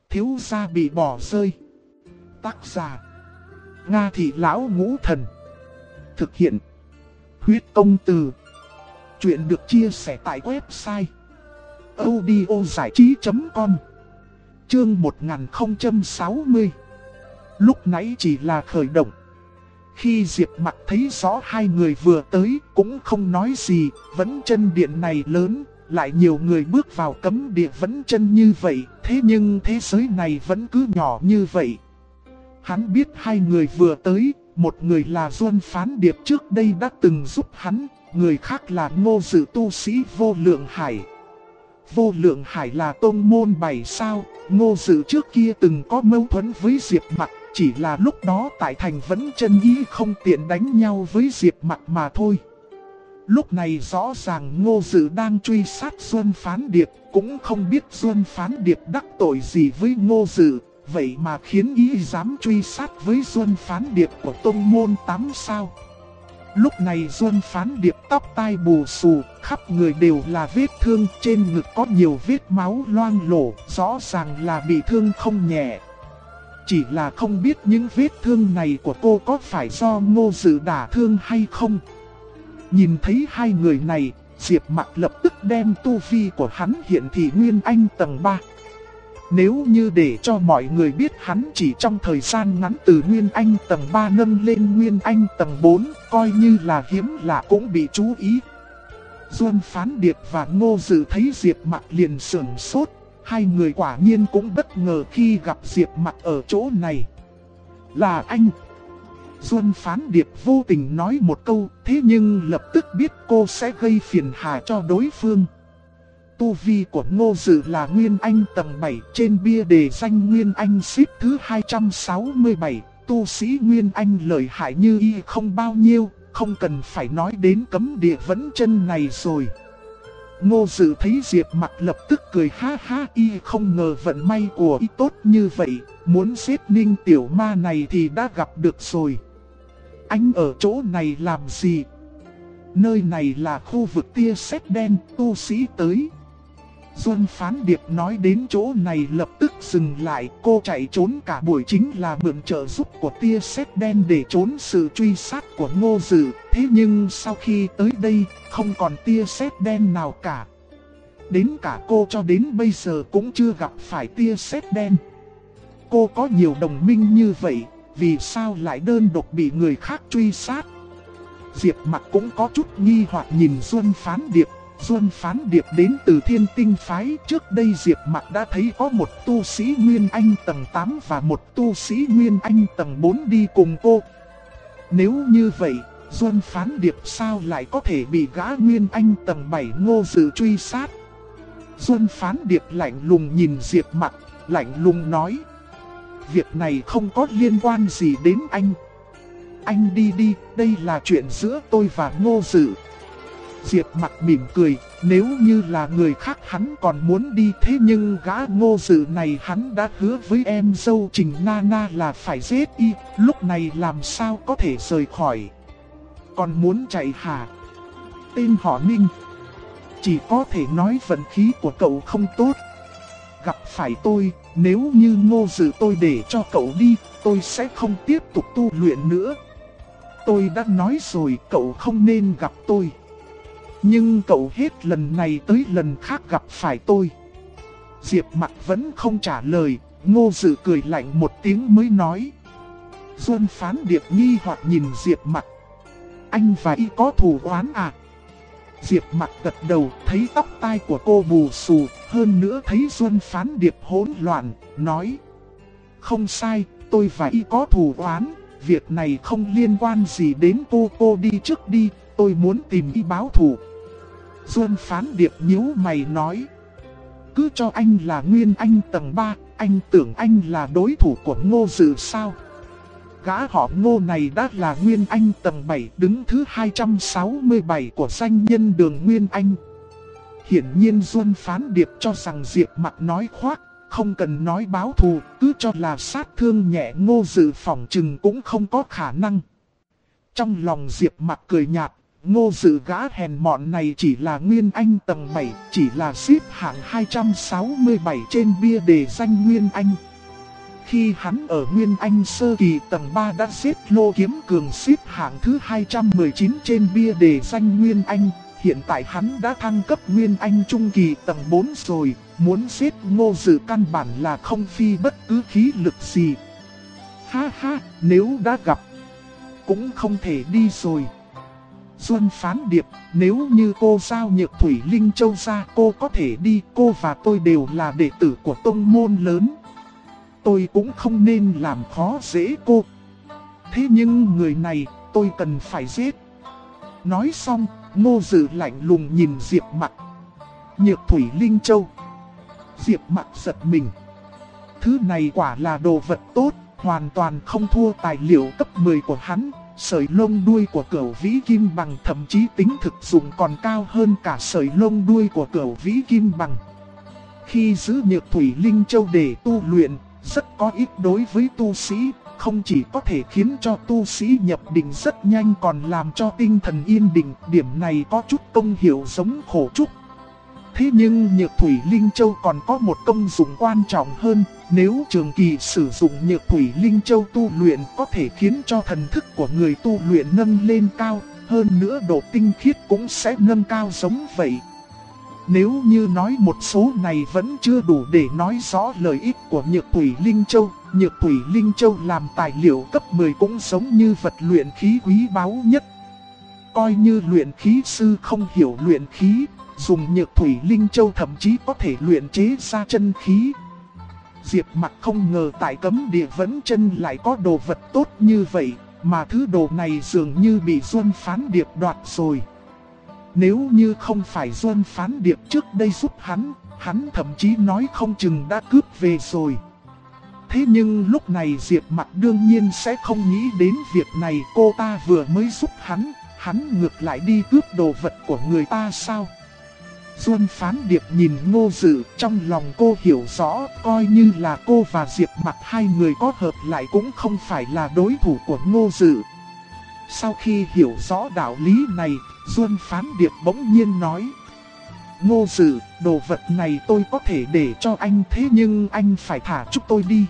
thiếu gia bị bỏ rơi. Tác giả Nga Thị Lão Ngũ Thần. Thực hiện Huyết Công Từ. Chuyện được chia sẻ tại website audiozảichí.com. Chương 1060. Lúc nãy chỉ là khởi động. Khi Diệp Mặc thấy rõ hai người vừa tới cũng không nói gì. Vẫn chân điện này lớn, lại nhiều người bước vào cấm địa vẫn chân như vậy. Thế nhưng thế giới này vẫn cứ nhỏ như vậy. Hắn biết hai người vừa tới, một người là Duân Phán Điệp trước đây đã từng giúp hắn, người khác là Ngô Dự tu sĩ Vô Lượng Hải. Vô Lượng Hải là tôn môn 7 sao, Ngô Dự trước kia từng có mâu thuẫn với Diệp Mặc, chỉ là lúc đó tại thành vẫn chân ý không tiện đánh nhau với Diệp Mặc mà thôi. Lúc này rõ ràng Ngô Dự đang truy sát Duân Phán Điệp, cũng không biết Duân Phán Điệp đắc tội gì với Ngô Dự. Vậy mà khiến ý dám truy sát với Duân Phán Điệp của tôn môn 8 sao. Lúc này Duân Phán Điệp tóc tai bù xù, khắp người đều là vết thương, trên ngực có nhiều vết máu loang lổ, rõ ràng là bị thương không nhẹ. Chỉ là không biết những vết thương này của cô có phải do Ngô Dự đả thương hay không. Nhìn thấy hai người này, Diệp Mặc lập tức đem tu vi của hắn hiện thị Nguyên Anh tầng 3. Nếu như để cho mọi người biết hắn chỉ trong thời gian ngắn từ Nguyên Anh tầng 3 nâng lên Nguyên Anh tầng 4, coi như là hiếm lạ cũng bị chú ý. Duân Phán Điệp và Ngô Dự thấy Diệp Mặc liền sửng sốt, hai người quả nhiên cũng bất ngờ khi gặp Diệp Mặc ở chỗ này. Là anh. Duân Phán Điệp vô tình nói một câu, thế nhưng lập tức biết cô sẽ gây phiền hà cho đối phương. Tu vi của Ngô Dự là Nguyên Anh tầng 7, trên bia đề danh Nguyên Anh xếp thứ 267, tu sĩ Nguyên Anh lợi hại như y không bao nhiêu, không cần phải nói đến cấm địa vẫn chân này rồi. Ngô Dự thấy Diệp Mặc lập tức cười ha ha, y không ngờ vận may của y tốt như vậy, muốn giết Ninh tiểu ma này thì đã gặp được rồi. Anh ở chỗ này làm gì? Nơi này là khu vực tia sét đen, tu sĩ tới. Duân Phán Điệp nói đến chỗ này lập tức dừng lại, cô chạy trốn cả buổi chính là mượn trợ giúp của tia sét đen để trốn sự truy sát của Ngô Dự. Thế nhưng sau khi tới đây, không còn tia sét đen nào cả. Đến cả cô cho đến bây giờ cũng chưa gặp phải tia sét đen. Cô có nhiều đồng minh như vậy, vì sao lại đơn độc bị người khác truy sát? Diệp Mặc cũng có chút nghi hoặc nhìn Duân Phán Điệp. Duân Phán Điệp đến từ Thiên Tinh Phái, trước đây Diệp Mặc đã thấy có một tu sĩ Nguyên Anh tầng 8 và một tu sĩ Nguyên Anh tầng 4 đi cùng cô. Nếu như vậy, Duân Phán Điệp sao lại có thể bị gã Nguyên Anh tầng 7 Ngô Dự truy sát? Duân Phán Điệp lạnh lùng nhìn Diệp Mặc, lạnh lùng nói: việc này không có liên quan gì đến anh. Anh đi đi, đây là chuyện giữa tôi và Ngô Dự. Diệp Mặc mỉm cười, nếu như là người khác hắn còn muốn đi, thế nhưng gã Ngô Dự này hắn đã hứa với em dâu Trình Nana là phải giết y, lúc này làm sao có thể rời khỏi. Còn muốn chạy hả? Tên họ Ninh. Chỉ có thể nói vận khí của cậu không tốt. Gặp phải tôi, nếu như Ngô Dự tôi để cho cậu đi, tôi sẽ không tiếp tục tu luyện nữa. Tôi đã nói rồi cậu không nên gặp tôi. Nhưng cậu hết lần này tới lần khác gặp phải tôi. Diệp Mặc vẫn không trả lời, Ngô Dự cười lạnh một tiếng mới nói. Duân Phán Điệp nghi hoặc nhìn Diệp Mặc. Anh và y có thù oán à? Diệp Mặc gật đầu, thấy tóc tai của cô bù xù, hơn nữa thấy Duân Phán Điệp hỗn loạn, nói. Không sai, tôi và y có thù oán, việc này không liên quan gì đến cô đi trước đi, tôi muốn tìm y báo thù. Duân Phán Điệp nhíu mày nói. Cứ cho anh là Nguyên Anh tầng 3, anh tưởng anh là đối thủ của Ngô Dự sao? Gã họ Ngô này đã là Nguyên Anh tầng 7, đứng thứ 267 của danh nhân đường Nguyên Anh. Hiển nhiên Duân Phán Điệp cho rằng Diệp Mặc nói khoác, không cần nói báo thù, cứ cho là sát thương nhẹ Ngô Dự phỏng chừng cũng không có khả năng. Trong lòng Diệp Mặc cười nhạt, Ngô Dự gã hèn mọn này chỉ là Nguyên Anh tầng 7, chỉ là xếp hạng 267 trên bia đề danh Nguyên Anh. Khi hắn ở Nguyên Anh sơ kỳ tầng 3 đã giết Lô Kiếm Cường xếp hạng thứ 219 trên bia đề danh Nguyên Anh. Hiện tại hắn đã thăng cấp Nguyên Anh trung kỳ tầng 4 rồi, muốn giết Ngô Dự căn bản là không phi bất cứ khí lực gì. Ha ha, nếu đã gặp, cũng không thể đi rồi. Duân Phán Điệp, nếu như cô giao Nhược Thủy Linh Châu ra cô có thể đi, cô và tôi đều là đệ tử của tông môn lớn. Tôi cũng không nên làm khó dễ cô. Thế nhưng người này tôi cần phải giết. Nói xong, Ngô Dự lạnh lùng nhìn Diệp Mặc. Nhược Thủy Linh Châu. Diệp Mặc giật mình. Thứ này quả là đồ vật tốt, hoàn toàn không thua tài liệu cấp 10 của hắn. Sợi lông đuôi của Cửu Vĩ Kim Bằng thậm chí tính thực dụng còn cao hơn cả sợi lông đuôi của Cửu Vĩ Kim Bằng. Khi giữ Nhược Thủy Linh Châu để tu luyện, rất có ích đối với tu sĩ, không chỉ có thể khiến cho tu sĩ nhập định rất nhanh còn làm cho tinh thần yên định, điểm này có chút công hiệu giống khổ trúc. Thế nhưng Nhược Thủy Linh Châu còn có một công dụng quan trọng hơn, nếu trường kỳ sử dụng Nhược Thủy Linh Châu tu luyện có thể khiến cho thần thức của người tu luyện nâng lên cao, hơn nữa độ tinh khiết cũng sẽ nâng cao giống vậy. Nếu như nói một số này vẫn chưa đủ để nói rõ lợi ích của Nhược Thủy Linh Châu, Nhược Thủy Linh Châu làm tài liệu cấp 10 cũng giống như vật luyện khí quý báu nhất. Coi như luyện khí sư không hiểu luyện khí, dùng Nhược Thủy Linh Châu thậm chí có thể luyện chế ra chân khí. Diệp Mặc không ngờ tại Cấm Địa Vẫn Chân lại có đồ vật tốt như vậy, mà thứ đồ này dường như bị Duân Phán Điệp đoạt rồi. Nếu như không phải Duân Phán Điệp trước đây giúp hắn thậm chí nói không chừng đã cướp về rồi. Thế nhưng lúc này Diệp Mặc đương nhiên sẽ không nghĩ đến việc này, cô ta vừa mới giúp hắn ngược lại đi cướp đồ vật của người ta sao? Duân Phán Điệp nhìn Ngô Dự, trong lòng cô hiểu rõ, coi như là cô và Diệp Mặc hai người có hợp lại cũng không phải là đối thủ của Ngô Dự. Sau khi hiểu rõ đạo lý này, Duân Phán Điệp bỗng nhiên nói: Ngô Dự, đồ vật này tôi có thể để cho anh, thế nhưng anh phải thả chúng tôi đi.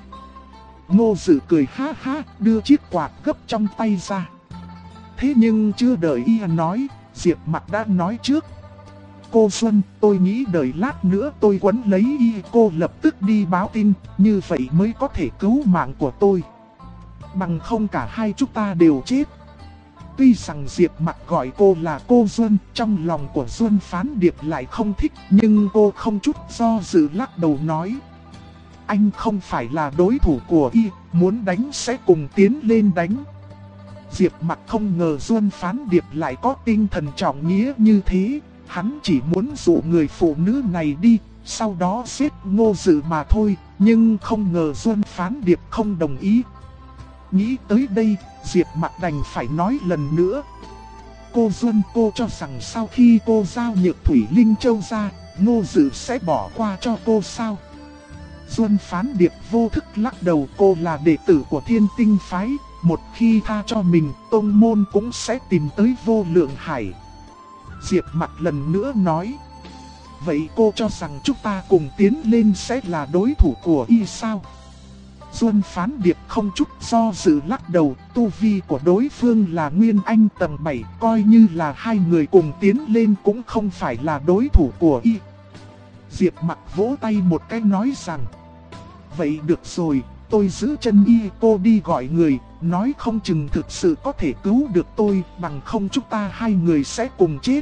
Ngô Dự cười ha ha, đưa chiếc quạt gấp trong tay ra. Thế nhưng chưa đợi y nói, Diệp Mặc đã nói trước: Cô Xuân, tôi nghĩ đợi lát nữa tôi quấn lấy y, cô lập tức đi báo tin, như vậy mới có thể cứu mạng của tôi. Bằng không cả hai chúng ta đều chết. Tuy rằng Diệp Mặc gọi cô là cô Xuân, trong lòng của Duân Phán Điệp lại không thích, nhưng cô không chút do dự lắc đầu nói: Anh không phải là đối thủ của y, muốn đánh sẽ cùng tiến lên đánh. Diệp Mặc không ngờ Duân Phán Điệp lại có tinh thần trọng nghĩa như thế. Hắn chỉ muốn dụ người phụ nữ này đi, sau đó giết Ngô Dự mà thôi, nhưng không ngờ Duân Phán Điệp không đồng ý. Nghĩ tới đây, Diệp Mặc đành phải nói lần nữa: Cô Duân, cô cho rằng sau khi cô giao Nhược Thủy Linh Châu ra, Ngô Dự sẽ bỏ qua cho cô sao? Duân Phán Điệp vô thức lắc đầu, cô là đệ tử của Thiên Tinh Phái, một khi tha cho mình, tông môn cũng sẽ tìm tới Vô Lượng Hải. Diệp Mặc lần nữa nói: Vậy cô cho rằng chúng ta cùng tiến lên sẽ là đối thủ của y sao? Duân Phán Điệp không chút do dự lắc đầu, tu vi của đối phương là Nguyên Anh tầng 7, coi như là hai người cùng tiến lên cũng không phải là đối thủ của y. Diệp Mặc vỗ tay một cái nói rằng: Vậy được rồi, tôi giữ chân y, cô đi gọi người, nói không chừng thực sự có thể cứu được tôi, bằng không chúng ta hai người sẽ cùng chết.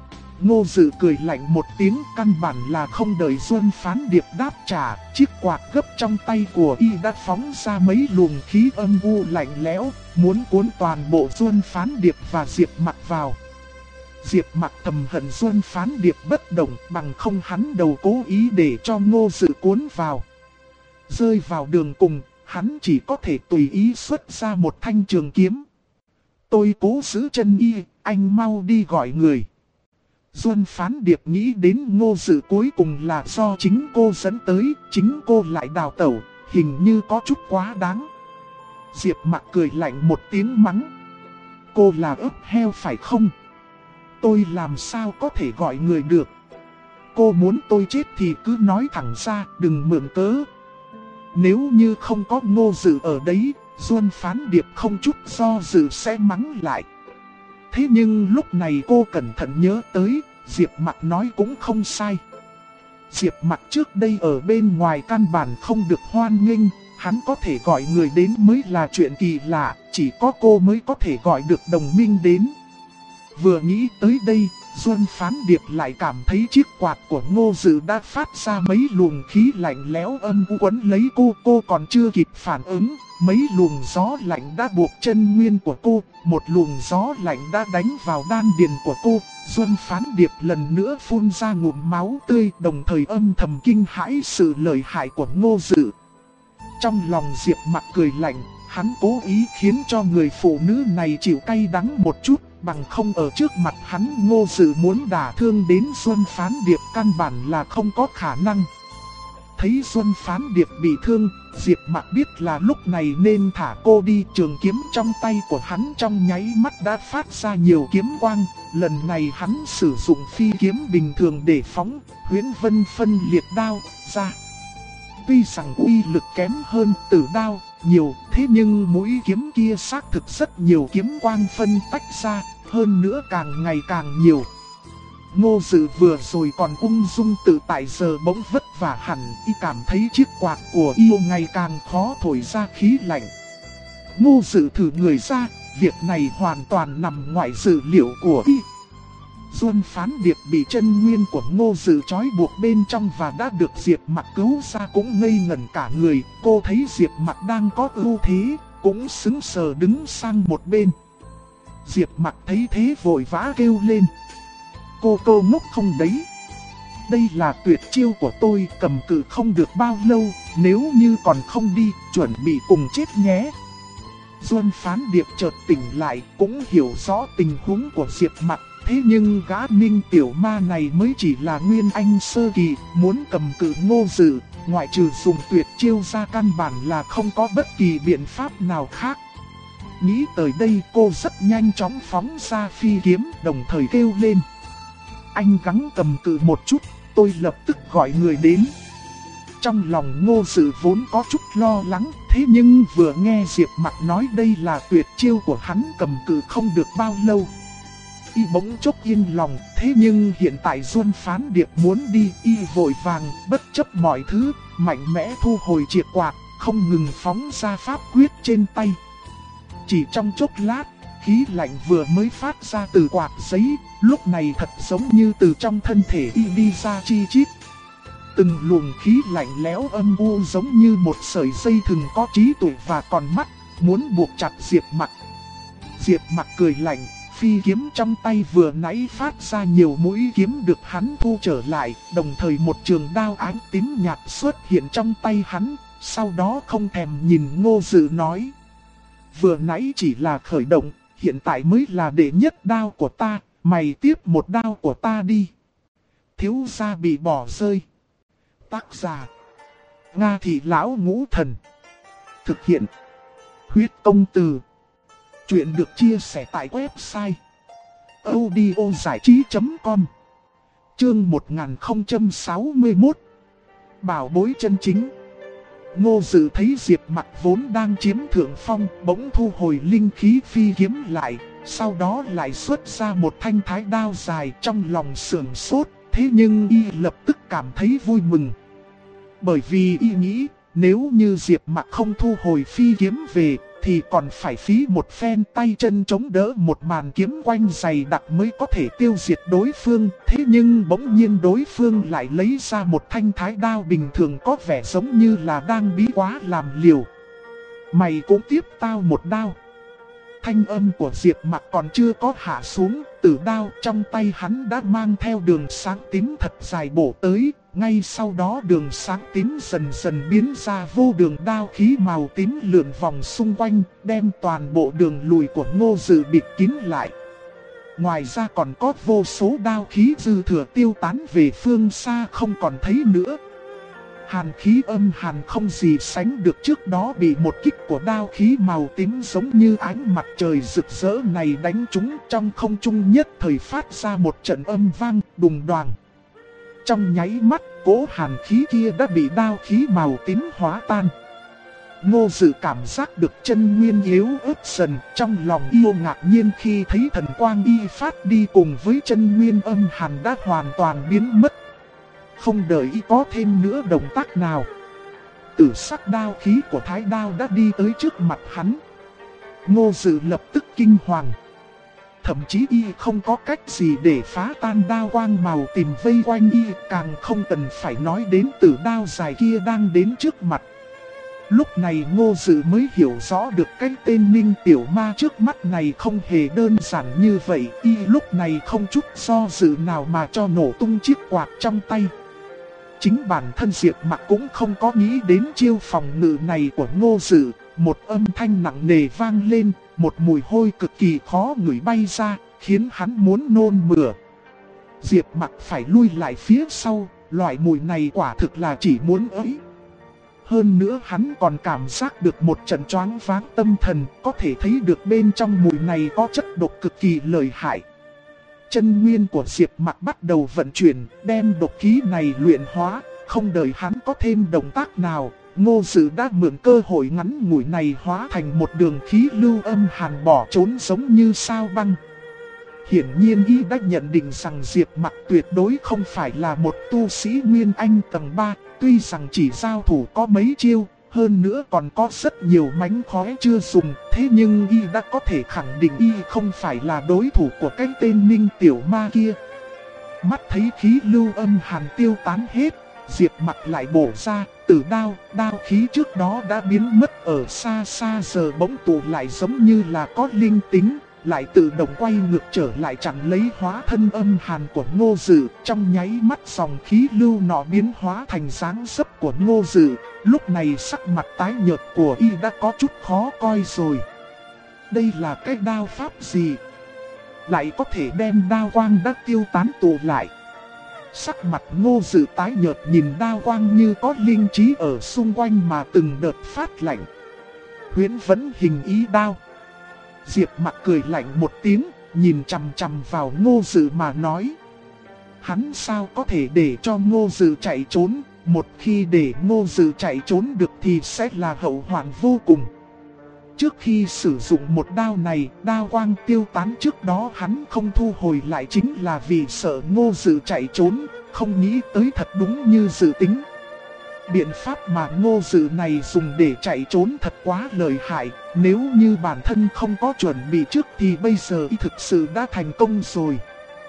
Ngô Dự cười lạnh một tiếng, căn bản là không đợi Duân Phán Điệp đáp trả, chiếc quạt gấp trong tay của y đã phóng ra mấy luồng khí âm u lạnh lẽo, muốn cuốn toàn bộ Duân Phán Điệp và Diệp Mặc vào. Diệp Mặc thầm hận Duân Phán Điệp bất động, bằng không hắn đầu cố ý để cho Ngô Dự cuốn vào. Rơi vào đường cùng, hắn chỉ có thể tùy ý xuất ra một thanh trường kiếm. Tôi cố giữ chân y, anh mau đi gọi người. Duân Phán Điệp nghĩ đến Ngô Dự cuối cùng là do chính cô dẫn tới, chính cô lại đào tẩu, hình như có chút quá đáng. Diệp Mặc cười lạnh một tiếng mắng: Cô là ớt heo phải không? Tôi làm sao có thể gọi người được. Cô muốn tôi chết thì cứ nói thẳng ra, đừng mượn cớ. Nếu như không có Ngô Dự ở đấy, Duân Phán Điệp không chút do dự sẽ mắng lại. Thế nhưng lúc này cô cẩn thận nhớ tới, Diệp Mặc nói cũng không sai. Diệp Mặc trước đây ở bên ngoài căn bản không được hoan nghênh, hắn có thể gọi người đến mới là chuyện kỳ lạ, chỉ có cô mới có thể gọi được đồng minh đến. Vừa nghĩ tới đây, Duân Phán Điệp lại cảm thấy chiếc quạt của Ngô Dự đã phát ra mấy luồng khí lạnh lẽo âm u quấn lấy cô còn chưa kịp phản ứng. Mấy luồng gió lạnh đã buộc chân nguyên của cô, một luồng gió lạnh đã đánh vào đan điền của cô. Duân Phán Điệp lần nữa phun ra ngụm máu tươi, đồng thời âm thầm kinh hãi sự lợi hại của Ngô Dự. Trong lòng Diệp Mặc cười lạnh, hắn cố ý khiến cho người phụ nữ này chịu cay đắng một chút, bằng không ở trước mặt hắn Ngô Dự muốn đả thương đến Duân Phán Điệp căn bản là không có khả năng. Thấy Duân Phán Điệp bị thương, Diệp Mặc biết là lúc này nên thả cô đi. Trường kiếm trong tay của hắn trong nháy mắt đã phát ra nhiều kiếm quang. Lần này hắn sử dụng phi kiếm bình thường để phóng Huyễn Vân phân liệt đao ra. Tuy rằng uy lực kém hơn Tử đao nhiều, thế nhưng mũi kiếm kia xác thực rất nhiều kiếm quang phân tách ra, hơn nữa càng ngày càng nhiều. Ngô Dự vừa rồi còn ung dung tự tại, giờ bỗng vất vả hẳn, y cảm thấy chiếc quạt của y ngày càng khó thổi ra khí lạnh. Ngô Dự thử người ra, việc này hoàn toàn nằm ngoài dự liệu của y. Duân Phán Điệp bị chân nguyên của Ngô Dự trói buộc bên trong và đã được Diệp Mặc cứu ra cũng ngây ngẩn cả người. Cô thấy Diệp Mặc đang có ưu thế, cũng sững sờ đứng sang một bên. Diệp Mặc thấy thế vội vã kêu lên. Cô ngốc không đấy. Đây là tuyệt chiêu của tôi, cầm cự không được bao lâu, nếu như còn không đi, chuẩn bị cùng chết nhé. Duân Phán Điệp chợt tỉnh lại, cũng hiểu rõ tình huống của Diệp Mặc. Thế nhưng gã Ninh tiểu ma này mới chỉ là nguyên anh sơ kỳ, muốn cầm cự Ngô Dự, ngoại trừ dùng tuyệt chiêu ra căn bản là không có bất kỳ biện pháp nào khác. Nghĩ tới đây cô rất nhanh chóng phóng ra phi kiếm, đồng thời kêu lên. Anh gắng cầm cự một chút, tôi lập tức gọi người đến. Trong lòng Ngô Dự vốn có chút lo lắng, thế nhưng vừa nghe Diệp Mặc nói đây là tuyệt chiêu của hắn, cầm cự không được bao lâu, y bỗng chốc yên lòng. Thế nhưng hiện tại Duân Phán Điệp muốn đi, y vội vàng bất chấp mọi thứ, mạnh mẽ thu hồi chìa quạt, không ngừng phóng ra pháp quyết trên tay. Chỉ trong chốc lát, khí lạnh vừa mới phát ra từ quạt giấy, lúc này thật giống như từ trong thân thể y đi ra chi chít. Từng luồng khí lạnh lẽo âm u giống như một sợi dây thừng có trí tuệ và còn mắt, muốn buộc chặt Diệp Mặc. Diệp Mặc cười lạnh, phi kiếm trong tay vừa nãy phát ra nhiều mũi kiếm được hắn thu trở lại, đồng thời một trường đao ánh tím nhạt xuất hiện trong tay hắn, sau đó không thèm nhìn Ngô Dự nói. Vừa nãy chỉ là khởi động, hiện tại mới là đệ nhất đao của ta, mày tiếp một đao của ta đi. Thiếu gia bị bỏ rơi. Tác giả: Nga Thị Lão Ngũ Thần. Thực hiện: Huyết Công Từ. Chuyện được chia sẻ tại website audiozảichí.com. Chương 1061. Bảo bối chân chính. Ngô Dự thấy Diệp Mặc vốn đang chiếm thượng phong, bỗng thu hồi linh khí phi kiếm lại, sau đó lại xuất ra một thanh thái đao dài, trong lòng sườn sốt, thế nhưng y lập tức cảm thấy vui mừng. Bởi vì y nghĩ, nếu như Diệp Mặc không thu hồi phi kiếm về, thì còn phải phí một phen tay chân chống đỡ một màn kiếm quanh dày đặc mới có thể tiêu diệt đối phương. Thế nhưng bỗng nhiên đối phương lại lấy ra một thanh thái đao bình thường, có vẻ giống như là đang bí quá làm liều. Mày cũng tiếp tao một đao. Thanh âm của Diệp Mặc còn chưa có hạ xuống, tử đao trong tay hắn đã mang theo đường sáng tím thật dài bổ tới. Ngay sau đó đường sáng tím dần dần biến ra vô đường đao khí màu tím lượn vòng xung quanh, đem toàn bộ đường lùi của Ngô Dự bịt kín lại. Ngoài ra còn có vô số đao khí dư thừa tiêu tán về phương xa không còn thấy nữa. Hàn khí âm hàn không gì sánh được, trước đó bị một kích của đao khí màu tím giống như ánh mặt trời rực rỡ này đánh trúng, trong không trung nhất thời phát ra một trận âm vang đùng đoàng. Trong nháy mắt, cỗ hàn khí kia đã bị đao khí màu tím hóa tan. Ngô Dự cảm giác được chân nguyên yếu ớt dần, trong lòng yêu ngạc nhiên khi thấy thần quang y phát đi cùng với chân nguyên âm hàn đã hoàn toàn biến mất. Không đợi y có thêm nữa động tác nào, tử sắc đao khí của Thái Đao đã đi tới trước mặt hắn. Ngô Dự lập tức kinh hoàng. Thậm chí y không có cách gì để phá tan đao quang màu tím vây quanh y, càng không cần phải nói đến tử đao dài kia đang đến trước mặt. Lúc này Ngô Dự mới hiểu rõ được cái tên Ninh Tiểu Ma trước mắt này không hề đơn giản như vậy. Y lúc này không chút do dự nào mà cho nổ tung chiếc quạt trong tay. Chính bản thân Diệp Mặc cũng không có nghĩ đến chiêu phòng ngự này của Ngô Dự. Một âm thanh nặng nề vang lên, một mùi hôi cực kỳ khó ngửi bay ra, khiến hắn muốn nôn mửa. Diệp Mặc phải lui lại phía sau, loại mùi này quả thực là chỉ muốn ới. Hơn nữa hắn còn cảm giác được một trận choáng váng tâm thần, có thể thấy được bên trong mùi này có chất độc cực kỳ lợi hại. Chân nguyên của Diệp Mặc bắt đầu vận chuyển, đem độc khí này luyện hóa, không đợi hắn có thêm động tác nào, Ngô Dự đã mượn cơ hội ngắn ngủi này hóa thành một đường khí lưu âm hàn bỏ trốn giống như sao băng. Hiển nhiên y đã nhận định rằng Diệp Mặc tuyệt đối không phải là một tu sĩ Nguyên Anh tầng 3, tuy rằng chỉ giao thủ có mấy chiêu, hơn nữa còn có rất nhiều mánh khóe chưa dùng, thế nhưng y đã có thể khẳng định y không phải là đối thủ của cái tên Ninh Tiểu Ma kia. Mắt thấy khí lưu âm hàn tiêu tán hết, Diệp Mặc lại bổ ra, tử đao, đao khí trước đó đã biến mất ở xa xa giờ bỗng tụ lại giống như là có linh tính, lại tự động quay ngược trở lại chặn lấy hóa thân âm hàn của Ngô Dự. Trong nháy mắt dòng khí lưu nọ biến hóa thành dáng dấp của Ngô Dự, lúc này sắc mặt tái nhợt của y đã có chút khó coi rồi. Đây là cái đao pháp gì? Lại có thể đem đao quang đã tiêu tán tụ lại. Sắc mặt Ngô Dự tái nhợt nhìn đao quang như có linh trí ở xung quanh mà từng đợt phát lạnh. Huyễn vấn hình ý đao. Diệp Mặc cười lạnh một tiếng, nhìn chằm chằm vào Ngô Dự mà nói. Hắn sao có thể để cho Ngô Dự chạy trốn, một khi để Ngô Dự chạy trốn được thì sẽ là hậu hoạn vô cùng. Trước khi sử dụng một đao này, đao quang tiêu tán trước đó hắn không thu hồi lại chính là vì sợ Ngô Dự chạy trốn, không nghĩ tới thật đúng như dự tính. Biện pháp mà Ngô Dự này dùng để chạy trốn thật quá lợi hại, nếu như bản thân không có chuẩn bị trước thì bây giờ y thực sự đã thành công rồi.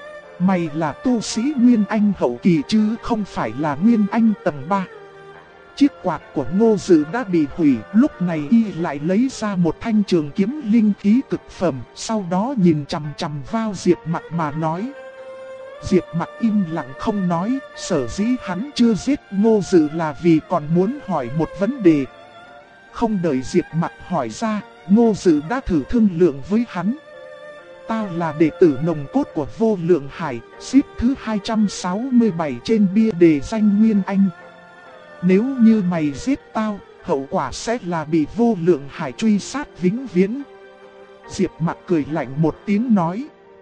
Mày là tu sĩ Nguyên Anh hậu kỳ chứ không phải là Nguyên Anh tầng 3. Chiếc quạt của Ngô Dự đã bị hủy, lúc này y lại lấy ra một thanh trường kiếm linh khí cực phẩm, sau đó nhìn chằm chằm vào Diệp Mặc mà nói. Diệp Mặc im lặng không nói, sở dĩ hắn chưa giết Ngô Dự là vì còn muốn hỏi một vấn đề. Không đợi Diệp Mặc hỏi ra, Ngô Dự đã thử thương lượng với hắn. Tao là đệ tử nồng cốt của Vô Lượng Hải, xếp thứ 267 trên bia đề danh Nguyên Anh. Nếu như mày giết tao, hậu quả sẽ là bị Vô Lượng Hải truy sát vĩnh viễn. Diệp Mặc cười lạnh một tiếng nói.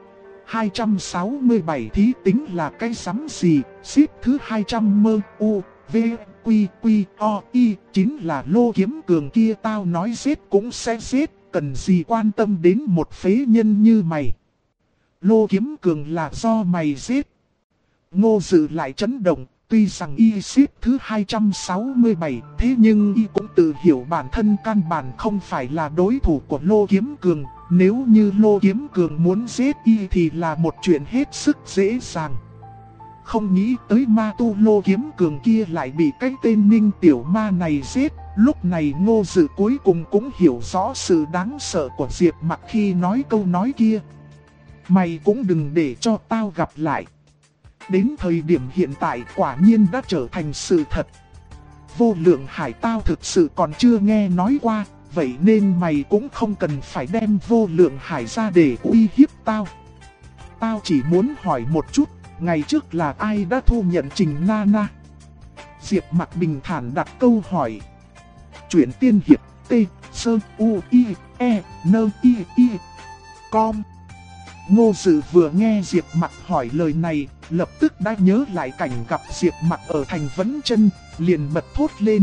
267 thí tính là cái rắm gì, xếp thứ 200 mơ u, v, quy, quy, o, y, chính là Lô Kiếm Cường kia, tao nói giết cũng sẽ giết, cần gì quan tâm đến một phế nhân như mày. Lô Kiếm Cường là do mày giết. Ngô Dự lại chấn động, tuy rằng y xếp thứ 267, thế nhưng y cũng tự hiểu bản thân căn bản không phải là đối thủ của Lô Kiếm Cường. Nếu như Lô Kiếm Cường muốn giết y thì là một chuyện hết sức dễ dàng. Không nghĩ tới ma tu Lô Kiếm Cường kia lại bị cái tên Ninh Tiểu Ma này giết. Lúc này Ngô Dự cuối cùng cũng hiểu rõ sự đáng sợ của Diệp Mặc khi nói câu nói kia. Mày cũng đừng để cho tao gặp lại. Đến thời điểm hiện tại quả nhiên đã trở thành sự thật. Vô Lượng Hải tao thực sự còn chưa nghe nói qua, vậy nên mày cũng không cần phải đem Vô Lượng Hải ra để uy hiếp tao. Tao chỉ muốn hỏi một chút, ngày trước là ai đã thu nhận Trình Nana? Diệp Mặc bình thản đặt câu hỏi. Truyện tiên hiệp T, Sơ, U, I, E, N, I, I, Com. Ngô Dự vừa nghe Diệp Mặc hỏi lời này, lập tức đã nhớ lại cảnh gặp Diệp Mặc ở thành Vấn Chân, liền bật thốt lên.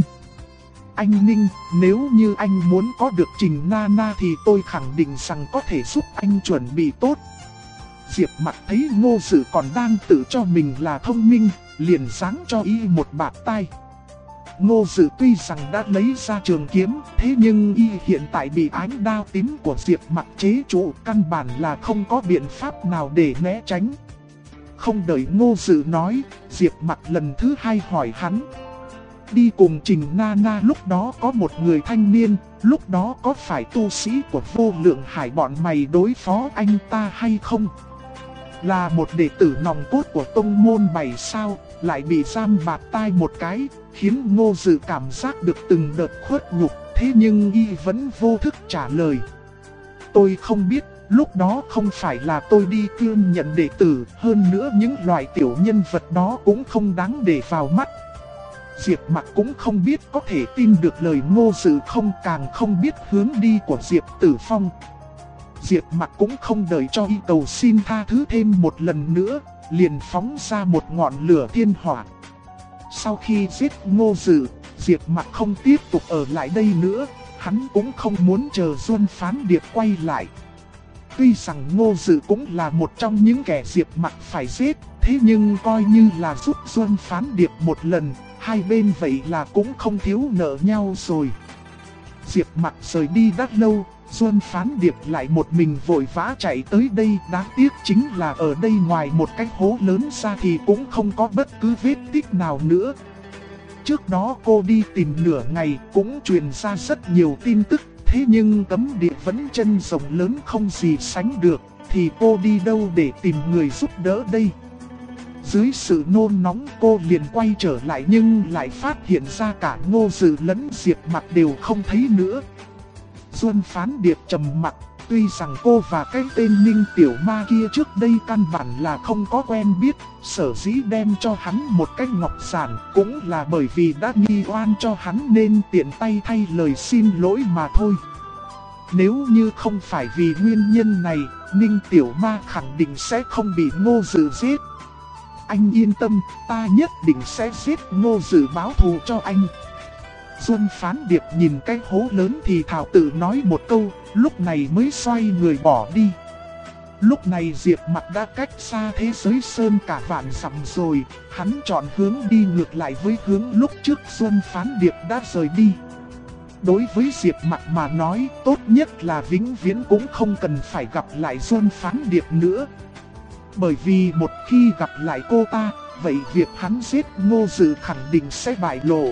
Anh Ninh, nếu như anh muốn có được Trình Nana thì tôi khẳng định rằng có thể giúp anh chuẩn bị tốt. Diệp Mặc thấy Ngô Dự còn đang tự cho mình là thông minh, liền giáng cho y một bạt tai. Ngô Dự tuy rằng đã lấy ra trường kiếm, thế nhưng y hiện tại bị ánh đao tím của Diệp Mặc chế trụ, căn bản là không có biện pháp nào để né tránh. Không đợi Ngô Dự nói, Diệp Mặc lần thứ hai hỏi hắn. Đi cùng Trình Nana lúc đó có một người thanh niên, lúc đó có phải tu sĩ của Vô Lượng Hải bọn mày đối phó anh ta hay không? Là một đệ tử nòng cốt của tông môn Bảy sao, lại bị giam bạt tai một cái, khiến Ngô Dự cảm giác được từng đợt khuất nhục, thế nhưng y vẫn vô thức trả lời. Tôi không biết, lúc đó không phải là tôi đi cương nhận đệ tử, hơn nữa những loại tiểu nhân vật đó cũng không đáng để vào mắt. Diệp Mặc cũng không biết có thể tin được lời Ngô Dự không, càng không biết hướng đi của Diệp Tử Phong. Diệp Mặc cũng không đợi cho y cầu xin tha thứ thêm một lần nữa, liền phóng ra một ngọn lửa thiên hỏa. Sau khi giết Ngô Dự, Diệp Mặc không tiếp tục ở lại đây nữa, hắn cũng không muốn chờ Duân Phán Điệp quay lại. Tuy rằng Ngô Dự cũng là một trong những kẻ Diệp Mặc phải giết, thế nhưng coi như là giúp Duân Phán Điệp một lần, hai bên vậy là cũng không thiếu nợ nhau rồi. Diệp Mặc rời đi đã lâu, Duân Phán Điệp lại một mình vội vã chạy tới đây. Đáng tiếc chính là ở đây ngoài một cái hố lớn ra thì cũng không có bất cứ vết tích nào nữa. Trước đó cô đi tìm nửa ngày cũng truyền ra rất nhiều tin tức, thế nhưng cấm địa Vấn Chân rộng lớn không gì sánh được, thì cô đi đâu để tìm người giúp đỡ đây? Dưới sự nôn nóng cô liền quay trở lại nhưng lại phát hiện ra cả Ngô Dự lẫn Diệp Mặc đều không thấy nữa. Duân Phán Điệp trầm mặc, tuy rằng cô và cái tên Ninh Tiểu Ma kia trước đây căn bản là không có quen biết, sở dĩ đem cho hắn một cái ngọc giản cũng là bởi vì đã nghi oan cho hắn nên tiện tay thay lời xin lỗi mà thôi. Nếu như không phải vì nguyên nhân này, Ninh Tiểu Ma khẳng định sẽ không bị Ngô Dự giết. Anh yên tâm, ta nhất định sẽ giết Ngô Dự báo thù cho anh. Duân Phán Điệp nhìn cái hố lớn thì thảo tự nói một câu, lúc này mới xoay người bỏ đi. Lúc này Diệp Mặc đã cách xa thế giới sơn cả vạn dặm rồi, hắn chọn hướng đi ngược lại với hướng lúc trước Duân Phán Điệp đã rời đi. Đối với Diệp Mặc mà nói, tốt nhất là vĩnh viễn cũng không cần phải gặp lại Duân Phán Điệp nữa. Bởi vì một khi gặp lại cô ta, vậy việc hắn giết Ngô Dự khẳng định sẽ bại lộ.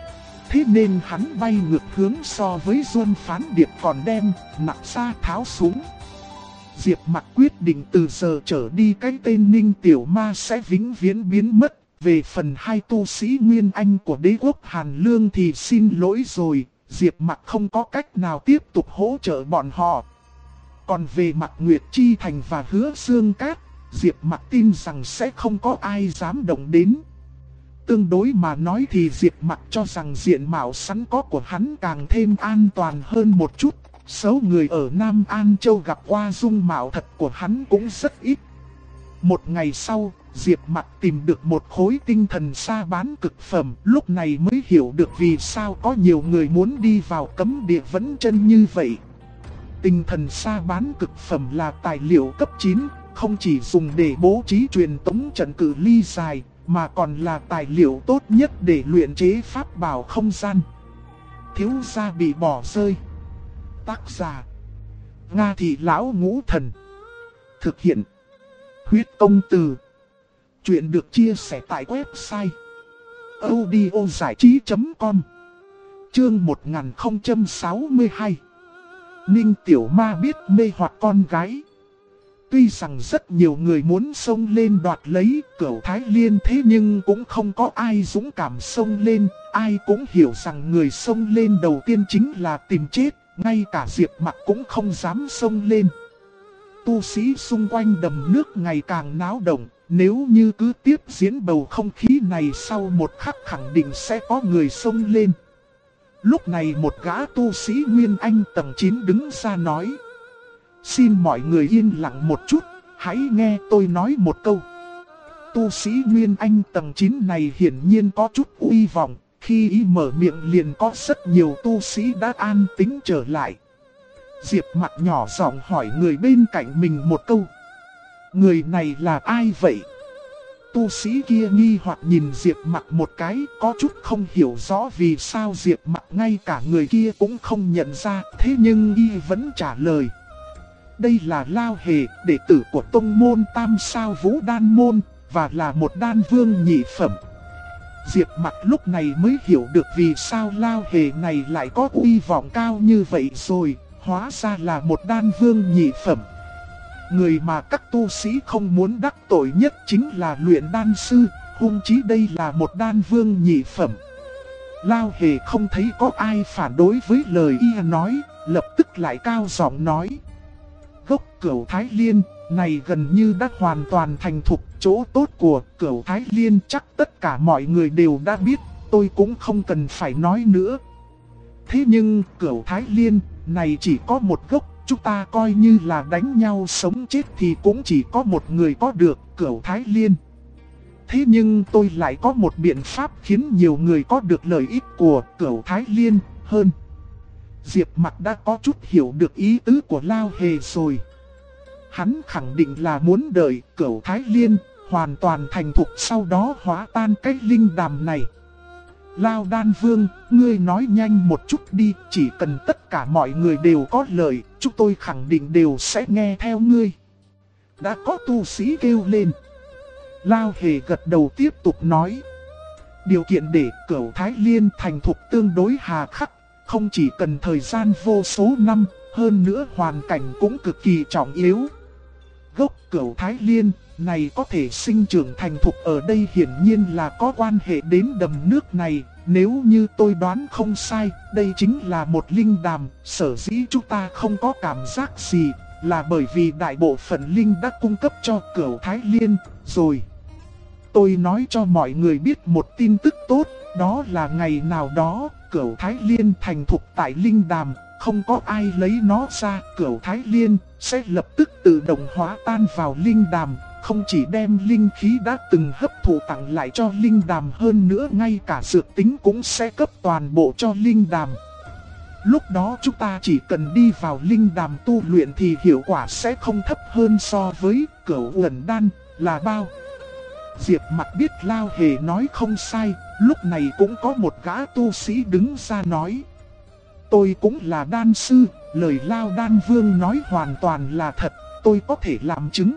Thế nên hắn bay ngược hướng so với Duân Phán Điệp còn đem nặng xa tháo xuống. Diệp Mặc quyết định từ giờ trở đi cái tên Ninh Tiểu Ma sẽ vĩnh viễn biến mất. Về phần hai tu sĩ Nguyên Anh của đế quốc Hàn Lương thì xin lỗi rồi, Diệp Mặc không có cách nào tiếp tục hỗ trợ bọn họ. Còn về mặt Nguyệt Chi Thành và Hứa Xương Cát, Diệp Mặc tin rằng sẽ không có ai dám động đến. Tương đối mà nói thì Diệp Mặc cho rằng diện mạo sẵn có của hắn càng thêm an toàn hơn một chút. Số người ở Nam An Châu gặp qua dung mạo thật của hắn cũng rất ít. Một ngày sau, Diệp Mặc tìm được một khối tinh thần sa bán cực phẩm, lúc này mới hiểu được vì sao có nhiều người muốn đi vào cấm địa Vấn Chân như vậy. Tinh thần sa bán cực phẩm là tài liệu cấp 9, không chỉ dùng để bố trí truyền tống trận cự ly dài, mà còn là tài liệu tốt nhất để luyện chế pháp bảo không gian. Thiếu gia bị bỏ rơi. Tác giả: Nga Thị Lão Ngũ Thần. Thực hiện: Huyết Công Từ. Chuyện được chia sẻ tại website audiozảichí.com. Chương 1062. Ninh Tiểu Ma biết mê hoặc con gái. Tuy rằng rất nhiều người muốn xông lên đoạt lấy Cửu Thái Liên, thế nhưng cũng không có ai dũng cảm xông lên. Ai cũng hiểu rằng người xông lên đầu tiên chính là tìm chết, ngay cả Diệp Mặc cũng không dám xông lên. Tu sĩ xung quanh đầm nước ngày càng náo động, Nếu như cứ tiếp diễn bầu không khí này sau một khắc khẳng định sẽ có người xông lên. Lúc này một gã tu sĩ Nguyên Anh tầng 9 đứng ra nói: xin mọi người yên lặng một chút, hãy nghe tôi nói một câu. Tu sĩ Nguyên Anh tầng 9 này hiển nhiên có chút uy vọng, khi ý mở miệng liền có rất nhiều tu sĩ đã an tĩnh trở lại. Diệp Mặc nhỏ giọng hỏi người bên cạnh mình một câu: người này là ai vậy? Tu sĩ kia nghi hoặc nhìn Diệp Mặc một cái, có chút không hiểu rõ vì sao Diệp Mặc ngay cả người kia cũng không nhận ra, thế nhưng y vẫn trả lời: đây là Lao Hề, đệ tử của tông môn Tam Sao Vũ Đan Môn, và là một đan vương nhị phẩm. Diệp Mặc lúc này mới hiểu được vì sao Lao Hề này lại có uy vọng cao như vậy rồi, hóa ra là một đan vương nhị phẩm. Người mà các tu sĩ không muốn đắc tội nhất chính là luyện đan sư, huống chí đây là một đan vương nhị phẩm. Lao Hề không thấy có ai phản đối với lời y nói, lập tức lại cao giọng nói: gốc Cửu Thái Liên này gần như đã hoàn toàn thành thục, chỗ tốt của Cửu Thái Liên chắc tất cả mọi người đều đã biết, tôi cũng không cần phải nói nữa. Thế nhưng Cửu Thái Liên này chỉ có một gốc, chúng ta coi như là đánh nhau sống chết thì cũng chỉ có một người có được Cửu Thái Liên. Thế nhưng tôi lại có một biện pháp khiến nhiều người có được lợi ích của Cửu Thái Liên hơn. Diệp Mặc đã có chút hiểu được ý tứ của Lao Hề rồi. Hắn khẳng định là muốn đợi Cửu Thái Liên hoàn toàn thành thục sau đó hóa tan cái linh đàm này. Lao Đan Vương, ngươi nói nhanh một chút đi, chỉ cần tất cả mọi người đều có lợi, chúng tôi khẳng định đều sẽ nghe theo ngươi. Đã có tu sĩ kêu lên. Lao Hề gật đầu tiếp tục nói: điều kiện để Cửu Thái Liên thành thục tương đối hà khắc, không chỉ cần thời gian vô số năm, hơn nữa hoàn cảnh cũng cực kỳ trọng yếu. Gốc Cửu Thái Liên này có thể sinh trưởng thành thục ở đây hiển nhiên là có quan hệ đến đầm nước này. Nếu như tôi đoán không sai, đây chính là một linh đàm. Sở dĩ chúng ta không có cảm giác gì là bởi vì đại bộ phận linh đã cung cấp cho Cửu Thái Liên rồi. Tôi nói cho mọi người biết một tin tức tốt, đó là ngày nào đó Cửu Thái Liên thành thục tại linh đàm, không có ai lấy nó ra, Cửu Thái Liên sẽ lập tức tự động hóa tan vào linh đàm, không chỉ đem linh khí đã từng hấp thụ tặng lại cho linh đàm, hơn nữa ngay cả dược tính cũng sẽ cấp toàn bộ cho linh đàm. Lúc đó chúng ta chỉ cần đi vào linh đàm tu luyện thì hiệu quả sẽ không thấp hơn so với Cửu Uẩn Đan là bao. Diệp Mặc biết Lao Hề nói không sai, lúc này cũng có một gã tu sĩ đứng ra nói: tôi cũng là đan sư, lời Lao Đan Vương nói hoàn toàn là thật, tôi có thể làm chứng.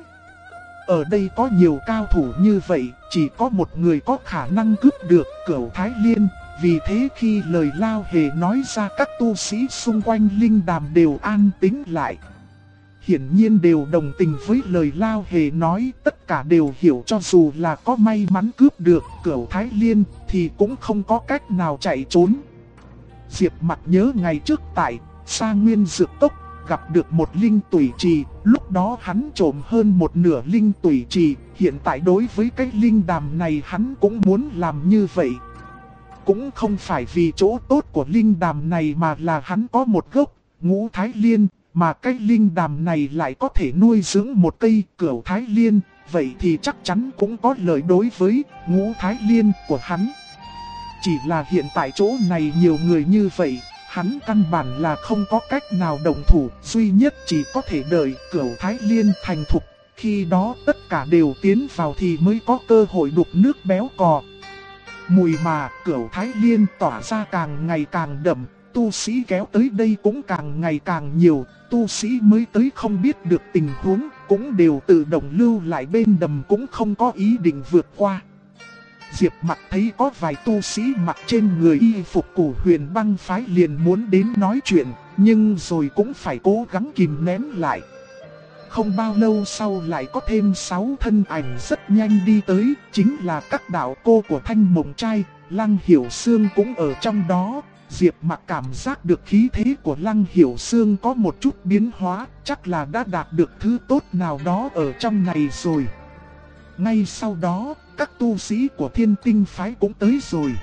Ở đây có nhiều cao thủ như vậy, chỉ có một người có khả năng cướp được Cửu Thái Liên. Vì thế khi lời Lao Hề nói ra, các tu sĩ xung quanh linh đàm đều an tĩnh lại. Hiển nhiên đều đồng tình với lời Lao Hề nói, tất cả đều hiểu cho dù là có may mắn cướp được Cửu Thái Liên thì cũng không có cách nào chạy trốn. Diệp Mặc nhớ ngày trước tại Sa Nguyên Dược Cốc gặp được một linh tủy trì, lúc đó hắn trộm hơn một nửa linh tủy trì, hiện tại đối với cái linh đàm này hắn cũng muốn làm như vậy. Cũng không phải vì chỗ tốt của linh đàm này mà là hắn có một gốc Ngũ Thái Liên, mà cái linh đàm này lại có thể nuôi dưỡng một cây Cửu Thái Liên, vậy thì chắc chắn cũng có lợi đối với Ngũ Thái Liên của hắn. Chỉ là hiện tại chỗ này nhiều người như vậy, hắn căn bản là không có cách nào động thủ, duy nhất chỉ có thể đợi Cửu Thái Liên thành thục, khi đó tất cả đều tiến vào thì mới có cơ hội đục nước béo cò. Mùi mà Cửu Thái Liên tỏa ra càng ngày càng đậm, tu sĩ kéo tới đây cũng càng ngày càng nhiều, tu sĩ mới tới không biết được tình huống, cũng đều tự động lưu lại bên đầm, cũng không có ý định vượt qua. Diệp Mặc thấy có vài tu sĩ mặc trên người y phục của Huyền Băng phái liền muốn đến nói chuyện, nhưng rồi cũng phải cố gắng kìm nén lại. Không bao lâu sau lại có thêm 6 thân ảnh rất nhanh đi tới, chính là các đạo cô của Thanh Mộng Trai, Lăng Hiểu Sương cũng ở trong đó. Diệp Mặc cảm giác được khí thế của Lăng Hiểu Sương có một chút biến hóa, chắc là đã đạt được thứ tốt nào đó ở trong này rồi. Ngay sau đó, các tu sĩ của Thiên Tinh phái cũng tới rồi.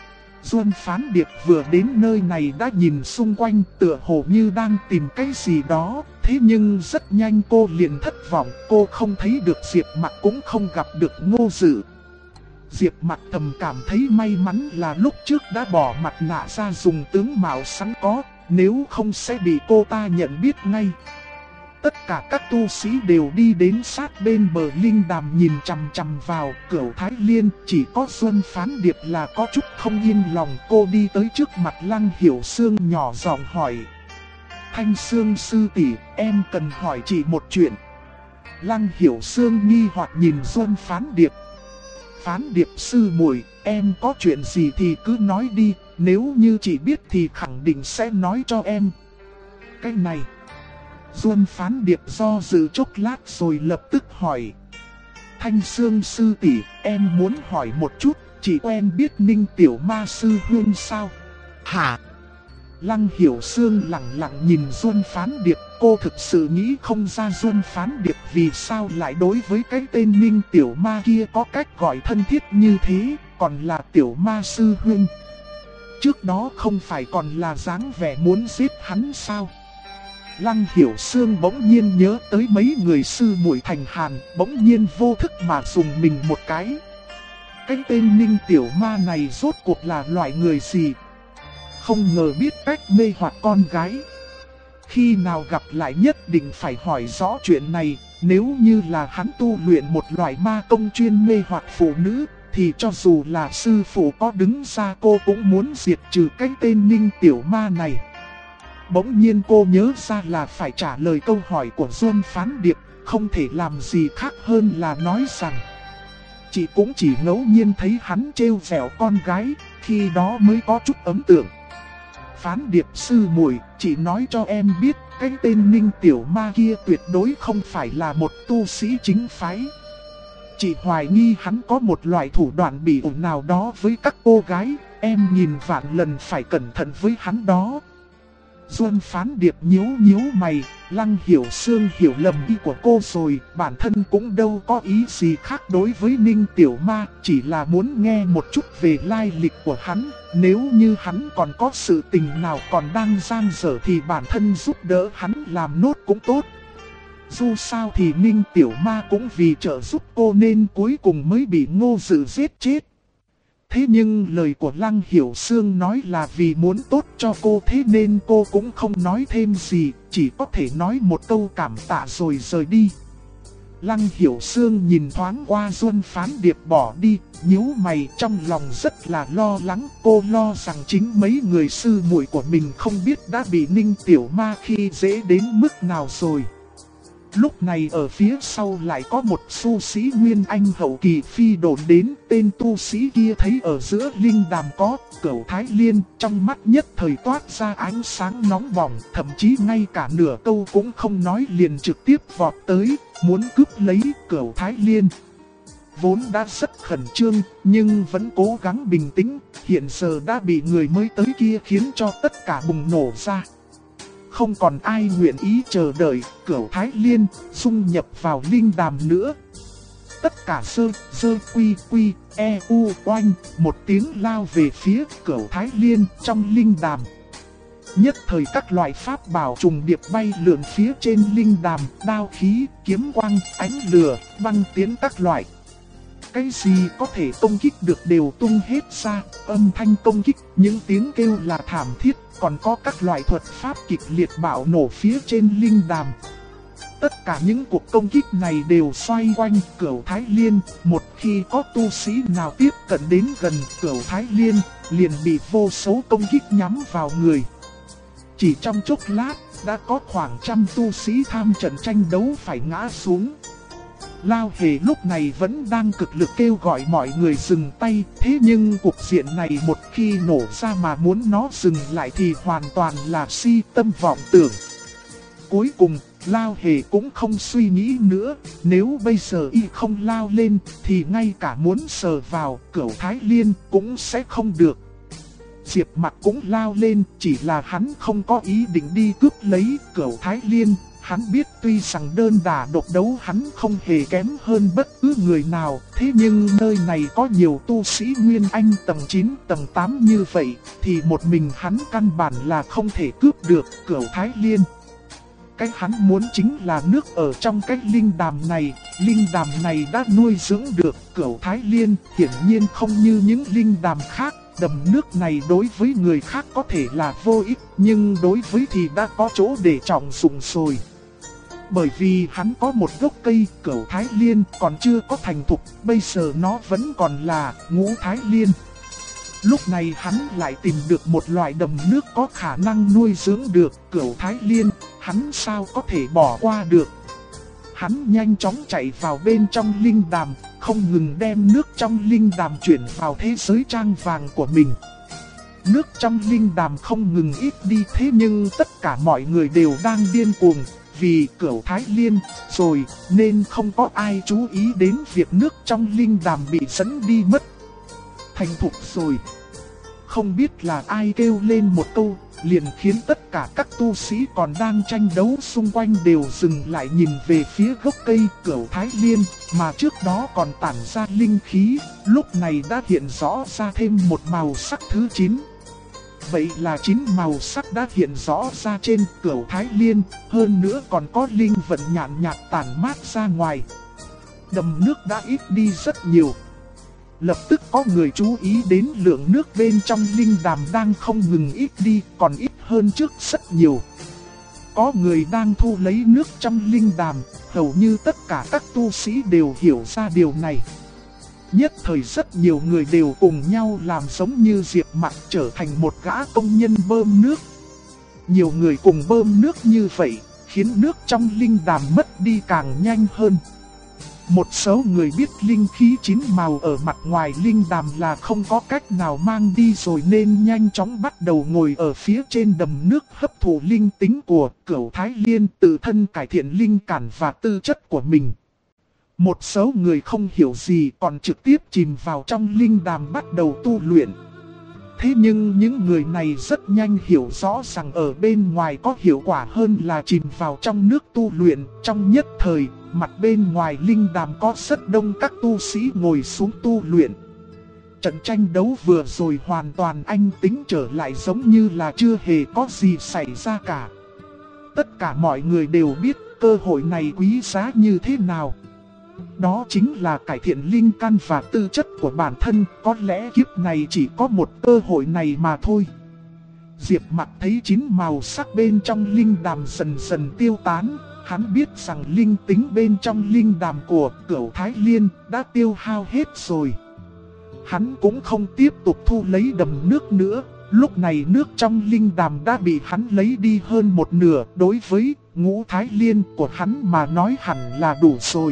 Duân Phán Điệp vừa đến nơi này đã nhìn xung quanh tựa hồ như đang tìm cái gì đó. Thế nhưng rất nhanh cô liền thất vọng, cô không thấy được Diệp Mặc cũng không gặp được Ngô Dự. Diệp Mặc thầm cảm thấy may mắn là lúc trước đã bỏ mặt nạ ra dùng tướng mạo sẵn có, nếu không sẽ bị cô ta nhận biết ngay. Tất cả các tu sĩ đều đi đến sát bên bờ linh đàm nhìn chằm chằm vào Cửu Thái Liên. Chỉ có Duân Phán Điệp là có chút không yên lòng. Cô đi tới trước mặt Lăng Hiểu Sương nhỏ giọng hỏi: Thanh Sương sư tỷ, em cần hỏi chị một chuyện. Lăng Hiểu Sương nghi hoặc nhìn Duân Phán Điệp. Phán Điệp sư muội, em có chuyện gì thì cứ nói đi, nếu như chị biết thì khẳng định sẽ nói cho em. Cái này. Duân Phán Điệp do dự chốc lát rồi lập tức hỏi: Thanh Sương sư tỷ, em muốn hỏi một chút, chị quen biết Ninh Tiểu Ma sư huynh sao? Hả? Lăng Hiểu Sương lặng lặng nhìn Duân Phán Điệp, cô thực sự nghĩ không ra Duân Phán Điệp vì sao lại đối với cái tên Ninh Tiểu Ma kia có cách gọi thân thiết như thế, còn là Tiểu Ma sư huynh. Trước đó không phải còn là dáng vẻ muốn giết hắn sao? Lăng Hiểu Sương bỗng nhiên nhớ tới mấy người sư muội Thành Hàn, bỗng nhiên vô thức mà dùng mình một cái. Cái tên Ninh Tiểu Ma này rốt cuộc là loại người gì? Không ngờ biết cách mê hoặc con gái. Khi nào gặp lại nhất định phải hỏi rõ chuyện này. Nếu như là hắn tu luyện một loại ma công chuyên mê hoặc phụ nữ, thì cho dù là sư phụ có đứng ra cô cũng muốn diệt trừ cái tên Ninh Tiểu Ma này. Bỗng nhiên cô nhớ ra là phải trả lời câu hỏi của Duân Phán Điệp, không thể làm gì khác hơn là nói rằng chị cũng chỉ ngẫu nhiên thấy hắn trêu vẻo con gái, khi đó mới có chút ấn tượng. Phán Điệp sư muội, chị nói cho em biết, cái tên Ninh Tiểu Ma kia tuyệt đối không phải là một tu sĩ chính phái. Chị hoài nghi hắn có một loại thủ đoạn bỉ ổi nào đó với các cô gái, em nghìn vạn lần phải cẩn thận với hắn đó. Duân Phán Điệp nhíu mày, Lăng Hiểu Sương hiểu lầm ý của cô rồi, bản thân cũng đâu có ý gì khác đối với Ninh Tiểu Ma, chỉ là muốn nghe một chút về lai lịch của hắn, nếu như hắn còn có sự tình nào còn đang dang dở thì bản thân giúp đỡ hắn làm nốt cũng tốt. Dù sao thì Ninh Tiểu Ma cũng vì trợ giúp cô nên cuối cùng mới bị Ngô Dự giết chết. Thế nhưng lời của Lăng Hiểu Sương nói là vì muốn tốt cho cô, thế nên cô cũng không nói thêm gì, chỉ có thể nói một câu cảm tạ rồi rời đi. Lăng Hiểu Sương nhìn thoáng qua Duân Phán Điệp bỏ đi, nhíu mày, trong lòng rất là lo lắng. Cô lo rằng chính mấy người sư muội của mình không biết đã bị Ninh Tiểu Ma khi dễ đến mức nào rồi. Lúc này ở phía sau lại có một tu sĩ Nguyên Anh hậu kỳ phi độn đến. Tên tu sĩ kia thấy ở giữa linh đàm có Cửu Thái Liên, trong mắt nhất thời toát ra ánh sáng nóng bỏng. Thậm chí ngay cả nửa câu cũng không nói liền trực tiếp vọt tới, muốn cướp lấy Cửu Thái Liên. Vốn đã rất khẩn trương, nhưng vẫn cố gắng bình tĩnh, hiện giờ đã bị người mới tới kia khiến cho tất cả bùng nổ ra. Không còn ai nguyện ý chờ đợi, Cửu Thái Liên dung nhập vào linh đàm nữa. Tất cả sơ quy u oanh, một tiếng lao về phía Cửu Thái Liên trong linh đàm. Nhất thời các loại pháp bảo trùng điệp bay lượn phía trên linh đàm, đao khí, kiếm quang, ánh lửa, băng tiến các loại. Cái gì có thể công kích được đều tung hết ra, âm thanh công kích, những tiếng kêu là thảm thiết, còn có các loại thuật pháp kịch liệt bạo nổ phía trên linh đàm. Tất cả những cuộc công kích này đều xoay quanh Cửu Thái Liên, một khi có tu sĩ nào tiếp cận đến gần Cửu Thái Liên, liền bị vô số công kích nhắm vào người. Chỉ trong chốc lát, đã có khoảng 100 tu sĩ tham trận tranh đấu phải ngã xuống. Lao Hề lúc này vẫn đang cực lực kêu gọi mọi người dừng tay, thế nhưng cuộc diện này một khi nổ ra mà muốn nó dừng lại thì hoàn toàn là si tâm vọng tưởng. Cuối cùng, Lao Hề cũng không suy nghĩ nữa, nếu bây giờ y không lao lên thì ngay cả muốn sờ vào Cửu Thái Liên cũng sẽ không được. Diệp Mặc cũng lao lên, chỉ là hắn không có ý định đi cướp lấy Cửu Thái Liên. Hắn biết tuy rằng đơn đả độc đấu hắn không hề kém hơn bất cứ người nào, thế nhưng nơi này có nhiều tu sĩ Nguyên Anh tầng 9, tầng 8 như vậy, thì một mình hắn căn bản là không thể cướp được Cửu Thái Liên. Cái hắn muốn chính là nước ở trong cái linh đàm này đã nuôi dưỡng được Cửu Thái Liên, hiển nhiên không như những linh đàm khác. Đầm nước này đối với người khác có thể là vô ích, nhưng đối với thì đã có chỗ để trọng dụng rồi. Bởi vì hắn có một gốc cây Cửu Thái Liên còn chưa có thành thục, bây giờ nó vẫn còn là Ngũ Thái Liên. Lúc này hắn lại tìm được một loại đầm nước có khả năng nuôi dưỡng được Cửu Thái Liên, hắn sao có thể bỏ qua được. Hắn nhanh chóng chạy vào bên trong linh đàm, không ngừng đem nước trong linh đàm chuyển vào thế giới trang vàng của mình. Nước trong linh đàm không ngừng ít đi, thế nhưng tất cả mọi người đều đang điên cuồng vì Cửu Thái Liên rồi, nên không có ai chú ý đến việc nước trong linh đàm bị dẫn đi mất. Thành thục rồi. Không biết là ai kêu lên một câu, liền khiến tất cả các tu sĩ còn đang tranh đấu xung quanh đều dừng lại nhìn về phía gốc cây Cửu Thái Liên, mà trước đó còn tản ra linh khí, lúc này đã hiện rõ ra thêm một màu sắc thứ 9. Vậy là 9 màu sắc đã hiện rõ ra trên Cửu Thái Liên, hơn nữa còn có linh vận nhàn nhạt tản mát ra ngoài. Đầm nước đã ít đi rất nhiều. Lập tức có người chú ý đến lượng nước bên trong linh đàm đang không ngừng ít đi, còn ít hơn trước rất nhiều. Có người đang thu lấy nước trong linh đàm, hầu như tất cả các tu sĩ đều hiểu ra điều này. Nhất thời rất nhiều người đều cùng nhau làm giống như Diệp Mặc, trở thành một gã công nhân bơm nước. Nhiều người cùng bơm nước như vậy, khiến nước trong linh đàm mất đi càng nhanh hơn. Một số người biết linh khí 9 màu ở mặt ngoài linh đàm là không có cách nào mang đi rồi, nên nhanh chóng bắt đầu ngồi ở phía trên đầm nước hấp thụ linh tính của Cửu Thái Liên, tự thân cải thiện linh cản và tư chất của mình. Một số người không hiểu gì còn trực tiếp chìm vào trong linh đàm bắt đầu tu luyện. Thế nhưng những người này rất nhanh hiểu rõ rằng ở bên ngoài có hiệu quả hơn là chìm vào trong nước tu luyện. Trong nhất thời, mặt bên ngoài linh đàm có rất đông các tu sĩ ngồi xuống tu luyện. Trận tranh đấu vừa rồi hoàn toàn an tĩnh trở lại, giống như là chưa hề có gì xảy ra cả. Tất cả mọi người đều biết cơ hội này quý giá như thế nào. Đó chính là cải thiện linh căn và tư chất của bản thân, có lẽ kiếp này chỉ có một cơ hội này mà thôi. Diệp Mặc thấy 9 màu sắc bên trong linh đàm dần dần tiêu tán, hắn biết rằng linh tính bên trong linh đàm của Cửu Thái Liên đã tiêu hao hết rồi. Hắn cũng không tiếp tục thu lấy đầm nước nữa, lúc này nước trong linh đàm đã bị hắn lấy đi hơn một nửa, đối với Ngũ Thái Liên của hắn mà nói hẳn là đủ rồi.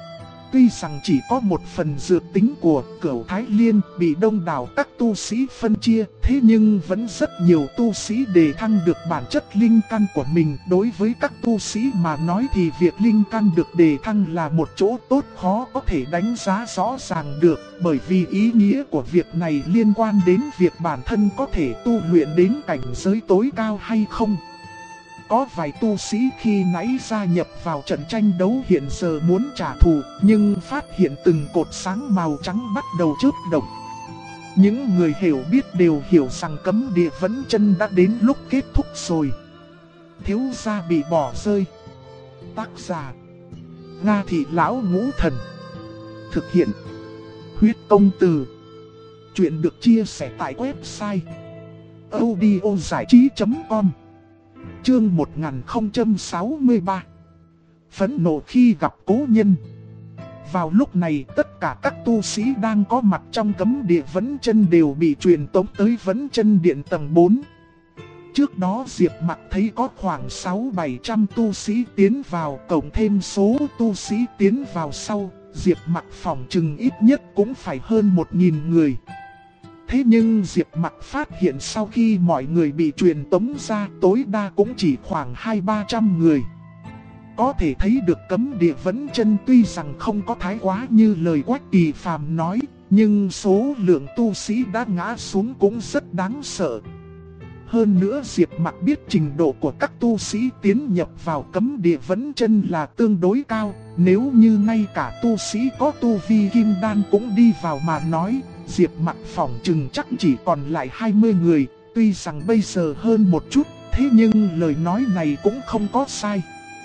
Tuy rằng chỉ có một phần dược tính của Cửu Thái Liên bị đông đảo các tu sĩ phân chia, thế nhưng vẫn rất nhiều tu sĩ đề thăng được bản chất linh căn của mình. Đối với các tu sĩ mà nói thì việc linh căn được đề thăng là một chỗ tốt khó có thể đánh giá rõ ràng được, bởi vì ý nghĩa của việc này liên quan đến việc bản thân có thể tu luyện đến cảnh giới tối cao hay không. Có vài tu sĩ khi nãy gia nhập vào trận tranh đấu hiện giờ muốn trả thù, nhưng phát hiện từng cột sáng màu trắng bắt đầu chớp động. Những người hiểu biết đều hiểu rằng cấm địa Vẫn Chân đã đến lúc kết thúc rồi. Thiếu gia bị bỏ rơi. Tác giả: Nga Thị Lão Ngũ Thần. Thực hiện: Huyết Công Từ. Chuyện được chia sẻ tại website audiozảichí.com. Chương 1063. Phẫn nộ khi gặp cố nhân. Vào lúc này tất cả các tu sĩ đang có mặt trong cấm địa Vẫn Chân đều bị truyền tống tới Vẫn Chân Điện tầng 4. Trước đó Diệp Mặc thấy có khoảng 600-700 tu sĩ tiến vào, cộng thêm số tu sĩ tiến vào sau, Diệp Mặc phỏng chừng ít nhất cũng phải hơn 1000 người. Thế nhưng Diệp Mặc phát hiện sau khi mọi người bị truyền tống ra, tối đa cũng chỉ khoảng 200-300 người. Có thể thấy được cấm địa Vẫn Chân tuy rằng không có thái quá như lời Quách Kỳ Phàm nói, nhưng số lượng tu sĩ đã ngã xuống cũng rất đáng sợ. Hơn nữa Diệp Mặc biết trình độ của các tu sĩ tiến nhập vào cấm địa Vấn Chân là tương đối cao. Nếu như ngay cả tu sĩ có tu vi kim đan cũng đi vào mà nói, Diệp Mặc phỏng chừng chắc chỉ còn lại 20 người. Tuy rằng bây giờ hơn một chút, thế nhưng lời nói này cũng không có sai.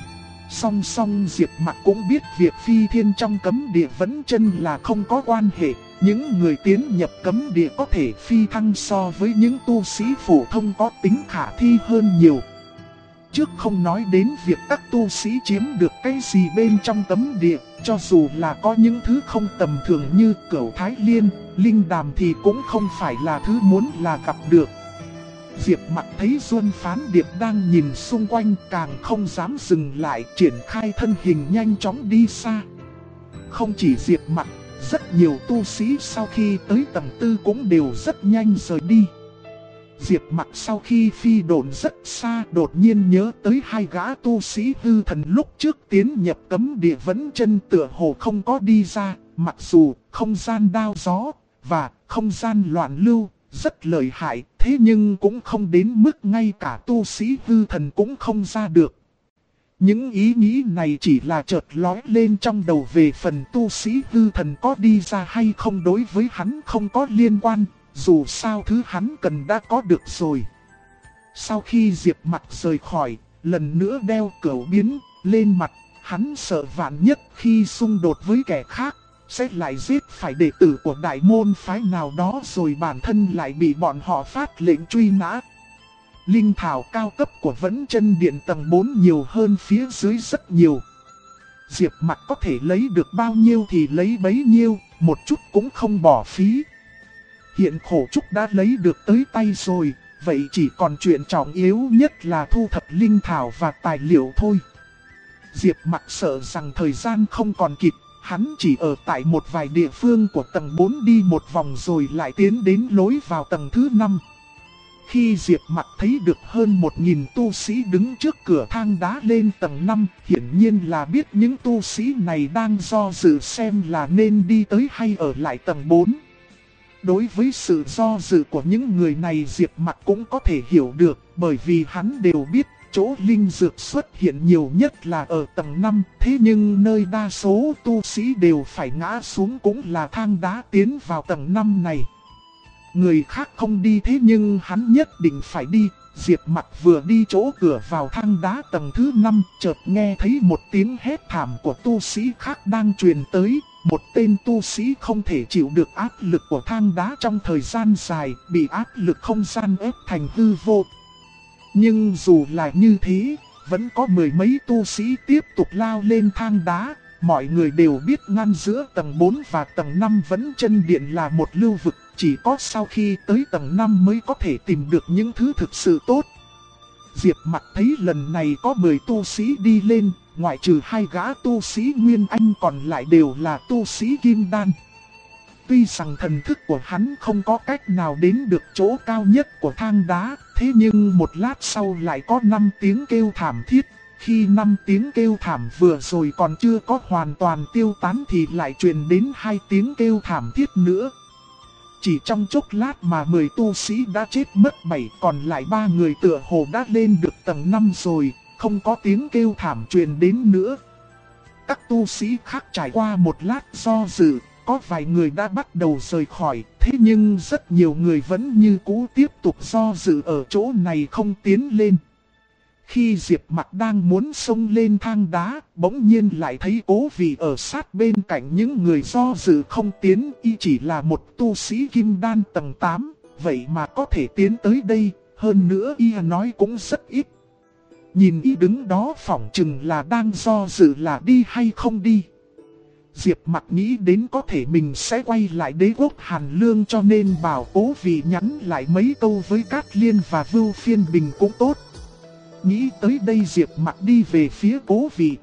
Song song Diệp Mặc cũng biết việc phi thiên trong cấm địa Vấn Chân là không có quan hệ. Những người tiến nhập cấm địa có thể phi thăng so với những tu sĩ phổ thông có tính khả thi hơn nhiều. Trước không nói đến việc các tu sĩ chiếm được cái gì bên trong cấm địa, cho dù là có những thứ không tầm thường như Cửu Thái Liên, Linh Đàm thì cũng không phải là thứ muốn là gặp được. Diệp Mặc thấy Duân Phán Điệp đang nhìn xung quanh càng không dám dừng lại, triển khai thân hình nhanh chóng đi xa. Không chỉ Diệp Mặc, rất nhiều tu sĩ sau khi tới tầng 4 cũng đều rất nhanh rời đi. Diệp Mặc sau khi phi độn rất xa đột nhiên nhớ tới hai gã tu sĩ hư thần lúc trước tiến nhập cấm địa Vấn Chân tựa hồ không có đi ra, mặc dù không gian đao gió và không gian loạn lưu rất lợi hại, thế nhưng cũng không đến mức ngay cả tu sĩ hư thần cũng không ra được. Những ý nghĩ này chỉ là chợt lóe lên trong đầu, về phần tu sĩ hư thần có đi ra hay không đối với hắn không có liên quan, dù sao thứ hắn cần đã có được rồi. Sau khi Diệp Mặc rời khỏi, lần nữa đeo cửu biến lên mặt, hắn sợ vạn nhất khi xung đột với kẻ khác, sẽ lại giết phải đệ tử của đại môn phái nào đó rồi bản thân lại bị bọn họ phát lệnh truy nã. Linh thảo cao cấp của Vấn Chân Điện tầng 4 nhiều hơn phía dưới rất nhiều. Diệp Mặc có thể lấy được bao nhiêu thì lấy bấy nhiêu, một chút cũng không bỏ phí. Hiện khổ trúc đã lấy được tới tay rồi, vậy chỉ còn chuyện trọng yếu nhất là thu thập linh thảo và tài liệu thôi. Diệp Mặc sợ rằng thời gian không còn kịp, hắn chỉ ở tại một vài địa phương của tầng 4 đi một vòng rồi lại tiến đến lối vào tầng thứ 5. Khi Diệp Mặc thấy được hơn 1000 tu sĩ đứng trước cửa thang đá lên tầng 5, hiển nhiên là biết những tu sĩ này đang do dự xem là nên đi tới hay ở lại tầng 4. Đối với sự do dự của những người này Diệp Mặc cũng có thể hiểu được, bởi vì hắn đều biết chỗ linh dược xuất hiện nhiều nhất là ở tầng 5, thế nhưng nơi đa số tu sĩ đều phải ngã xuống cũng là thang đá tiến vào tầng 5 này. Người khác không đi thế nhưng hắn nhất định phải đi. Diệp Mặc vừa đi chỗ cửa vào thang đá tầng thứ 5, chợt nghe thấy một tiếng hét thảm của tu sĩ khác đang truyền tới. Một tên tu sĩ không thể chịu được áp lực của thang đá trong thời gian dài, bị áp lực không gian ép thành hư vô. Nhưng dù là như thế, vẫn có mười mấy tu sĩ tiếp tục lao lên thang đá. Mọi người đều biết ngăn giữa tầng 4 và tầng 5 Vấn Chân Điện là một lưu vực, chỉ có sau khi tới tầng 5 mới có thể tìm được những thứ thực sự tốt. Diệp Mặc thấy lần này có 10 tu sĩ đi lên, ngoại trừ hai gã tu sĩ Nguyên Anh còn lại đều là tu sĩ Kim Đan. Tuy rằng thần thức của hắn không có cách nào đến được chỗ cao nhất của thang đá, thế nhưng một lát sau lại có 5 tiếng kêu thảm thiết. Khi 5 tiếng kêu thảm vừa rồi còn chưa có hoàn toàn tiêu tán thì lại truyền đến 2 tiếng kêu thảm thiết nữa. Chỉ trong chốc lát mà 10 tu sĩ đã chết mất 7, còn lại 3 người tựa hồ đã lên được tầng 5 rồi, không có tiếng kêu thảm truyền đến nữa. Các tu sĩ khác trải qua một lát do dự, có vài người đã bắt đầu rời khỏi, thế nhưng rất nhiều người vẫn như cũ tiếp tục do dự ở chỗ này không tiến lên. Khi Diệp Mặc đang muốn xông lên thang đá, bỗng nhiên lại thấy Cố Vì ở sát bên cạnh những người do dự không tiến, y chỉ là một tu sĩ Kim Đan tầng 8, vậy mà có thể tiến tới đây, hơn nữa y nói cũng rất ít. Nhìn y đứng đó phỏng chừng là đang do dự là đi hay không đi. Diệp Mặc nghĩ đến có thể mình sẽ quay lại Đế quốc Hàn Lương, cho nên bảo Cố Vì nhắn lại mấy câu với Cát Liên và Vưu Phiên Bình cũng tốt. Nghĩ tới đây Diệp Mặc đi về phía Cố Vì.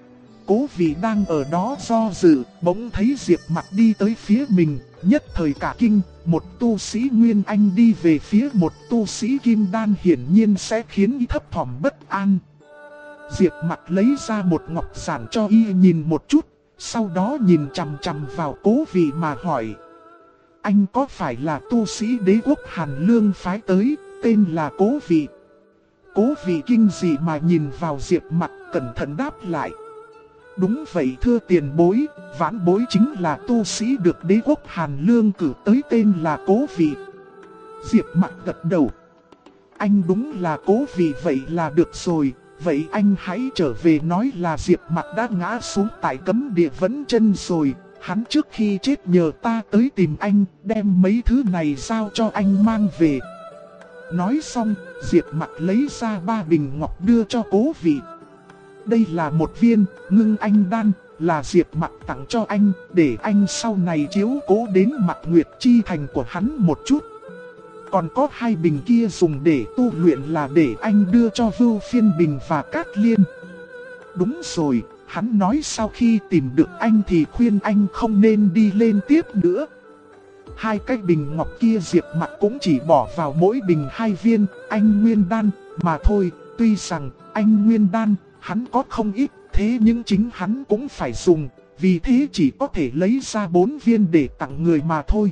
Cố Vì đang ở đó do dự, bỗng thấy Diệp Mặc đi tới phía mình, nhất thời cả kinh. Một tu sĩ Nguyên Anh đi về phía một tu sĩ Kim Đan hiển nhiên sẽ khiến y thấp thỏm bất an. Diệp Mặc lấy ra một ngọc giản cho y nhìn một chút, sau đó nhìn chằm chằm vào Cố Vì mà hỏi: anh có phải là tu sĩ Đế quốc Hàn Lương phái tới, tên là Cố Vị. Cố Vị kinh dị mà nhìn vào Diệp Mặc, cẩn thận đáp lại. Đúng vậy thưa tiền bối, vãn bối chính là tu sĩ được đế quốc Hàn Lương cử tới, tên là Cố Vị. Diệp Mặc gật đầu. Anh đúng là Cố Vị, vậy là được rồi. Vậy anh hãy trở về nói là Diệp Mặc đã ngã xuống tại cấm địa Vẫn Chân rồi. Hắn trước khi chết nhờ ta tới tìm anh, đem mấy thứ này giao cho anh mang về. Nói xong, Diệp Mặc lấy ra 3 bình ngọc đưa cho Cố Vị. Đây là một viên ngưng anh đan, là Diệp Mặc tặng cho anh, để anh sau này chiếu cố đến Mặc Nguyệt chi thành của hắn một chút. Còn có 2 bình kia dùng để tu luyện, là để anh đưa cho Vưu Phiên Bình và Cát Liên. Đúng rồi, hắn nói sau khi tìm được anh thì khuyên anh không nên đi lên tiếp nữa. 2 cái bình ngọc kia Diệp Mặc cũng chỉ bỏ vào mỗi bình 2 viên anh nguyên đan mà thôi. Tuy rằng anh nguyên đan hắn có không ít, thế nhưng chính hắn cũng phải dùng, vì thế chỉ có thể lấy ra 4 viên để tặng người mà thôi.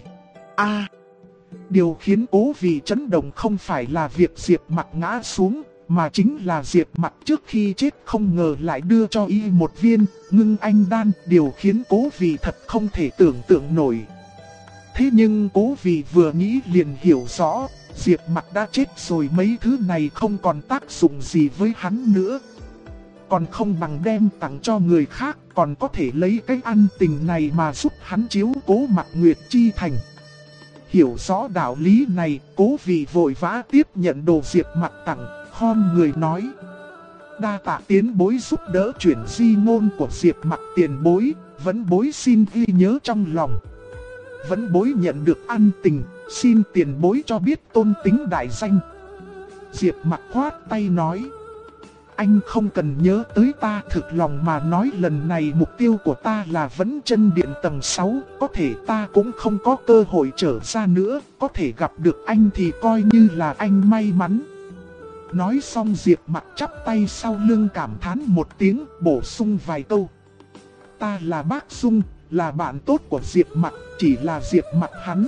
Điều khiến Cố Vị chấn động không phải là việc Diệp Mặc ngã xuống, mà chính là Diệp Mặc trước khi chết không ngờ lại đưa cho y một viên ngưng anh đan. Điều khiến Cố Vị thật không thể tưởng tượng nổi. Thế nhưng Cố Vị vừa nghĩ liền hiểu rõ, Diệp Mặc đã chết rồi, mấy thứ này không còn tác dụng gì với hắn nữa. Còn không bằng đem tặng cho người khác, còn có thể lấy cái ân tình này mà giúp hắn chiếu cố Mặc Nguyệt chi thành. Hiểu rõ đạo lý này, Cố Vị vội vã tiếp nhận đồ Diệp Mặc tặng, khom người nói. Đa tạ tiền bối giúp đỡ chuyển di ngôn của Diệp Mặc tiền bối, Vẫn bối xin ghi nhớ trong lòng. Vẫn bối nhận được ân tình, xin tiền bối cho biết tôn tính đại danh. Diệp Mặc khoát tay nói. Anh không cần nhớ tới ta, thực lòng mà nói lần này mục tiêu của ta là Vẫn Chân Điện tầng 6. Có thể ta cũng không có cơ hội trở ra nữa, có thể gặp được anh thì coi như là anh may mắn. Nói xong Diệp Mặc chắp tay sau lưng cảm thán một tiếng, bổ sung vài câu. Ta là Bác Dung, là bạn tốt của Diệp Mặc, chỉ là Diệp Mặc hắn.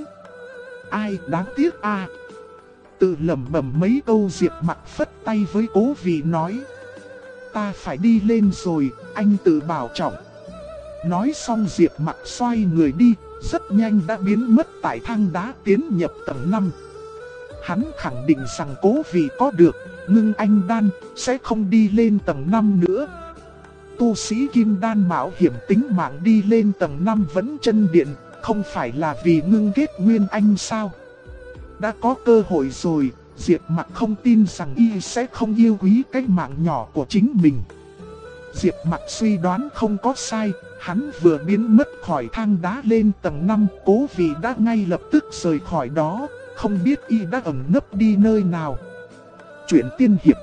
Ai đáng tiếc a. Tự lẩm bẩm mấy câu Diệp Mặc phất tay với Cố Vị nói. Ta phải đi lên rồi, anh tự bảo trọng. Nói xong Diệp Mặc xoay người đi, rất nhanh đã biến mất tại thang đá tiến nhập tầng 5. Hắn khẳng định rằng Cố Vị có được ngưng anh đan, sẽ không đi lên tầng 5 nữa. Tu sĩ kim đan mạo hiểm tính mạng đi lên tầng 5 Vẫn Chân Điện, không phải là vì ngưng kết nguyên anh sao? Đã có cơ hội rồi, Diệp Mặc không tin rằng y sẽ không yêu quý cái mạng nhỏ của chính mình. Diệp Mặc suy đoán không có sai, hắn vừa biến mất khỏi thang đá lên tầng 5, Cố Vị đã ngay lập tức rời khỏi đó, không biết y đã ẩn nấp đi nơi nào. Chuyện tiên hiệp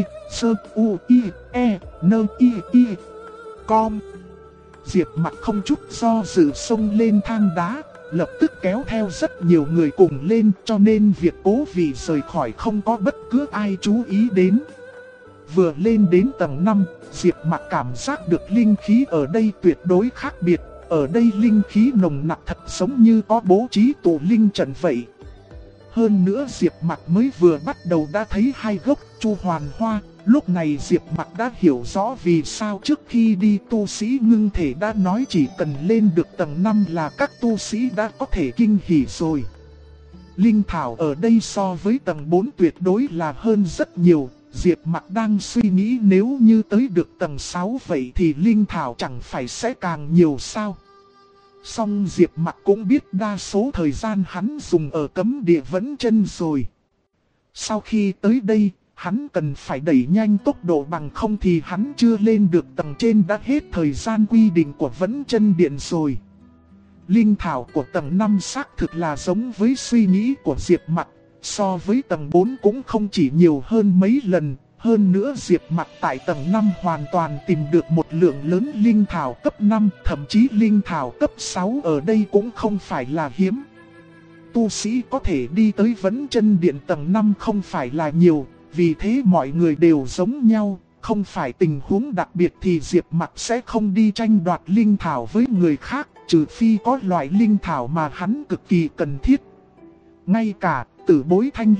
T-S-U-I-E-N-I-I.com. Diệp Mặc không chút do dự xông lên thang đá, lập tức kéo theo rất nhiều người cùng lên, cho nên việc Cố Vị rời khỏi không có bất cứ ai chú ý đến. Vừa lên đến tầng 5, Diệp Mặc cảm giác được linh khí ở đây tuyệt đối khác biệt. Ở đây linh khí nồng nặc thật giống như có bố trí tụ linh trận vậy. Hơn nữa Diệp Mặc mới vừa bắt đầu đã thấy 2 gốc chu hoàn hoa. Lúc này Diệp Mặc đã hiểu rõ vì sao trước khi đi tu sĩ ngưng thể đã nói chỉ cần lên được tầng 5 là các tu sĩ đã có thể kinh hỉ rồi. Linh thảo ở đây so với tầng 4 tuyệt đối là hơn rất nhiều. Diệp Mặc đang suy nghĩ nếu như tới được tầng 6 vậy thì linh thảo chẳng phải sẽ càng nhiều sao. Song Diệp Mặc cũng biết đa số thời gian hắn dùng ở cấm địa Vẫn Chân rồi. Sau khi tới đây, hắn cần phải đẩy nhanh tốc độ, bằng không thì hắn chưa lên được tầng trên đã hết thời gian quy định của Vẫn Chân Điện rồi. Linh thảo của tầng 5 xác thực là giống với suy nghĩ của Diệp Mặc, so với tầng 4 cũng không chỉ nhiều hơn mấy lần. Hơn nữa Diệp Mặc tại tầng 5 hoàn toàn tìm được một lượng lớn linh thảo cấp 5, thậm chí linh thảo cấp 6 ở đây cũng không phải là hiếm. Tu sĩ có thể đi tới Vẫn Chân Điện tầng 5 không phải là nhiều, vì thế mọi người đều giống nhau, không phải tình huống đặc biệt thì Diệp Mặc sẽ không đi tranh đoạt linh thảo với người khác, trừ phi có loại linh thảo mà hắn cực kỳ cần thiết. Ngay cả Tử Bối Thanh La,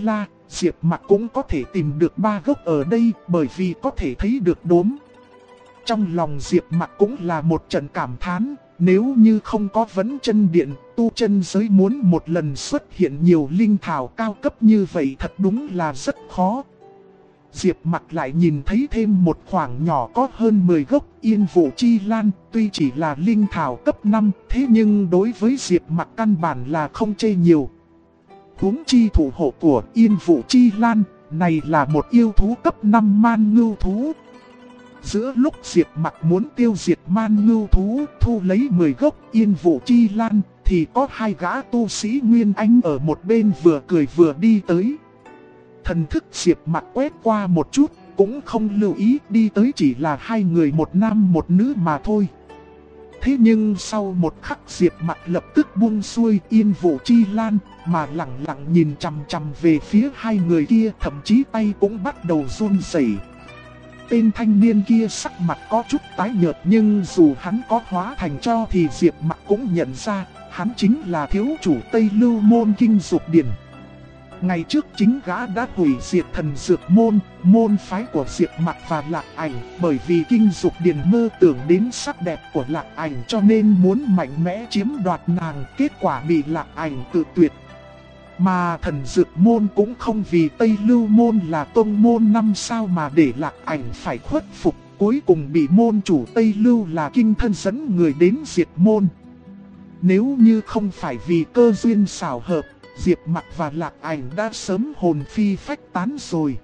Diệp Mặc cũng có thể tìm được 3 gốc ở đây bởi vì có thể thấy được đốm. Trong lòng Diệp Mặc cũng là một trận cảm thán, nếu như không có Vấn Chân Điện, tu chân giới muốn một lần xuất hiện nhiều linh thảo cao cấp như vậy thật đúng là rất khó. Diệp Mặc lại nhìn thấy thêm một khoảng nhỏ có hơn 10 gốc Yên Vũ Chi Lan, tuy chỉ là linh thảo cấp 5, thế nhưng đối với Diệp Mặc căn bản là không chê nhiều. Huống chi thủ hộ của Yên Vũ Chi Lan, này là một yêu thú cấp 5 man ngưu thú. Giữa lúc Diệp Mặc muốn tiêu diệt man ngưu thú, thu lấy 10 gốc Yên Vũ Chi Lan, thì có 2 gã tu sĩ Nguyên Anh ở một bên vừa cười vừa đi tới. Thần thức Diệp Mặc quét qua một chút, cũng không lưu ý, đi tới chỉ là 2 người, một nam một nữ mà thôi. Thế nhưng sau một khắc Diệp Mặc lập tức buông xuôi Yên Vũ Chi Lan, mà lặng lặng nhìn chằm chằm về phía 2 người kia, thậm chí tay cũng bắt đầu run rẩy. Tên thanh niên kia sắc mặt có chút tái nhợt, nhưng dù hắn có hóa thành tro thì Diệp Mặc cũng nhận ra, hắn chính là thiếu chủ Tây Lưu Môn Kinh Dục Điển. Ngày trước chính gã đã hủy diệt Thần Dược Môn, môn phái của Diệp Mặc và Lạc Ảnh, bởi vì Kinh Dục Điển mơ tưởng đến sắc đẹp của Lạc Ảnh cho nên muốn mạnh mẽ chiếm đoạt nàng, kết quả bị Lạc Ảnh tự tuyệt. Mà Thần Dược Môn cũng không vì Tây Lưu Môn là tông môn 5 sao mà để Lạc Ảnh phải khuất phục, cuối cùng bị môn chủ Tây Lưu là Kinh Thân dẫn người đến diệt môn. Nếu như không phải vì cơ duyên xảo hợp, Diệp Mặc và Lạc Ảnh đã sớm hồn phi phách tán rồi.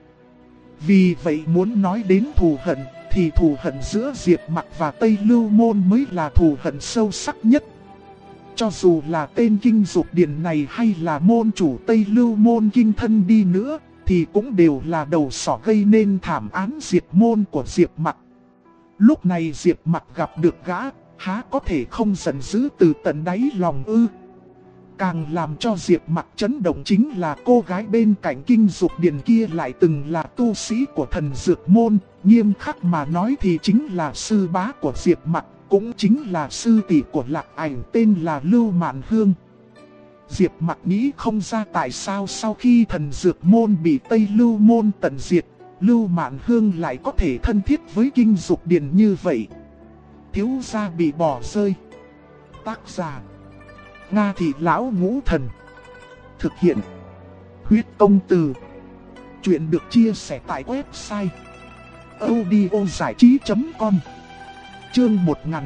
Vì vậy muốn nói đến thù hận, thì thù hận giữa Diệp Mặc và Tây Lưu Môn mới là thù hận sâu sắc nhất. Cho dù là tên Kinh Dục Điển này hay là môn chủ Tây Lưu Môn Kinh Thân đi nữa, thì cũng đều là đầu sỏ gây nên thảm án diệt môn của Diệp Mặc. Lúc này Diệp Mặc gặp được gã, há có thể không giận dữ từ tận đáy lòng ư. Càng làm cho Diệp Mặc chấn động chính là cô gái bên cạnh Kinh Dục Điển kia lại từng là tu sĩ của Thần Dược Môn, nghiêm khắc mà nói thì chính là sư bá của Diệp Mặc, cũng chính là sư tỷ của Lạc Ảnh, tên là Lưu Mạn Hương. Diệp Mặc nghĩ không ra tại sao sau khi Thần Dược Môn bị Tây Lưu Môn tận diệt, Lưu Mạn Hương lại có thể thân thiết với Kinh Dục Điển như vậy. Thiếu gia bị bỏ rơi. Tác giả Nga Thị Lão Ngũ Thần. Thực hiện Huyết Công Từ. Chuyện được chia sẻ tại website audiozảichí.com. Chương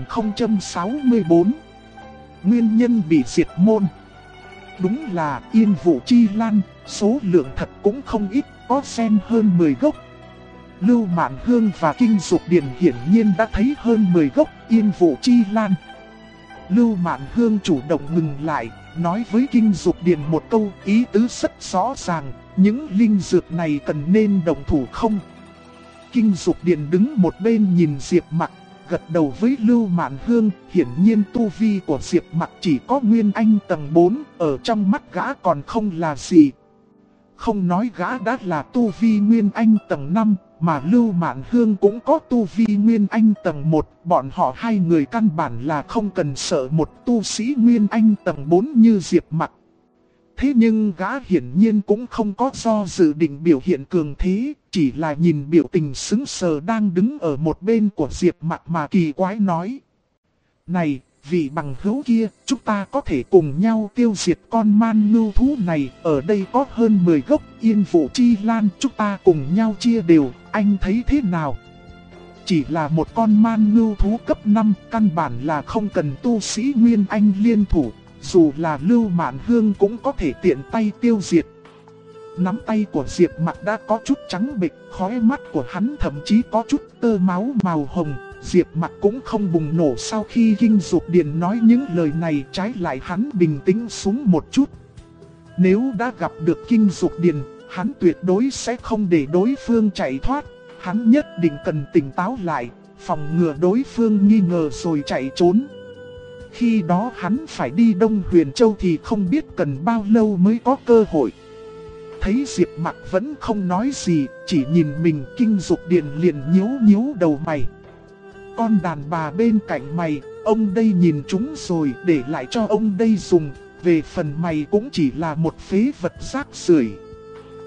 1064. Nguyên nhân bị diệt môn. Đúng là Yên Vũ Chi Lan, số lượng thật cũng không ít, có xen hơn 10 gốc. Lưu Mạn Hương và Kinh Dục Điển hiển nhiên đã thấy hơn 10 gốc Yên Vũ Chi Lan. Lưu Mạn Hương chủ động ngừng lại, nói với Kinh Dục Điển một câu, ý tứ rất rõ ràng, những linh dược này cần nên động thủ không? Kinh Dục Điển đứng một bên nhìn Diệp Mặc, gật đầu với Lưu Mạn Hương, hiển nhiên tu vi của Diệp Mặc chỉ có Nguyên Anh tầng 4, ở trong mắt gã còn không là gì. Không nói gã đã là tu vi Nguyên Anh tầng 5, mà Lưu Mạn Hương cũng có tu vi Nguyên Anh tầng 1, bọn họ 2 người căn bản là không cần sợ một tu sĩ Nguyên Anh tầng 4 như Diệp Mặc. Thế nhưng gã hiển nhiên cũng không có do dự định biểu hiện cường thế, chỉ là nhìn biểu tình sững sờ đang đứng ở một bên của Diệp Mặc mà kỳ quái nói. Này, vị bằng hữu kia, chúng ta có thể cùng nhau tiêu diệt con man ngưu thú này, ở đây có hơn 10 gốc Yên Vũ Chi Lan, chúng ta cùng nhau chia đều, anh thấy thế nào? Chỉ là một con man ngưu thú cấp 5, căn bản là không cần tu sĩ Nguyên Anh liên thủ, dù là Lưu Mạn Hương cũng có thể tiện tay tiêu diệt. Nắm tay của Diệp Mặc đã có chút trắng bệch, khóe mắt của hắn thậm chí có chút tơ máu màu hồng. Diệp Mặc cũng không bùng nổ sau khi Kinh Dục Điển nói những lời này, trái lại hắn bình tĩnh xuống một chút. Nếu đã gặp được Kinh Dục Điển, hắn tuyệt đối sẽ không để đối phương chạy thoát. Hắn nhất định cần tỉnh táo lại, phòng ngừa đối phương nghi ngờ rồi chạy trốn. Khi đó hắn phải đi Đông Huyền Châu thì không biết cần bao lâu mới có cơ hội. Thấy Diệp Mặc vẫn không nói gì, chỉ nhìn mình, Kinh Dục Điển liền nhíu nhíu đầu mày. Con đàn bà bên cạnh mày, ông đây nhìn chúng rồi, để lại cho ông đây dùng, về phần mày cũng chỉ là một phế vật rác rưởi.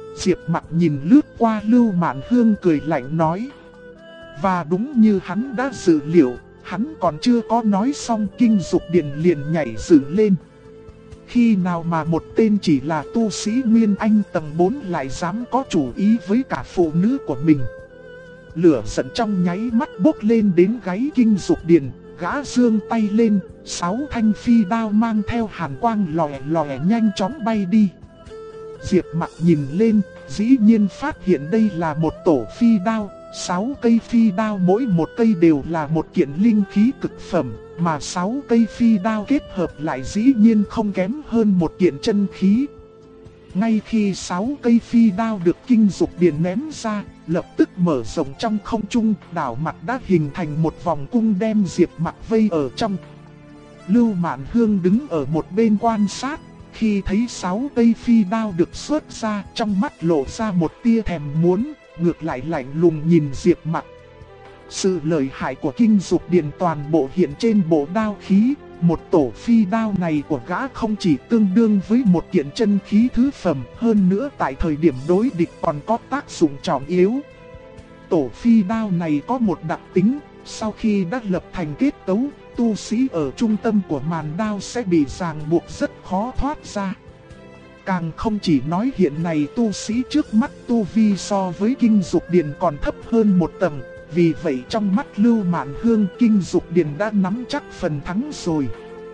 Diệp Mặc nhìn lướt qua Lưu Mạn Hương cười lạnh nói. Và đúng như hắn đã dự liệu, hắn còn chưa có nói xong Kinh Dục Điền liền nhảy dựng lên. Khi nào mà một tên chỉ là tu sĩ Nguyên Anh tầng 4 lại dám có chủ ý với cả phụ nữ của mình. Lửa giận trong nháy mắt bốc lên đến gáy Kinh Dục Điền, gã giương tay lên, 6 thanh phi đao mang theo hàn quang lòe lòe nhanh chóng bay đi. Diệp Mặc nhìn lên, dĩ nhiên phát hiện đây là một tổ phi đao, 6 cây phi đao mỗi một cây đều là một kiện linh khí cực phẩm, mà 6 cây phi đao kết hợp lại dĩ nhiên không kém hơn một kiện chân khí. Ngay khi 6 cây phi đao được Kinh Dục Điền ném ra, lập tức mở rộng trong không trung, đảo mặt đã hình thành một vòng cung đem Diệp Mặc vây ở trong. Lưu Mạn Hương đứng ở một bên quan sát, khi thấy 6 cây phi đao được xuất ra, trong mắt lộ ra một tia thèm muốn, ngược lại lạnh lùng nhìn Diệp Mặc. Sự lợi hại của Kinh Dục Điền toàn bộ hiện trên bộ đao khí, một tổ phi đao này của gã không chỉ tương đương với một kiện chân khí thứ phẩm, hơn nữa tại thời điểm đối địch còn có tác dụng trọng yếu. Tổ phi đao này có một đặc tính, sau khi đã lập thành kết cấu, tu sĩ ở trung tâm của màn đao sẽ bị ràng buộc rất khó thoát ra. Càng không chỉ nói hiện nay tu sĩ trước mắt tu vi so với Kinh Dục Điền còn thấp hơn một tầng, vì vậy trong mắt Lưu Mạn Hương Kinh Dục Điền đã nắm chắc phần thắng rồi.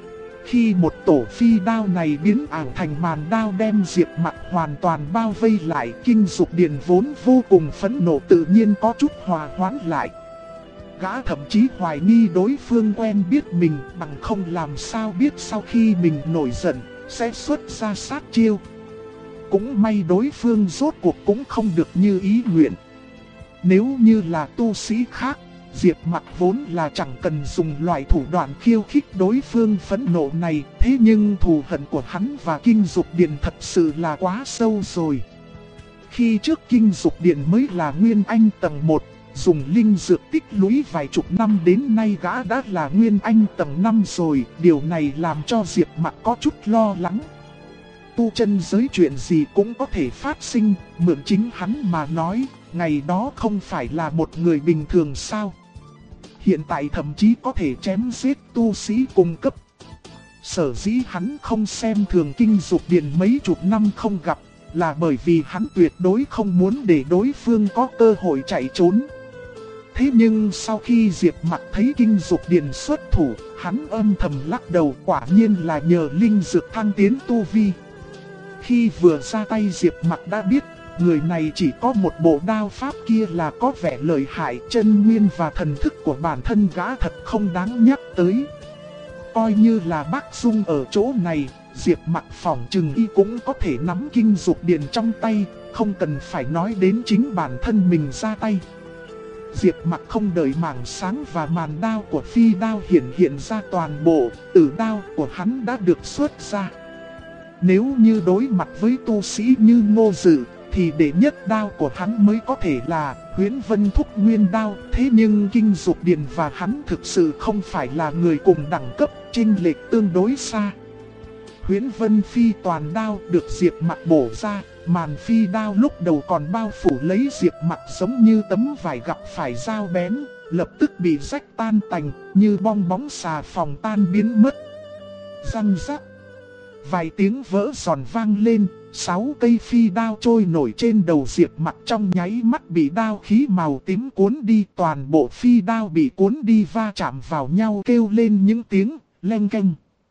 Khi một tổ phi đao này biến ảo thành màn đao đem Diệp Mặc hoàn toàn bao vây lại, Kinh Dục Điền vốn vô cùng phẫn nộ tự nhiên có chút hòa hoãn lại. Gã thậm chí hoài nghi đối phương quen biết mình, bằng không làm sao biết sau khi mình nổi giận sẽ xuất ra sát chiêu. Cũng may đối phương rốt cuộc cũng không được như ý nguyện. Nếu như là tu sĩ khác, Diệp Mặc vốn là chẳng cần dùng loại thủ đoạn khiêu khích đối phương phẫn nộ này, thế nhưng thù hận của hắn và Kinh Dục Điền thật sự là quá sâu rồi. Khi trước Kinh Dục Điền mới là Nguyên Anh tầng 1, dùng linh dược tích lũy vài chục năm đến nay gã đã là Nguyên Anh tầng 5 rồi, điều này làm cho Diệp Mặc có chút lo lắng. Tu chân giới chuyện gì cũng có thể phát sinh, mượn chính hắn mà nói, ngày đó không phải là một người bình thường sao? Hiện tại thậm chí có thể chém giết tu sĩ cùng cấp. Sở dĩ hắn không xem thường Kinh Dục Điền mấy chục năm không gặp, là bởi vì hắn tuyệt đối không muốn để đối phương có cơ hội chạy trốn. Thế nhưng sau khi Diệp Mặc thấy Kinh Dục Điền xuất thủ, hắn âm thầm lắc đầu, quả nhiên là nhờ linh dược thăng tiến tu vi. Khi vừa ra tay Diệp Mặc đã biết, người này chỉ có một bộ đao pháp kia là có vẻ lợi hại, chân nguyên và thần thức của bản thân gã thật không đáng nhắc tới. Coi như là Bác Dung ở chỗ này, Diệp Mặc phỏng chừng y cũng có thể nắm Kinh Dục Điền trong tay, không cần phải nói đến chính bản thân mình ra tay. Diệp Mặc không đợi mảng sáng và màn đao của phi đao hiện ra toàn bộ, tử đao của hắn đã được xuất ra. Nếu như đối mặt với tu sĩ như Ngô Dự, thì đệ nhất đao của hắn mới có thể là Huyễn Vân Thúc Nguyên đao. Thế nhưng Kinh Dục Điền và hắn thực sự không phải là người cùng đẳng cấp, chênh lệch tương đối xa. Huyễn Vân Phi toàn đao được Diệp Mặc bổ ra, màn phi đao lúc đầu còn bao phủ lấy Diệp Mặc giống như tấm vải gặp phải dao bén, lập tức bị rách tan tành, như bong bóng xà phòng tan biến mất. Răng rắc. Vài tiếng vỡ giòn vang lên, 6 cây phi đao trôi nổi trên đầu Diệp Mặc trong nháy mắt bị đao khí màu tím cuốn đi, toàn bộ phi đao bị cuốn đi va chạm vào nhau kêu lên những tiếng leng keng.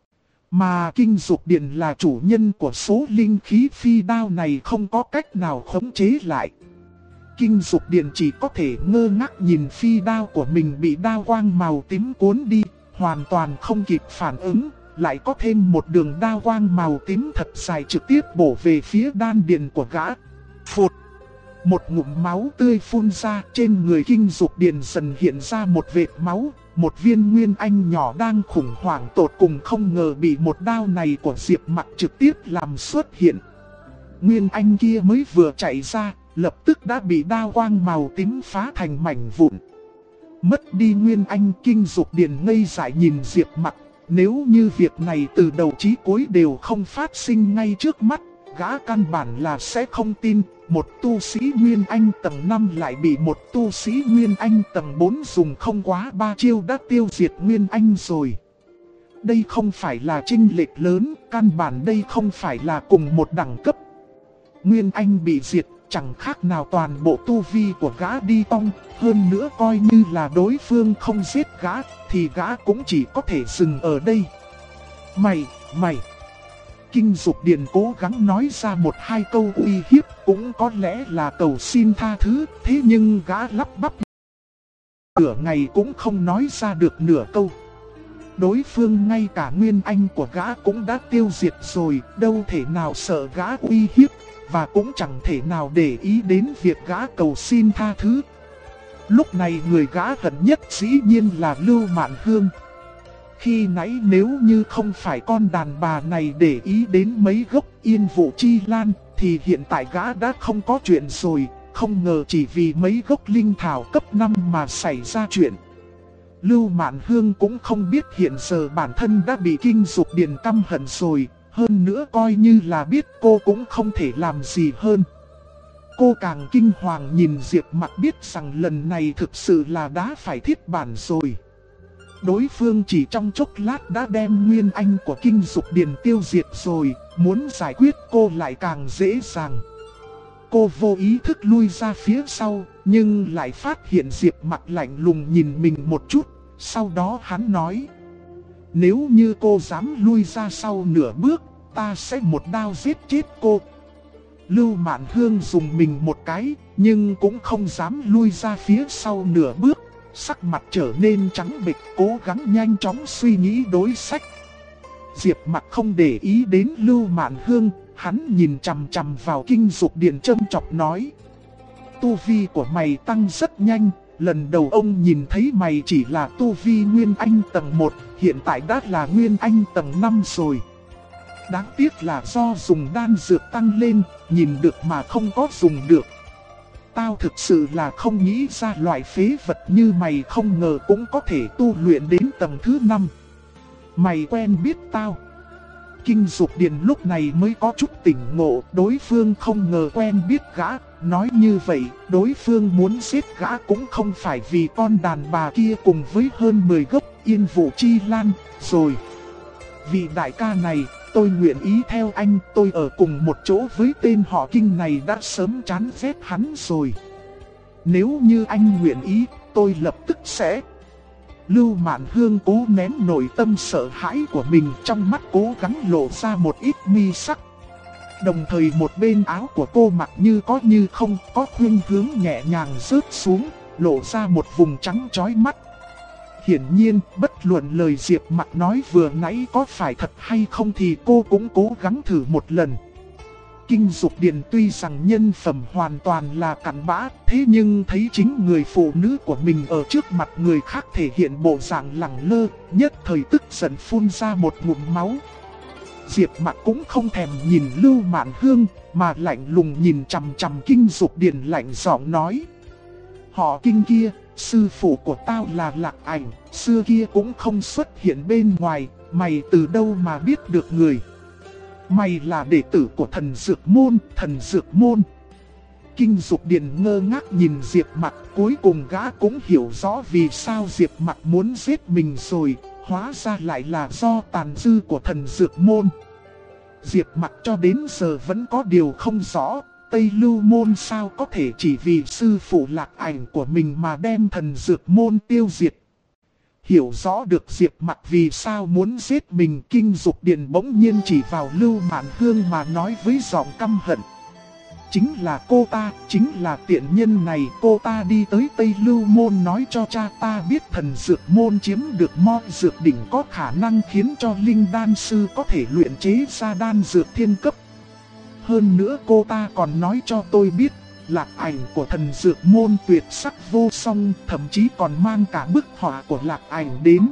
Mà Kinh Dục Điền là chủ nhân của số linh khí phi đao này không có cách nào khống chế lại. Kinh Dục Điền chỉ có thể ngơ ngác nhìn phi đao của mình bị đao quang màu tím cuốn đi, hoàn toàn không kịp phản ứng. Lại có thêm một đường đao quang màu tím thật dài trực tiếp bổ về phía đan điền của gã. Phụt! Một ngụm máu tươi phun ra, trên người Kinh Dục Điền dần hiện ra một vệt máu. Một viên Nguyên Anh nhỏ đang khủng hoảng tột cùng không ngờ bị một đao này của Diệp Mặc trực tiếp làm xuất hiện. Nguyên Anh kia mới vừa chạy ra, lập tức đã bị đao quang màu tím phá thành mảnh vụn. Mất đi Nguyên Anh, Kinh Dục Điền ngây dại nhìn Diệp Mặc. Nếu như việc này từ đầu chí cuối đều không phát sinh ngay trước mắt, gã căn bản là sẽ không tin. một tu sĩ Nguyên Anh tầng 5 lại bị một tu sĩ Nguyên Anh tầng 4 dùng không quá 3 chiêu đã tiêu diệt Nguyên Anh rồi. Đây không phải là chênh lệch lớn, căn bản đây không phải là cùng một đẳng cấp. Nguyên Anh bị diệt chẳng khác nào toàn bộ tu vi của gã đi tong, hơn nữa coi như là đối phương không giết gã, thì gã cũng chỉ có thể dừng ở đây. Mày! Kinh Dục Điền cố gắng nói ra một hai câu uy hiếp, cũng có lẽ là cầu xin tha thứ, thế nhưng gã lắp bắp nửa ngày cũng không nói ra được nửa câu. Đối phương ngay cả Nguyên Anh của gã cũng đã tiêu diệt rồi, đâu thể nào sợ gã uy hiếp, và cũng chẳng thể nào để ý đến việc gã cầu xin tha thứ. Lúc này người gã hận nhất dĩ nhiên là Lưu Mạn Hương. Khi nãy nếu như không phải con đàn bà này để ý đến mấy gốc Yên Vũ Chi Lan, thì hiện tại gã đã không có chuyện rồi, không ngờ chỉ vì mấy gốc linh thảo cấp 5 mà xảy ra chuyện. Lưu Mạn Hương cũng không biết hiện giờ bản thân đã bị Kinh Dục Điền căm hận rồi, hơn nữa coi như là biết cô cũng không thể làm gì hơn. Cô càng kinh hoàng nhìn Diệp Mặc biết rằng lần này thực sự là đã phải thiết bản rồi. Đối phương chỉ trong chốc lát đã đem Nguyên Anh của Kinh Dục Điền tiêu diệt rồi, muốn giải quyết cô lại càng dễ dàng. Cô vô ý thức lui ra phía sau, nhưng lại phát hiện Diệp Mặc lạnh lùng nhìn mình một chút. Sau đó hắn nói: nếu như cô dám lui ra sau nửa bước, ta sẽ một đao giết chết cô. Lưu Mạn Hương dùng mình một cái, nhưng cũng không dám lui ra phía sau nửa bước. Sắc mặt trở nên trắng bệch, cố gắng nhanh chóng suy nghĩ đối sách. Diệp Mặc không để ý đến Lưu Mạn Hương, hắn nhìn chằm chằm vào Kinh Dục Điền châm chọc nói: tu vi của mày tăng rất nhanh, lần đầu ông nhìn thấy mày chỉ là tu vi Nguyên Anh tầng 1, hiện tại đã là Nguyên Anh tầng 5 rồi. Đáng tiếc là do dùng đan dược tăng lên, nhìn được mà không có dùng được. Tao thực sự là không nghĩ ra loại phế vật như mày không ngờ cũng có thể tu luyện đến tầng thứ 5. Mày quen biết tao. Kinh Dục Điền lúc này mới có chút tỉnh ngộ, đối phương không ngờ quen biết gã. Nói như vậy, đối phương muốn giết gã cũng không phải vì con đàn bà kia cùng với hơn 10 gốc Yên Vũ Chi Lan rồi. Vị đại ca này, tôi nguyện ý theo anh, tôi ở cùng một chỗ với tên họ Kinh này đã sớm chán ghét hắn rồi. Nếu như anh nguyện ý, tôi lập tức sẽ... Lưu Mạn Hương cố nén nội tâm sợ hãi của mình, trong mắt cố gắng lộ ra một ít mi sắc. Đồng thời một bên áo của cô mặc như có như không, có khuynh hướng nhẹ nhàng rớt xuống, lộ ra một vùng trắng chói mắt. Hiển nhiên, bất luận lời Diệp Mặc nói vừa nãy có phải thật hay không thì cô cũng cố gắng thử một lần. Kinh Dục Điền tuy rằng nhân phẩm hoàn toàn là cặn bã, thế nhưng thấy chính người phụ nữ của mình ở trước mặt người khác thể hiện bộ dạng lẳng lơ, nhất thời tức giận phun ra một ngụm máu. Diệp Mặc cũng không thèm nhìn Lưu Mạn Hương, mà lạnh lùng nhìn chằm chằm Kinh Dục Điền lạnh giọng nói: họ Kinh kia, sư phụ của tao là Lạc Ảnh, xưa kia cũng không xuất hiện bên ngoài, mày từ đâu mà biết được người? Mày là đệ tử của thần Dược Môn. Kinh Dục Điền ngơ ngác nhìn Diệp Mặc, cuối cùng gã cũng hiểu rõ vì sao Diệp Mặc muốn giết mình rồi, hóa ra lại là do tàn dư của thần Dược Môn. Diệp Mặc cho đến giờ vẫn có điều không rõ, Tây Lưu Môn sao có thể chỉ vì sư phụ Lạc Ảnh của mình mà đem thần Dược Môn tiêu diệt. Hiểu rõ được Diệp Mặc vì sao muốn giết mình, Kinh Dục Điền bỗng nhiên chỉ vào Lưu Mạn Hương mà nói với giọng căm hận: chính là cô ta, chính là tiện nhân này, cô ta đi tới Tây Lưu Môn nói cho cha ta biết thần Dược Môn chiếm được mo dược đỉnh có khả năng khiến cho linh đan sư có thể luyện chế ra đan dược thiên cấp. Hơn nữa cô ta còn nói cho tôi biết, Lạc Ảnh của thần Dược Môn tuyệt sắc vô song, thậm chí còn mang cả bức họa của Lạc Ảnh đến.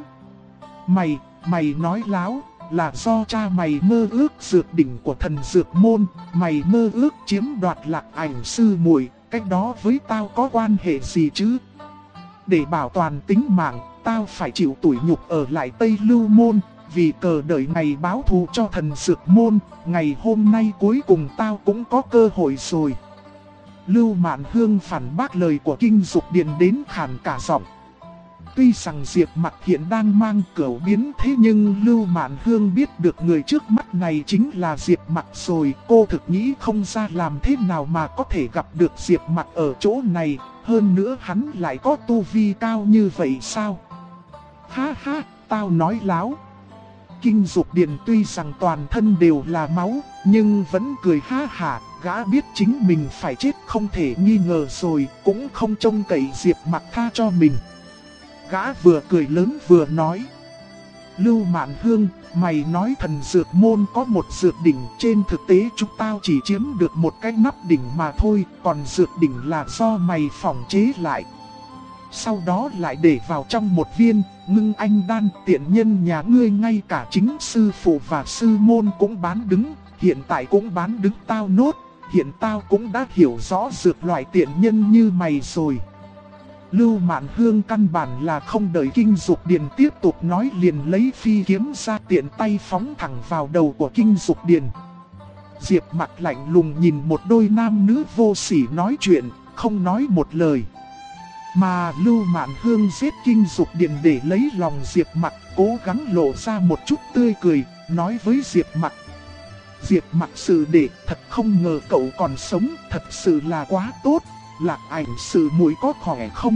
Mày nói láo, là do cha mày mơ ước dược đỉnh của thần Dược Môn, mày mơ ước chiếm đoạt Lạc Ảnh sư muội, cách đó với tao có quan hệ gì chứ? Để bảo toàn tính mạng, tao phải chịu tủi nhục ở lại Tây Lưu Môn, vì cờ đợi ngày báo thù cho thần Dược Môn, ngày hôm nay cuối cùng tao cũng có cơ hội rồi. Lưu Mạn Hương phản bác lời của Kinh Dục Điền đến khàn cả giọng. Tuy rằng Diệp Mặc hiện đang mang cửu biến, thế nhưng Lưu Mạn Hương biết được người trước mắt này chính là Diệp Mặc rồi. Cô thực nghĩ không ra làm thế nào mà có thể gặp được Diệp Mặc ở chỗ này. Hơn nữa hắn lại có tu vi cao như vậy sao? Ha ha, tao nói láo. Kinh Dục Điền tuy rằng toàn thân đều là máu, nhưng vẫn cười ha hả. Gã biết chính mình phải chết không thể nghi ngờ rồi, cũng không trông cậy Diệp Mặc tha cho mình. Gã vừa cười lớn vừa nói. Lưu Mạn Hương, mày nói thần dược môn có một dược đỉnh, trên thực tế chúng tao chỉ chiếm được một cái nắp đỉnh mà thôi, còn dược đỉnh là do mày phỏng chế lại. Sau đó lại để vào trong một viên ngưng anh đan. Tiện nhân nhà ngươi ngay cả chính sư phụ và sư môn cũng bán đứng, hiện tại cũng bán đứng tao nốt. Hiện tao cũng đã hiểu rõ dược loại tiện nhân như mày rồi. Lưu Mạn Hương căn bản là không đợi Kinh Dục Điền tiếp tục nói, liền lấy phi kiếm ra tiện tay phóng thẳng vào đầu của Kinh Dục Điền. Diệp Mặc lạnh lùng nhìn một đôi nam nữ vô sỉ nói chuyện, không nói một lời. Mà Lưu Mạn Hương giết Kinh Dục Điền để lấy lòng Diệp Mặc, cố gắng lộ ra một chút tươi cười, nói với Diệp Mặc. Diệp Mặc sư đệ, thật không ngờ cậu còn sống, thật sự là quá tốt. Lạc Ảnh sư muội có khỏe không?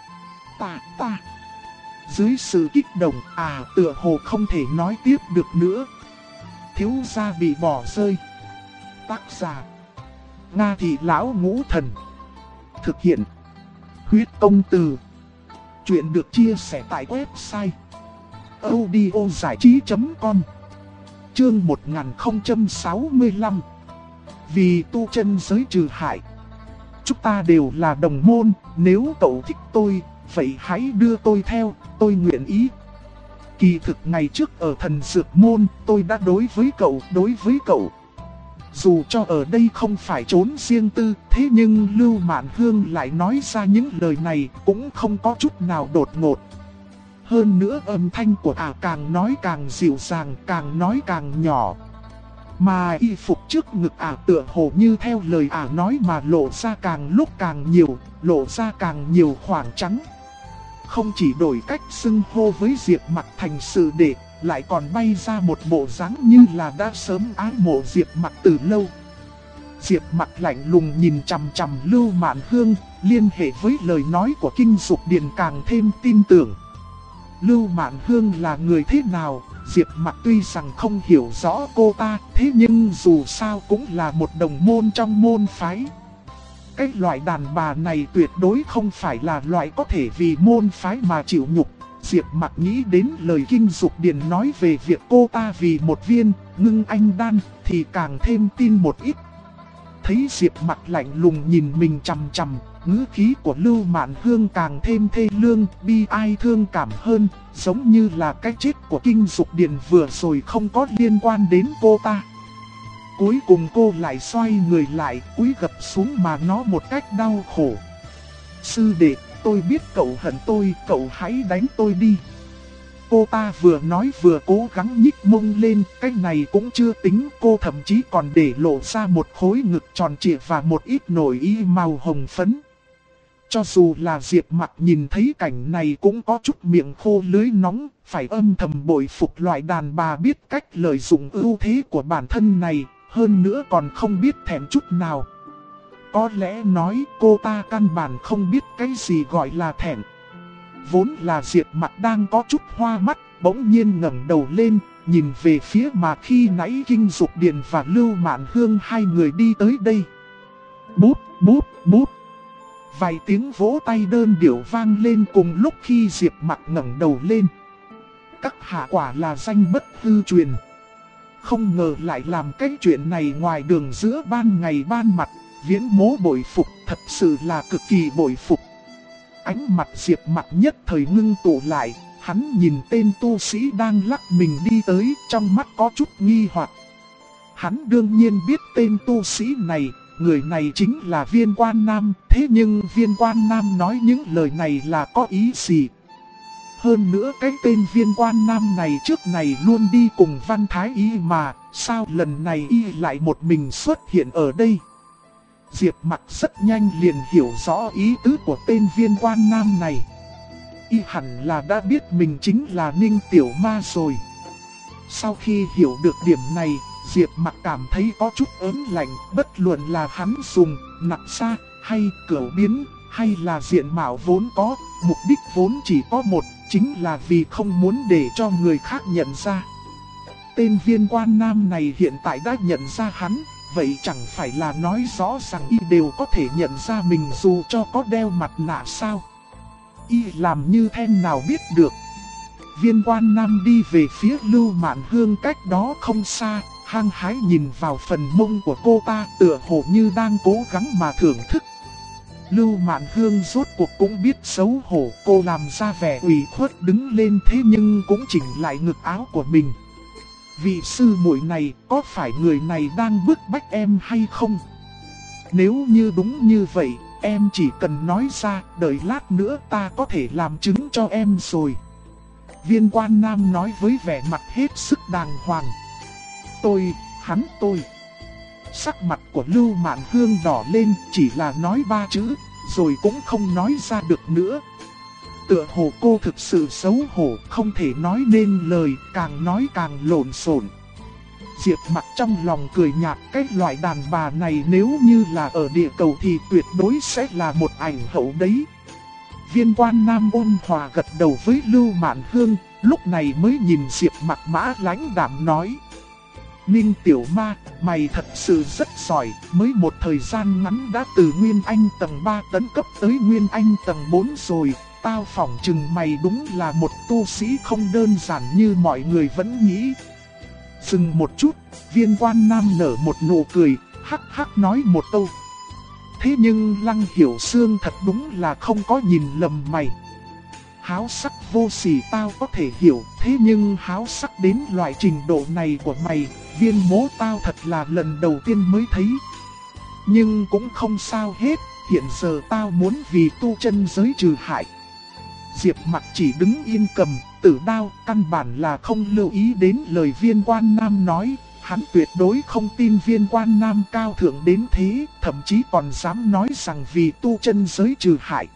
Ta. Dưới sự kích động, tựa hồ không thể nói tiếp được nữa. Thiếu gia bị bỏ rơi. Tác giả: Nga Thị Lão Ngũ Thần. Thực hiện: Huyết Công Từ. Chuyện được chia sẻ tại website audiozảichí.com. Chương 1065. Vì tu chân giới trừ hại. Chúng ta đều là đồng môn, nếu cậu thích tôi, vậy hãy đưa tôi theo, tôi nguyện ý. Kỳ thực ngày trước ở thần dược môn, tôi đã đối với cậu. Dù cho ở đây không phải trốn riêng tư, thế nhưng Lưu Mạn Hương lại nói ra những lời này cũng không có chút nào đột ngột. Hơn nữa âm thanh của càng nói càng dịu dàng, càng nói càng nhỏ. Mà y phục trước ngực tựa hồ như theo lời nói mà lộ ra càng lúc càng nhiều, lộ ra càng nhiều khoảng trắng. Không chỉ đổi cách xưng hô với Diệp Mặc thành sư đệ, lại còn bay ra một bộ dáng như là đã sớm ái mộ Diệp Mặc từ lâu. Diệp Mặc lạnh lùng nhìn chằm chằm Lưu Mạn Hương, liên hệ với lời nói của Kinh Dục Điền càng thêm tin tưởng. Lưu Mạn Hương là người thế nào, Diệp Mặc tuy rằng không hiểu rõ cô ta, thế nhưng dù sao cũng là một đồng môn trong môn phái. Cái loại đàn bà này tuyệt đối không phải là loại có thể vì môn phái mà chịu nhục. Diệp Mặc nghĩ đến lời Kinh Dục Điền nói về việc cô ta vì một viên ngưng anh đan thì càng thêm tin một ít. Thấy Diệp Mặc lạnh lùng nhìn mình chằm chằm, ngữ khí của Lưu Mạn Hương càng thêm thê lương, bi ai thương cảm hơn, giống như là cái chết của Kinh Dục Điền vừa rồi không có liên quan đến cô ta. Cuối cùng cô lại xoay người lại, cúi gập xuống mà nó một cách đau khổ. Sư đệ, tôi biết cậu hận tôi, cậu hãy đánh tôi đi. Cô ta vừa nói vừa cố gắng nhích mông lên, cái này cũng chưa tính, cô thậm chí còn để lộ ra một khối ngực tròn trịa và một ít nổi y màu hồng phấn. Cho dù là Diệp Mặc nhìn thấy cảnh này cũng có chút miệng khô lưỡi nóng, phải âm thầm bội phục loại đàn bà biết cách lợi dụng ưu thế của bản thân này, hơn nữa còn không biết thèm chút nào. Có lẽ nói cô ta căn bản không biết cái gì gọi là thèm. Vốn là Diệp Mặc đang có chút hoa mắt, bỗng nhiên ngẩng đầu lên, nhìn về phía mà khi nãy Kinh Dục Điền và Lưu Mạn Hương hai người đi tới đây. Búp, búp, búp. Vài tiếng vỗ tay đơn điệu vang lên cùng lúc khi Diệp Mặc ngẩng đầu lên. Các hạ quả là danh bất hư truyền. Không ngờ lại làm cái chuyện này ngoài đường giữa ban ngày ban mặt, viễn mố bội phục, thật sự là cực kỳ bội phục. Ánh mặt Diệp Mặc nhất thời ngưng tụ lại, hắn nhìn tên tu sĩ đang lắc mình đi tới, trong mắt có chút nghi hoặc. Hắn đương nhiên biết tên tu sĩ này, người này chính là Viên Quan Nam, thế nhưng Viên Quan Nam nói những lời này là có ý gì? Hơn nữa cái tên Viên Quan Nam này trước này luôn đi cùng Văn Thái Y mà, sao lần này y lại một mình xuất hiện ở đây? Diệp Mặc rất nhanh liền hiểu rõ ý tứ của tên viên quan nam này. Y hẳn là đã biết mình chính là Ninh Tiểu Ma rồi. Sau khi hiểu được điểm này, Diệp Mặc cảm thấy có chút ớn lạnh, bất luận là hắn dùng nặc xa hay cửu biến hay là diện mạo vốn có, mục đích vốn chỉ có một, chính là vì không muốn để cho người khác nhận ra. Tên viên quan nam này hiện tại đã nhận ra hắn, vậy chẳng phải là nói rõ rằng y đều có thể nhận ra mình dù cho có đeo mặt nạ sao? Y làm như thế nào biết được? Viên quan nam đi về phía Lưu Mạn Hương cách đó không xa, hăng hái nhìn vào phần mông của cô ta, tựa hồ như đang cố gắng mà thưởng thức. Lưu Mạn Hương rốt cuộc cũng biết xấu hổ, cô làm ra vẻ ủy khuất đứng lên thế nhưng cũng chỉnh lại ngực áo của mình. Vị sư muội này, có phải người này đang bức bách em hay không? Nếu như đúng như vậy, em chỉ cần nói ra, đợi lát nữa ta có thể làm chứng cho em rồi. Viên quan nam nói với vẻ mặt hết sức đàng hoàng. Tôi. Sắc mặt của Lưu Mạn Hương đỏ lên, chỉ là nói 3 chữ, rồi cũng không nói ra được nữa. Tựa hồ cô thực sự xấu hổ, không thể nói nên lời, càng nói càng lộn xộn. Diệp Mặc trong lòng cười nhạt, cái loại đàn bà này nếu như là ở địa cầu thì tuyệt đối sẽ là một ảnh hậu đấy. Viên quan nam ôn hòa gật đầu với Lưu Mạn Hương, lúc này mới nhìn Diệp Mặc mã lãnh đạm nói. Ninh Tiểu Ma, mày thật sự rất giỏi, mới một thời gian ngắn đã từ Nguyên Anh tầng 3 tấn cấp tới Nguyên Anh tầng 4 rồi. Tao phỏng chừng mày đúng là một tu sĩ không đơn giản như mọi người vẫn nghĩ. Dừng một chút, viên quan nam nở một nụ cười, hắc hắc nói một câu. Thế nhưng Lăng Hiểu Sương thật đúng là không có nhìn lầm mày. Háo sắc vô sỉ tao có thể hiểu, thế nhưng háo sắc đến loại trình độ này của mày, viên mố tao thật là lần đầu tiên mới thấy. Nhưng cũng không sao hết, hiện giờ tao muốn vì tu chân giới trừ hại. Diệp Mặc chỉ đứng yên cầm, tử đao, căn bản là không lưu ý đến lời viên quan nam nói. Hắn tuyệt đối không tin viên quan nam cao thượng đến thế, thậm chí còn dám nói rằng vì tu chân giới trừ hại.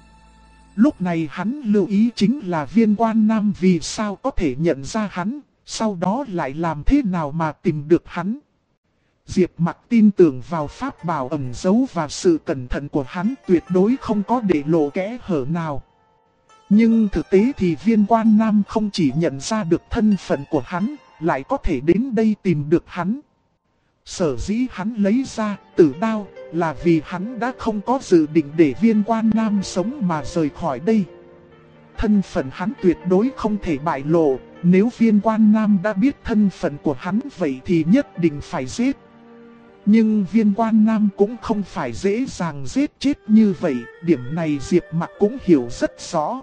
Lúc này hắn lưu ý chính là viên quan nam vì sao có thể nhận ra hắn, sau đó lại làm thế nào mà tìm được hắn. Diệp Mặc tin tưởng vào pháp bảo ẩn giấu và sự cẩn thận của hắn, tuyệt đối không có để lộ kẽ hở nào. Nhưng thực tế thì viên quan nam không chỉ nhận ra được thân phận của hắn, lại có thể đến đây tìm được hắn. Sở dĩ hắn lấy ra tử đao là vì hắn đã không có dự định để viên quan nam sống mà rời khỏi đây. Thân phận hắn tuyệt đối không thể bại lộ, nếu viên quan nam đã biết thân phận của hắn vậy thì nhất định phải giết. Nhưng viên quan nam cũng không phải dễ dàng giết chết như vậy, điểm này Diệp Mặc cũng hiểu rất rõ.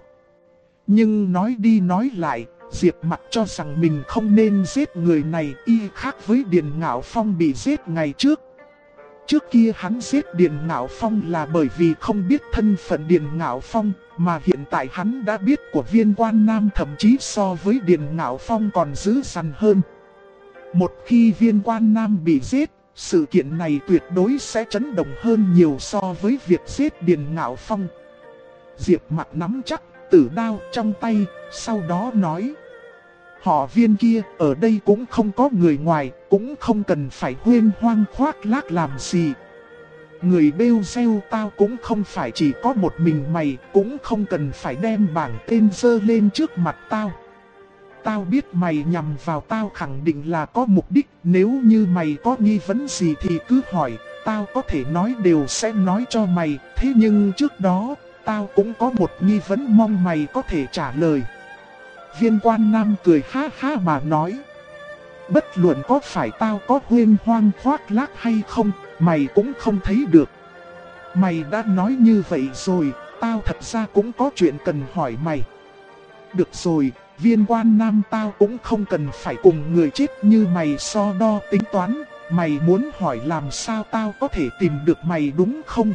Nhưng nói đi nói lại, Diệp Mặc cho rằng mình không nên giết người này, y khác với Điền Ngạo Phong bị giết ngày trước. Trước kia hắn giết Điền Ngạo Phong là bởi vì không biết thân phận Điền Ngạo Phong, mà hiện tại hắn đã biết của viên quan nam, thậm chí so với Điền Ngạo Phong còn dữ dằn hơn. Một khi viên quan nam bị giết, sự kiện này tuyệt đối sẽ chấn động hơn nhiều so với việc giết Điền Ngạo Phong. Diệp Mặc nắm chắc tử đao trong tay, sau đó nói. Họ viên kia, ở đây cũng không có người ngoài, cũng không cần phải huyên hoang khoác lác làm gì. Người bêu rêu tao cũng không phải chỉ có một mình mày, cũng không cần phải đem bảng tên dơ lên trước mặt tao. Tao biết mày nhằm vào tao khẳng định là có mục đích, nếu như mày có nghi vấn gì thì cứ hỏi, tao có thể nói đều sẽ nói cho mày, thế nhưng trước đó, tao cũng có một nghi vấn mong mày có thể trả lời. Viên quan nam cười ha ha mà nói. Bất luận có phải tao có huyên hoang khoác lác hay không, mày cũng không thấy được. Mày đã nói như vậy rồi, tao thật ra cũng có chuyện cần hỏi mày. Được rồi, viên quan nam, tao cũng không cần phải cùng người chết như mày so đo tính toán. Mày muốn hỏi làm sao tao có thể tìm được mày đúng không?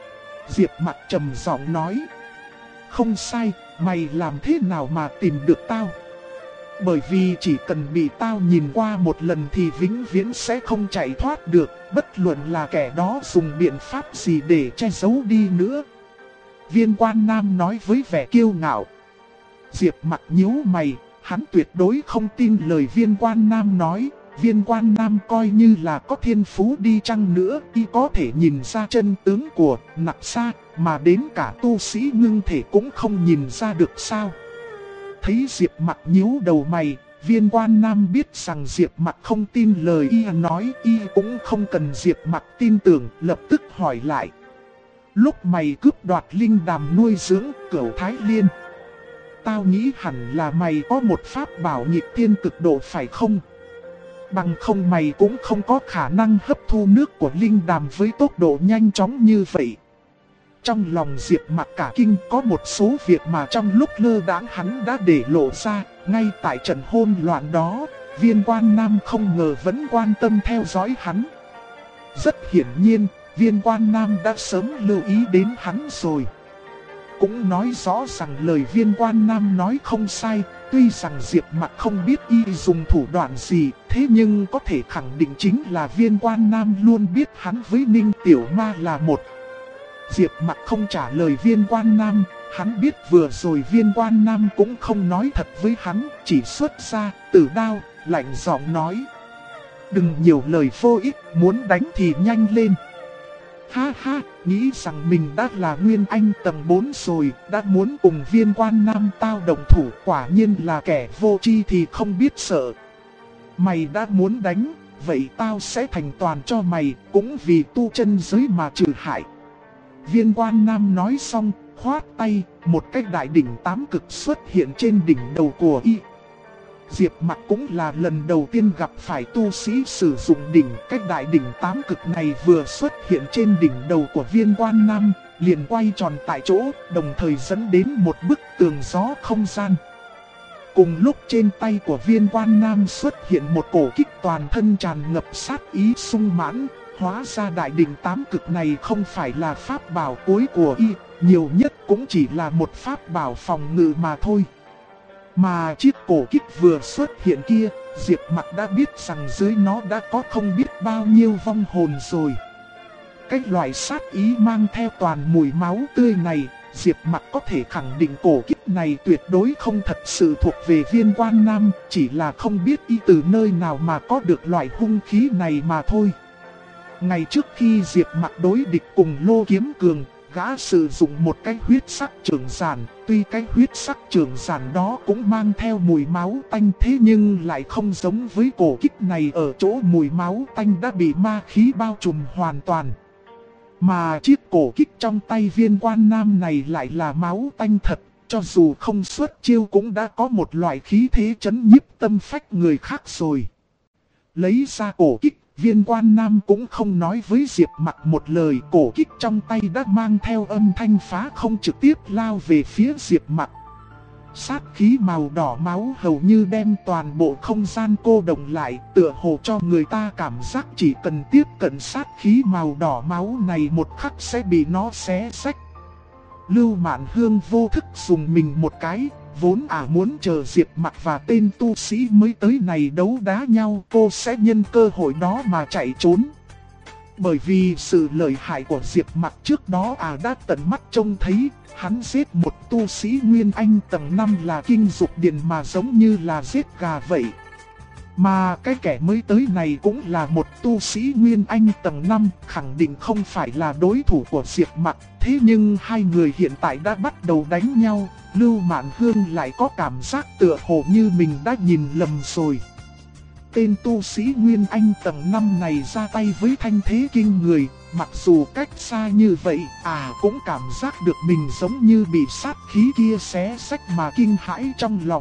Diệp Mặc trầm giọng nói. Không sai, mày làm thế nào mà tìm được tao? Bởi vì chỉ cần bị tao nhìn qua một lần thì vĩnh viễn sẽ không chạy thoát được, bất luận là kẻ đó dùng biện pháp gì để che giấu đi nữa. Viên Quan Nam nói với vẻ kiêu ngạo. Diệp Mặc nhíu mày, hắn tuyệt đối không tin lời Viên Quan Nam nói. Viên Quan Nam coi như là có thiên phú đi chăng nữa, y có thể nhìn ra chân tướng của Nặc Sa, mà đến cả tu sĩ ngưng thể cũng không nhìn ra được sao. Thấy Diệp Mặc nhíu đầu mày, Viên Quan Nam biết rằng Diệp Mặc không tin lời y nói, y cũng không cần Diệp Mặc tin tưởng, lập tức hỏi lại. Lúc mày cướp đoạt linh đàm nuôi dưỡng Cửu Thái Liên, tao nghĩ hẳn là mày có một pháp bảo nhịp tiên cực độ phải không? Bằng không mày cũng không có khả năng hấp thu nước của linh đàm với tốc độ nhanh chóng như vậy. Trong lòng Diệp Mặc cả kinh, có một số việc mà trong lúc lơ đãng hắn đã để lộ ra. Ngay tại trận hỗn loạn đó, Viên Quan Nam không ngờ vẫn quan tâm theo dõi hắn. Rất hiển nhiên, Viên Quan Nam đã sớm lưu ý đến hắn rồi. Cũng nói rõ rằng lời Viên Quan Nam nói không sai. Tuy rằng Diệp Mặc không biết y dùng thủ đoạn gì, thế nhưng có thể khẳng định chính là Viên Quan Nam luôn biết hắn với Ninh Tiểu Ma là một. Diệp Mặc không trả lời Viên Quan Nam, hắn biết vừa rồi Viên Quan Nam cũng không nói thật với hắn, chỉ xuất ra tử đao, lạnh giọng nói. Đừng nhiều lời vô ích, muốn đánh thì nhanh lên. Ha ha, nghĩ rằng mình đã là Nguyên Anh tầng 4 rồi, đã muốn cùng Viên Quan Nam tao đồng thủ, quả nhiên là kẻ vô tri thì không biết sợ. Mày đã muốn đánh, vậy tao sẽ thành toàn cho mày, cũng vì tu chân giới mà trừ hại. Viên Quan Nam nói xong, khoát tay, một cái đại đỉnh tám cực xuất hiện trên đỉnh đầu của y. Diệp Mặc cũng là lần đầu tiên gặp phải tu sĩ sử dụng đỉnh. Cái đại đỉnh tám cực này vừa xuất hiện trên đỉnh đầu của Viên Quan Nam, liền quay tròn tại chỗ, đồng thời dẫn đến một bức tường gió không gian. Cùng lúc trên tay của Viên Quan Nam xuất hiện một cổ kích toàn thân tràn ngập sát ý sung mãn. Hóa ra đại đỉnh tám cực này không phải là pháp bảo cuối của y, nhiều nhất cũng chỉ là một pháp bảo phòng ngự mà thôi. Mà chiếc cổ kích vừa xuất hiện kia, Diệp Mặc đã biết rằng dưới nó đã có không biết bao nhiêu vong hồn rồi. Cái loại sát ý mang theo toàn mùi máu tươi này, Diệp Mặc có thể khẳng định cổ kích này tuyệt đối không thật sự thuộc về Viên Quan Nam, chỉ là không biết y từ nơi nào mà có được loại hung khí này mà thôi. Ngày trước khi Diệp Mặc đối địch cùng Lô Kiếm Cường, gã sử dụng một cái huyết sắc trường giản. Tuy cái huyết sắc trường giản đó cũng mang theo mùi máu tanh, thế nhưng lại không giống với cổ kích này ở chỗ mùi máu tanh đã bị ma khí bao trùm hoàn toàn. Mà chiếc cổ kích trong tay Viên Quan Nam này lại là máu tanh thật, cho dù không xuất chiêu cũng đã có một loại khí thế chấn nhiếp tâm phách người khác rồi. Lấy ra cổ kích, Viên Quan Nam cũng không nói với Diệp Mặc một lời, cổ kích trong tay đã mang theo âm thanh phá không trực tiếp lao về phía Diệp Mặc. Sát khí màu đỏ máu hầu như đem toàn bộ không gian cô đọng lại, tựa hồ cho người ta cảm giác chỉ cần tiếp cận sát khí màu đỏ máu này một khắc sẽ bị nó xé rách. Lưu Mạn Hương vô thức dùng mình một cái, vốn muốn chờ Diệp Mặc và tên tu sĩ mới tới này đấu đá nhau, cô sẽ nhân cơ hội đó mà chạy trốn. Bởi vì sự lợi hại của Diệp Mặc trước đó đã tận mắt trông thấy, hắn giết một tu sĩ Nguyên Anh tầng 5 là kinh dục điện mà giống như là giết gà vậy. Mà cái kẻ mới tới này cũng là một tu sĩ Nguyên Anh tầng 5, khẳng định không phải là đối thủ của Diệp Mặc. Thế nhưng hai người hiện tại đã bắt đầu đánh nhau, Lưu Mạn Hương lại có cảm giác tựa hồ như mình đã nhìn lầm rồi. Tên tu sĩ Nguyên Anh tầng 5 này ra tay với thanh thế kinh người, mặc dù cách xa như vậy, cũng cảm giác được mình giống như bị sát khí kia xé rách mà kinh hãi trong lòng.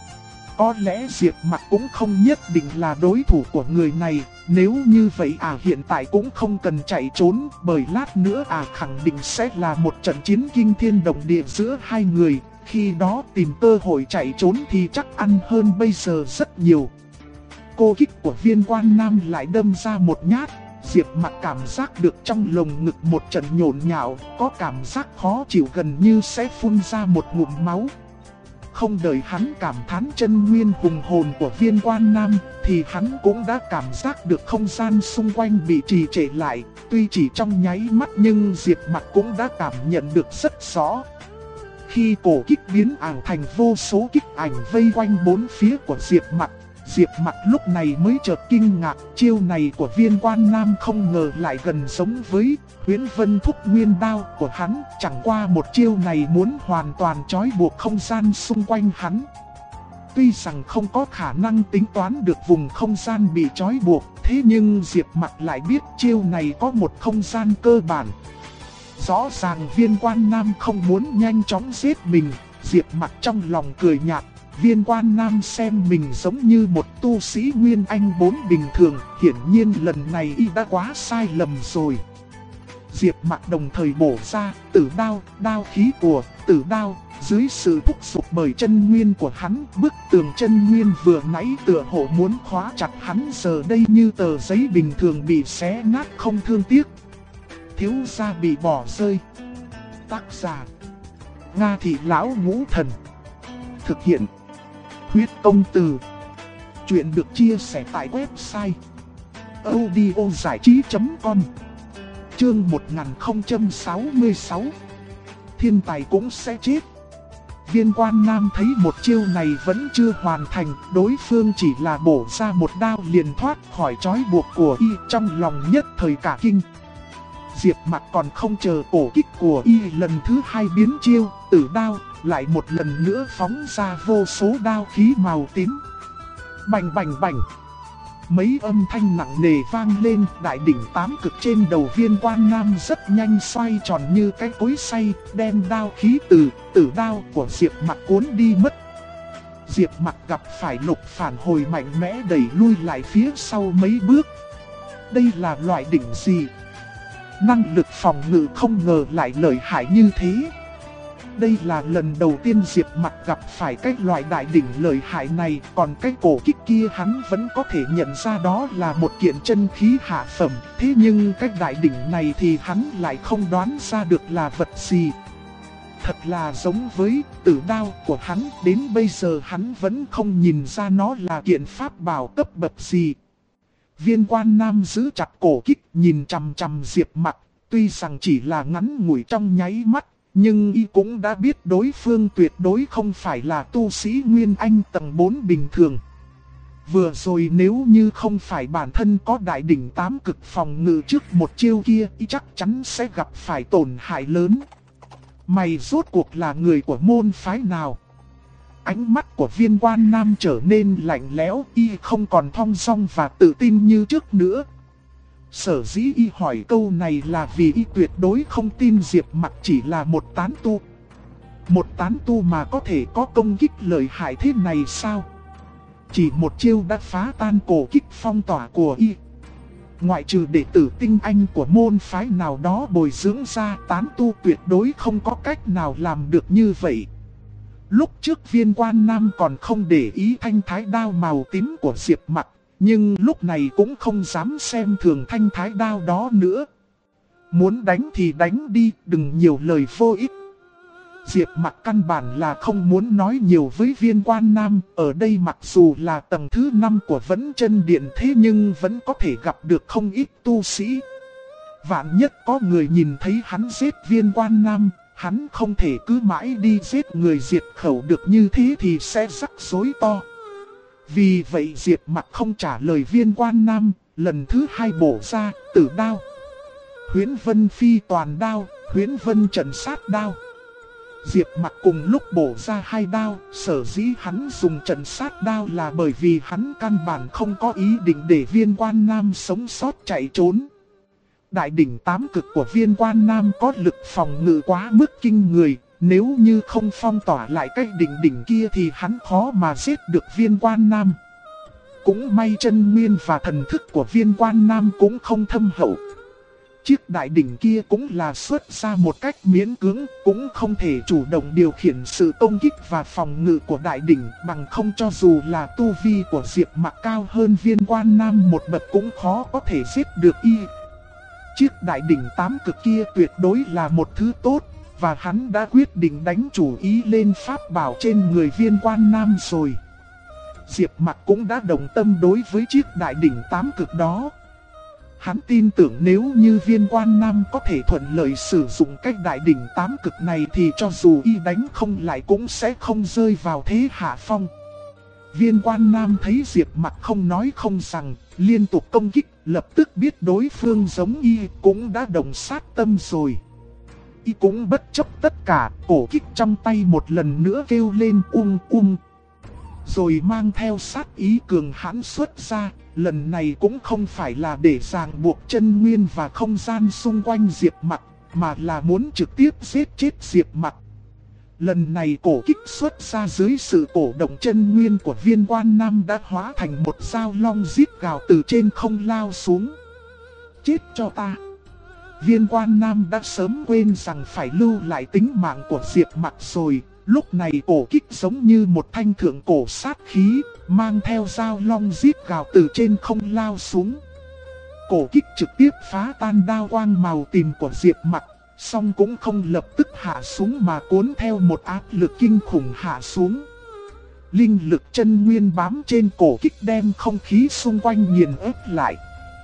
Có lẽ Diệp Mặc cũng không nhất định là đối thủ của người này, nếu như vậy hiện tại cũng không cần chạy trốn, bởi lát nữa khẳng định sẽ là một trận chiến kinh thiên động địa giữa hai người, khi đó tìm cơ hội chạy trốn thì chắc ăn hơn bây giờ rất nhiều. Cô kích của Viên Quan Nam lại đâm ra một nhát, Diệp Mặc cảm giác được trong lồng ngực một trận nhộn nhạo, có cảm giác khó chịu gần như sẽ phun ra một ngụm máu. Không đợi hắn cảm thán chân nguyên hùng hồn của Viên Quan Nam, thì hắn cũng đã cảm giác được không gian xung quanh bị trì trệ lại. Tuy chỉ trong nháy mắt nhưng Diệp Mặc cũng đã cảm nhận được rất rõ. Khi cổ kích biến ảo thành vô số kích ảnh vây quanh bốn phía của Diệp Mặc lúc này mới chợt kinh ngạc. Chiêu này của Viên Quan Nam không ngờ lại gần giống với Huyễn Vân Thúc Nguyên Đao của hắn. Chẳng qua một chiêu này muốn hoàn toàn trói buộc không gian xung quanh hắn. Tuy rằng không có khả năng tính toán được vùng không gian bị trói buộc, thế nhưng Diệp Mặc lại biết chiêu này có một không gian cơ bản. Rõ ràng Viên Quan Nam không muốn nhanh chóng giết mình. Diệp Mặc trong lòng cười nhạt. Viên Quan Nam xem mình giống như một tu sĩ Nguyên Anh 4 bình thường, hiển nhiên lần này y đã quá sai lầm rồi. Diệp Mặc đồng thời bổ ra tử đao, đao khí của tử đao. Dưới sự thúc giục bởi chân nguyên của hắn, bức tường chân nguyên vừa nãy tựa hồ muốn khóa chặt hắn giờ đây như tờ giấy bình thường bị xé nát không thương tiếc. Thiếu gia bị bỏ rơi. Tác giả: Nga Thị Lão Ngũ Thần. Thực hiện: Huyết Công Từ. Chuyện được chia sẻ tại website audiozảichí.com. Chương 1066. Thiên tài cũng sẽ chết. Viên Quan Nam thấy một chiêu này vẫn chưa hoàn thành, đối phương chỉ là bổ ra một đao liền thoát khỏi trói buộc của y, trong lòng nhất thời cả kinh. Diệp Mặc còn không chờ cổ kích của y lần thứ hai biến chiêu, tử đao, lại một lần nữa phóng ra vô số đao khí màu tím. Bành bành bành. Mấy âm thanh nặng nề vang lên, đại đỉnh tám cực trên đầu Viên Quan Nam rất nhanh xoay tròn như cái cối xay, đem đao khí từ tử đao của Diệp Mặc cuốn đi mất. Diệp Mặc gặp phải lực phản hồi mạnh mẽ đẩy lui lại phía sau mấy bước. Đây là loại đỉnh gì? Năng lực phòng ngự không ngờ lại lợi hại như thế. Đây là lần đầu tiên Diệp Mặc gặp phải cái loại đại đỉnh lợi hại này, còn cái cổ kích kia hắn vẫn có thể nhận ra đó là một kiện chân khí hạ phẩm. Thế nhưng cái đại đỉnh này thì hắn lại không đoán ra được là vật gì. Thật là giống với tử đao của hắn, đến bây giờ hắn vẫn không nhìn ra nó là kiện pháp bảo cấp bậc gì. Viên Quan Nam giữ chặt cổ kích nhìn chằm chằm Diệp Mặc, tuy rằng chỉ là ngắn ngủi trong nháy mắt, nhưng y cũng đã biết đối phương tuyệt đối không phải là tu sĩ Nguyên Anh tầng 4 bình thường. Vừa rồi nếu như không phải bản thân có đại đỉnh tám cực phòng ngự trước một chiêu kia, y chắc chắn sẽ gặp phải tổn hại lớn. Mày rốt cuộc là người của môn phái nào? Ánh mắt của Viên Quan Nam trở nên lạnh lẽo, y không còn thong dong và tự tin như trước nữa. Sở dĩ y hỏi câu này là vì y tuyệt đối không tin Diệp Mặc chỉ là một tán tu. Một tán tu mà có thể có công kích lợi hại thế này sao? Chỉ một chiêu đã phá tan cổ kích phong tỏa của y. Ngoại trừ đệ tử tinh anh của môn phái nào đó bồi dưỡng ra, tán tu tuyệt đối không có cách nào làm được như vậy. Lúc trước Viên Quan Nam còn không để ý thanh thái đao màu tím của Diệp Mặc, nhưng lúc này cũng không dám xem thường thanh thái đao đó nữa. Muốn đánh thì đánh đi, đừng nhiều lời vô ích. Diệp Mặc căn bản là không muốn nói nhiều với Viên Quan Nam. Ở đây mặc dù là tầng thứ 5 của Vẫn Chân Điện, thế nhưng vẫn có thể gặp được không ít tu sĩ. Vạn nhất có người nhìn thấy hắn giết Viên Quan Nam, hắn không thể cứ mãi đi giết người diệt khẩu được, như thế thì sẽ rắc rối to. Vì vậy Diệp Mặc không trả lời Viên Quan Nam, lần thứ hai bổ ra tử đao, Huyễn Vân Phi toàn đao, Huyễn Vân trận sát đao. Diệp Mặc cùng lúc bổ ra hai đao, sở dĩ hắn dùng trận sát đao là bởi vì hắn căn bản không có ý định để Viên Quan Nam sống sót chạy trốn. Đại đỉnh tám cực của Viên Quan Nam có lực phòng ngự quá mức kinh người, nếu như không phong tỏa lại cái đỉnh kia thì hắn khó mà giết được Viên Quan Nam. Cũng may chân nguyên và thần thức của Viên Quan Nam cũng không thâm hậu. Chiếc đại đỉnh kia cũng là xuất ra một cách miễn cưỡng, cũng không thể chủ động điều khiển sự công kích và phòng ngự của đại đỉnh, bằng không cho dù là tu vi của Diệp Mặc cao hơn Viên Quan Nam một bậc cũng khó có thể giết được y. Chiếc đại đỉnh tám cực kia tuyệt đối là một thứ tốt, và hắn đã quyết định đánh chủ ý lên pháp bảo trên người Viên Quan Nam rồi. Diệp Mặc cũng đã đồng tâm đối với chiếc đại đỉnh tám cực đó. Hắn tin tưởng nếu như Viên Quan Nam có thể thuận lợi sử dụng cách đại đỉnh tám cực này thì cho dù y đánh không lại cũng sẽ không rơi vào thế hạ phong. Viên Quan Nam thấy Diệp Mặc không nói không rằng, liên tục công kích, lập tức biết đối phương giống y cũng đã đồng sát tâm rồi. Y cũng bất chấp tất cả, cổ kích trong tay một lần nữa kêu lên rồi mang theo sát ý cường hãn xuất ra. Lần này cũng không phải là để ràng buộc chân nguyên và không gian xung quanh Diệp Mặc, mà là muốn trực tiếp giết chết Diệp Mặc. Lần này cổ kích xuất ra dưới sự cổ động chân nguyên của Viên Quan Nam đã hóa thành một dao long rít gào từ trên không lao xuống. Chết cho ta! Viên Quan Nam đã sớm quên rằng phải lưu lại tính mạng của Diệp Mặc rồi. Lúc này cổ kích giống như một thanh thượng cổ sát khí, mang theo dao long rít gào từ trên không lao xuống. Cổ kích trực tiếp phá tan đao quang màu tím của Diệp Mặc, song cũng không lập tức hạ xuống mà cuốn theo một áp lực kinh khủng hạ xuống. Linh lực chân nguyên bám trên cổ kích đem không khí xung quanh nghiền ép lại.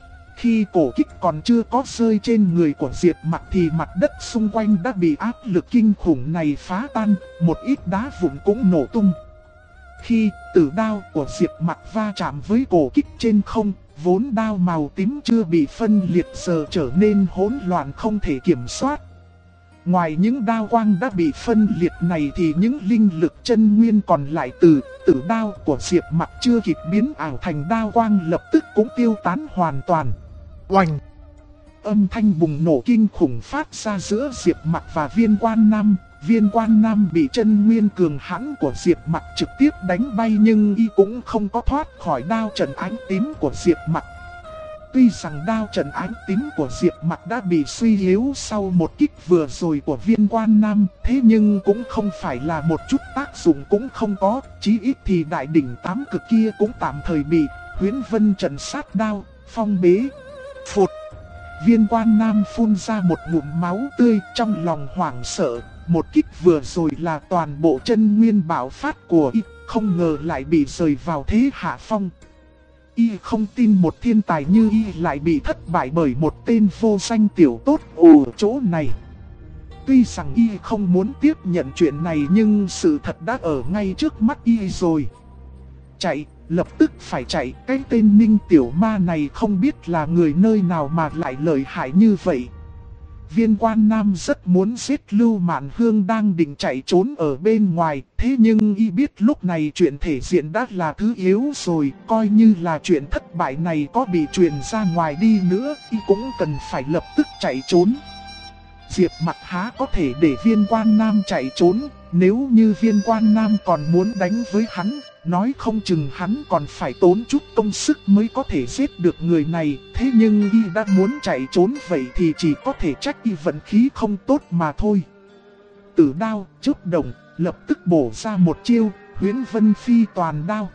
Khi cổ kích còn chưa có rơi trên người của Diệp Mặc thì mặt đất xung quanh đã bị áp lực kinh khủng này phá tan, một ít đá vụn cũng nổ tung. Khi tử đao của Diệp Mặc va chạm với cổ kích trên không, vốn đao màu tím chưa bị phân liệt giờ trở nên hỗn loạn không thể kiểm soát. Ngoài những đao quang đã bị phân liệt này thì những linh lực chân nguyên còn lại từ tử đao của Diệp Mặc chưa kịp biến ảo thành đao quang lập tức cũng tiêu tán hoàn toàn. Oanh! Âm thanh bùng nổ kinh khủng phát ra giữa Diệp Mặc và Viên Quan Nam. Viên Quan Nam bị chân nguyên cường hãn của Diệp Mặc trực tiếp đánh bay nhưng y cũng không có thoát khỏi đao trận ánh tím của Diệp Mặc. Tuy rằng đao trận ánh tím của Diệp Mặc đã bị suy yếu sau một kích vừa rồi của Viên Quan Nam, thế nhưng cũng không phải là một chút tác dụng cũng không có, chí ít thì đại đỉnh tám cực kia cũng tạm thời bị Huyễn Vân trận sát đao, phong bế. Phụt! Viên Quan Nam phun ra một ngụm máu tươi trong lòng hoảng sợ, một kích vừa rồi là toàn bộ chân nguyên bạo phát của y, không ngờ lại bị rời vào thế hạ phong. Y không tin một thiên tài như y lại bị thất bại bởi một tên vô danh tiểu tốt ở chỗ này. Tuy rằng y không muốn tiếp nhận chuyện này nhưng sự thật đã ở ngay trước mắt y rồi. Chạy, lập tức phải chạy, cái tên Ninh Tiểu Ma này không biết là người nơi nào mà lại lợi hại như vậy. Viên Quan Nam rất muốn giết Lưu Mạn Hương đang định chạy trốn ở bên ngoài, thế nhưng y biết lúc này chuyện thể diện đã là thứ yếu rồi, coi như là chuyện thất bại này có bị truyền ra ngoài đi nữa, y cũng cần phải lập tức chạy trốn. Diệp Mặc há có thể để Viên Quan Nam chạy trốn, nếu như Viên Quan Nam còn muốn đánh với hắn, nói không chừng hắn còn phải tốn chút công sức mới có thể giết được người này. Thế nhưng y đã muốn chạy trốn vậy thì chỉ có thể trách y vận khí không tốt mà thôi. Tử đao, chớp đồng, lập tức bổ ra một chiêu, Huyễn Vân Phi toàn đao.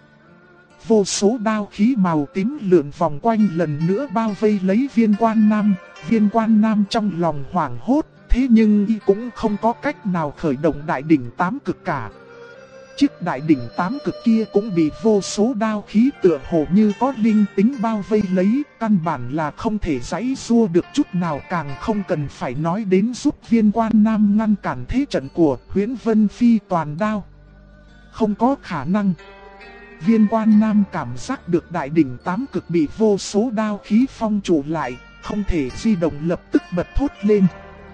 Vô số đao khí màu tím lượn vòng quanh lần nữa bao vây lấy Viên Quan Nam. Viên Quan Nam trong lòng hoảng hốt, thế nhưng y cũng không có cách nào khởi động đại đỉnh tám cực cả. Chiếc đại đỉnh tám cực kia cũng bị vô số đao khí tựa hồ như có linh tính bao vây lấy, căn bản là không thể giãy giụa được chút nào, càng không cần phải nói đến giúp Viên Quan Nam ngăn cản thế trận của Huyễn Vân Phi toàn đao. Không có khả năng. Viên Quan Nam cảm giác được đại đỉnh tám cực bị vô số đao khí phong trụ lại, không thể di động, lập tức bật thốt lên.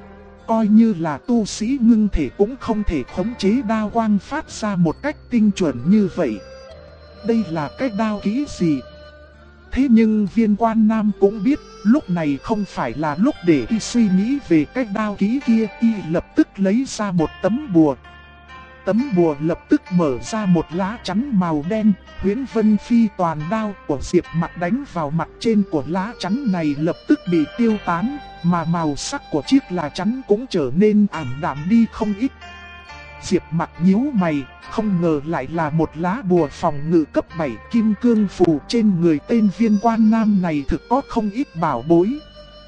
Coi như là tu sĩ ngưng thể cũng không thể khống chế đao quang phát ra một cách tinh chuẩn như vậy. Đây là cái đao kỹ gì? Thế nhưng Viên Quan Nam cũng biết lúc này không phải là lúc để y suy nghĩ về cái đao kỹ kia. Y lập tức lấy ra một tấm bùa. Tấm bùa lập tức mở ra một lá chắn màu đen. Huyễn Vân Phi toàn đao của Diệp Mặc đánh vào mặt trên của lá chắn này lập tức bị tiêu tán, mà màu sắc của chiếc lá chắn cũng trở nên ảm đạm đi không ít. Diệp Mặc nhíu mày, không ngờ lại là một lá bùa phòng ngự cấp 7 kim cương phù. Trên người tên Viên Quan Nam này thực có không ít bảo bối.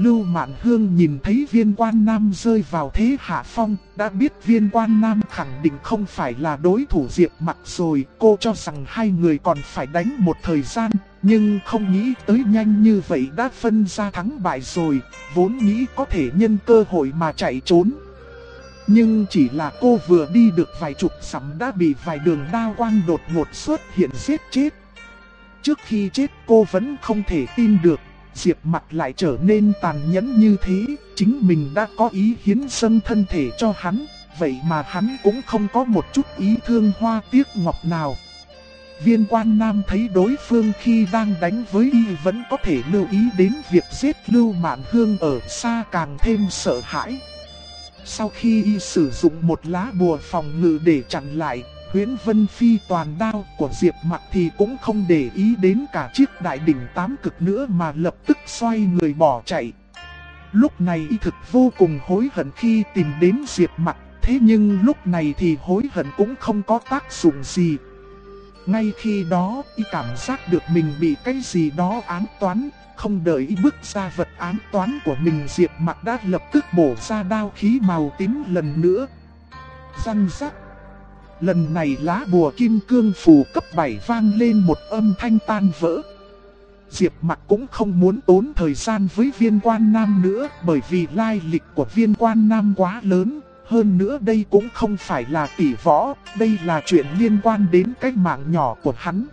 Lưu Mạn Hương nhìn thấy Viên Quan Nam rơi vào thế hạ phong, đã biết Viên Quan Nam khẳng định không phải là đối thủ Diệp Mặc rồi. Cô cho rằng hai người còn phải đánh một thời gian, nhưng không nghĩ tới nhanh như vậy đã phân ra thắng bại rồi, vốn nghĩ có thể nhân cơ hội mà chạy trốn. Nhưng chỉ là cô vừa đi được vài chục dặm đã bị vài đường đao quang đột ngột xuất hiện giết chết. Trước khi chết cô vẫn không thể tin được, Diệp Mặc lại trở nên tàn nhẫn như thế. Chính mình đã có ý hiến dâng thân thể cho hắn, vậy mà hắn cũng không có một chút ý thương hoa tiếc ngọc nào. Viên Quan Nam thấy đối phương khi đang đánh với y vẫn có thể lưu ý đến việc giết Lưu Mạn Hương ở xa, càng thêm sợ hãi. Sau khi y sử dụng một lá bùa phòng ngự để chặn lại Huyễn Vân Phi toàn đao của Diệp Mặc thì cũng không để ý đến cả chiếc đại đỉnh tám cực nữa mà lập tức xoay người bỏ chạy. Lúc này y thực vô cùng hối hận khi tìm đến Diệp Mặc, thế nhưng lúc này thì hối hận cũng không có tác dụng gì. Ngay khi đó y cảm giác được mình bị cái gì đó ám toán, không đợi y bước ra vật ám toán của mình, Diệp Mặc đã lập tức bổ ra đao khí màu tím lần nữa. Răng rắc. Lần này lá bùa kim cương phù cấp 7 vang lên một âm thanh tan vỡ. Diệp Mặc cũng không muốn tốn thời gian với Viên Quan Nam nữa, bởi vì lai lịch của Viên Quan Nam quá lớn. Hơn nữa đây cũng không phải là tỷ võ, đây là chuyện liên quan đến cái mạng nhỏ của hắn.